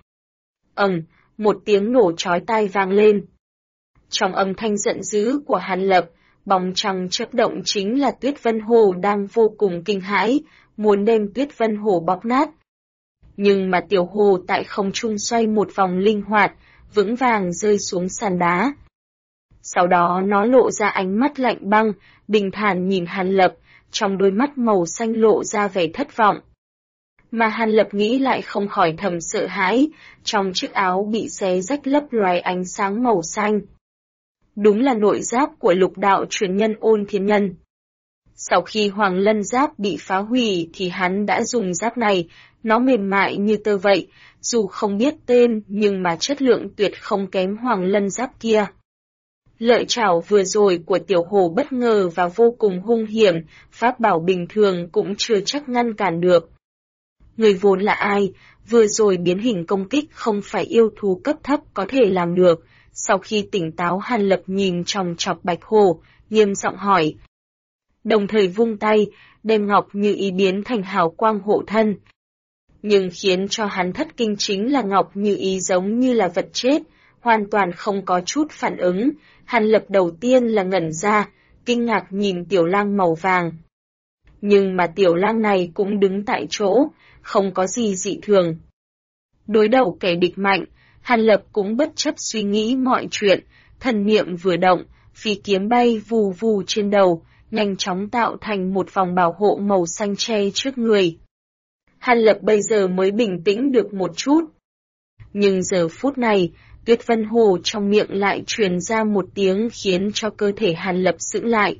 Một tiếng nổ chói tai vang lên. Trong âm thanh giận dữ của Hàn Lập, bóng trăng chớp động chính là Tuyết Vân Hồ đang vô cùng kinh hãi, muốn đem Tuyết Vân Hồ bóp nát. Nhưng mà tiểu hồ tại không trung xoay một vòng linh hoạt, vững vàng rơi xuống sàn đá. Sau đó nó lộ ra ánh mắt lạnh băng, bình thản nhìn Hàn Lập, trong đôi mắt màu xanh lộ ra vẻ thất vọng. Mà Hàn Lập nghĩ lại không khỏi thầm sợ hãi, trong chiếc áo bị xé rách lấp loài ánh sáng màu xanh. Đúng là nội giáp của lục đạo truyền nhân Ôn Thiên Nhân. Sau khi Hoàng Lân giáp bị phá hủy thì hắn đã dùng giáp này, nó mềm mại như tơ vậy, dù không biết tên nhưng mà chất lượng tuyệt không kém Hoàng Lân giáp kia. Lợi chảo vừa rồi của tiểu hồ bất ngờ và vô cùng hung hiểm, pháp bảo bình thường cũng chưa chắc ngăn cản được. Người vốn là ai, vừa rồi biến hình công kích không phải yêu thú cấp thấp có thể làm được. Sau khi tỉnh táo Hàn Lập nhìn chòng chọc bạch hồ, nghiêm giọng hỏi. Đồng thời vung tay, đem Ngọc Như Ý biến thành hào quang hộ thân. Nhưng khiến cho hắn thất kinh chính là Ngọc Như Ý giống như là vật chết, hoàn toàn không có chút phản ứng. Hàn Lập đầu tiên là ngẩn ra, kinh ngạc nhìn tiểu lang màu vàng. Nhưng mà tiểu lang này cũng đứng tại chỗ, không có gì dị thường. Đối đầu kẻ địch mạnh, Hàn Lập cũng bất chấp suy nghĩ mọi chuyện, thần niệm vừa động, phi kiếm bay vù vù trên đầu, nhanh chóng tạo thành một vòng bảo hộ màu xanh che trước người. Hàn Lập bây giờ mới bình tĩnh được một chút. Nhưng giờ phút này, Tuyết Vân Hồ trong miệng lại truyền ra một tiếng khiến cho cơ thể Hàn Lập sững lại.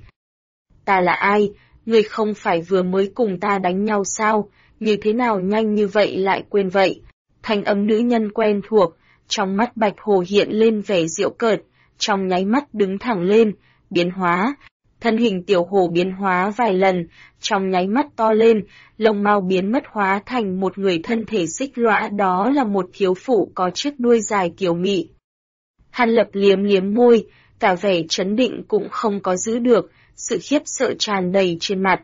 Ta là ai? Ngươi không phải vừa mới cùng ta đánh nhau sao? Như thế nào nhanh như vậy lại quên vậy? Thanh âm nữ nhân quen thuộc, trong mắt Bạch Hồ hiện lên vẻ giễu cợt, trong nháy mắt đứng thẳng lên, biến hóa. Thân hình tiểu hồ biến hóa vài lần, trong nháy mắt to lên, lông mao biến mất hóa thành một người thân thể xích lõa, đó là một thiếu phụ có chiếc đuôi dài kiều mị. Hàn Lập liếm liếm môi, cả vẻ trấn định cũng không có giữ được, sự khiếp sợ tràn đầy trên mặt.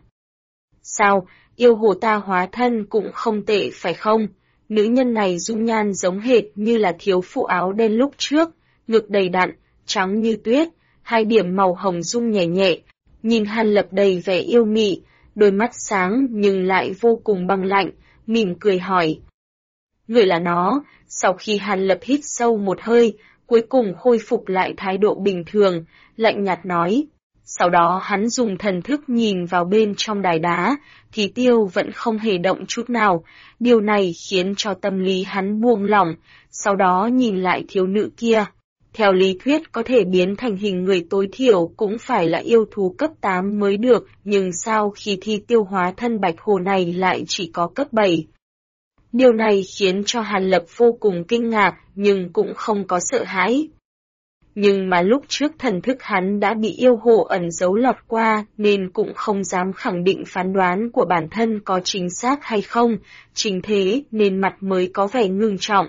Sao, yêu hồ ta hóa thân cũng không tệ phải không? Nữ nhân này dung nhan giống hệt như là thiếu phụ áo đen lúc trước, ngực đầy đặn, trắng như tuyết, hai điểm màu hồng dung nhẹ nhẹ, nhìn Hàn Lập đầy vẻ yêu mị, đôi mắt sáng nhưng lại vô cùng băng lạnh, mỉm cười hỏi. Người là nó, sau khi Hàn Lập hít sâu một hơi, cuối cùng khôi phục lại thái độ bình thường, lạnh nhạt nói. Sau đó hắn dùng thần thức nhìn vào bên trong đài đá, thì tiêu vẫn không hề động chút nào, điều này khiến cho tâm lý hắn buông lỏng, sau đó nhìn lại thiếu nữ kia. Theo lý thuyết có thể biến thành hình người tối thiểu cũng phải là yêu thú cấp 8 mới được, nhưng sao khi thi tiêu hóa thân Bạch Hồ này lại chỉ có cấp 7? Điều này khiến cho Hàn Lập vô cùng kinh ngạc, nhưng cũng không có sợ hãi. Nhưng mà lúc trước thần thức hắn đã bị yêu hồ ẩn giấu lọt qua nên cũng không dám khẳng định phán đoán của bản thân có chính xác hay không, chính thế nên mặt mới có vẻ ngưng trọng.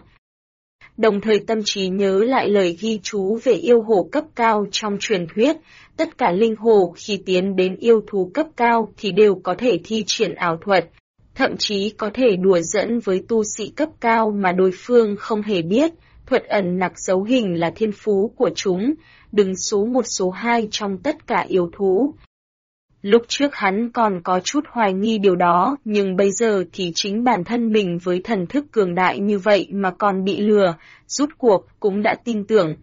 Đồng thời tâm trí nhớ lại lời ghi chú về yêu hồ cấp cao trong truyền thuyết, tất cả linh hồ khi tiến đến yêu thú cấp cao thì đều có thể thi triển ảo thuật, thậm chí có thể đùa giỡn với tu sĩ cấp cao mà đối phương không hề biết. Thuật ẩn nặc dấu hình là thiên phú của chúng, đứng số 1 số 2 trong tất cả yêu thú. Lúc trước hắn còn có chút hoài nghi điều đó, nhưng bây giờ thì chính bản thân mình với thần thức cường đại như vậy mà còn bị lừa, rút cuộc cũng đã tin tưởng.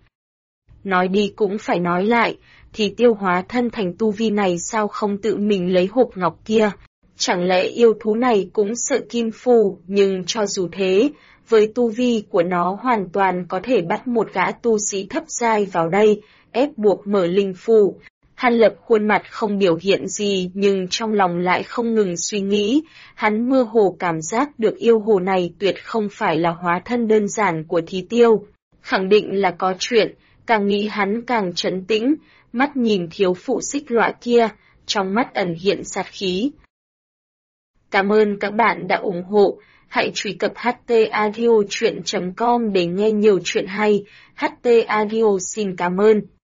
Nói đi cũng phải nói lại, thì tiêu hóa thân thành tu vi này sao không tự mình lấy hộp ngọc kia? Chẳng lẽ yêu thú này cũng sợ kim phù, nhưng cho dù thế, với tu vi của nó hoàn toàn có thể bắt một gã tu sĩ thấp giai vào đây, ép buộc mở linh phù. Hàn Lập khuôn mặt không biểu hiện gì nhưng trong lòng lại không ngừng suy nghĩ, hắn mơ hồ cảm giác được yêu hồ này tuyệt không phải là hóa thân đơn giản của Thí Tiêu, khẳng định là có chuyện, càng nghĩ hắn càng trấn tĩnh, mắt nhìn thiếu phụ xích lõa kia, trong mắt ẩn hiện sát khí. Cảm ơn các bạn đã ủng hộ. Hãy truy cập htaudio.com để nghe nhiều chuyện hay. HT Audio xin cảm ơn.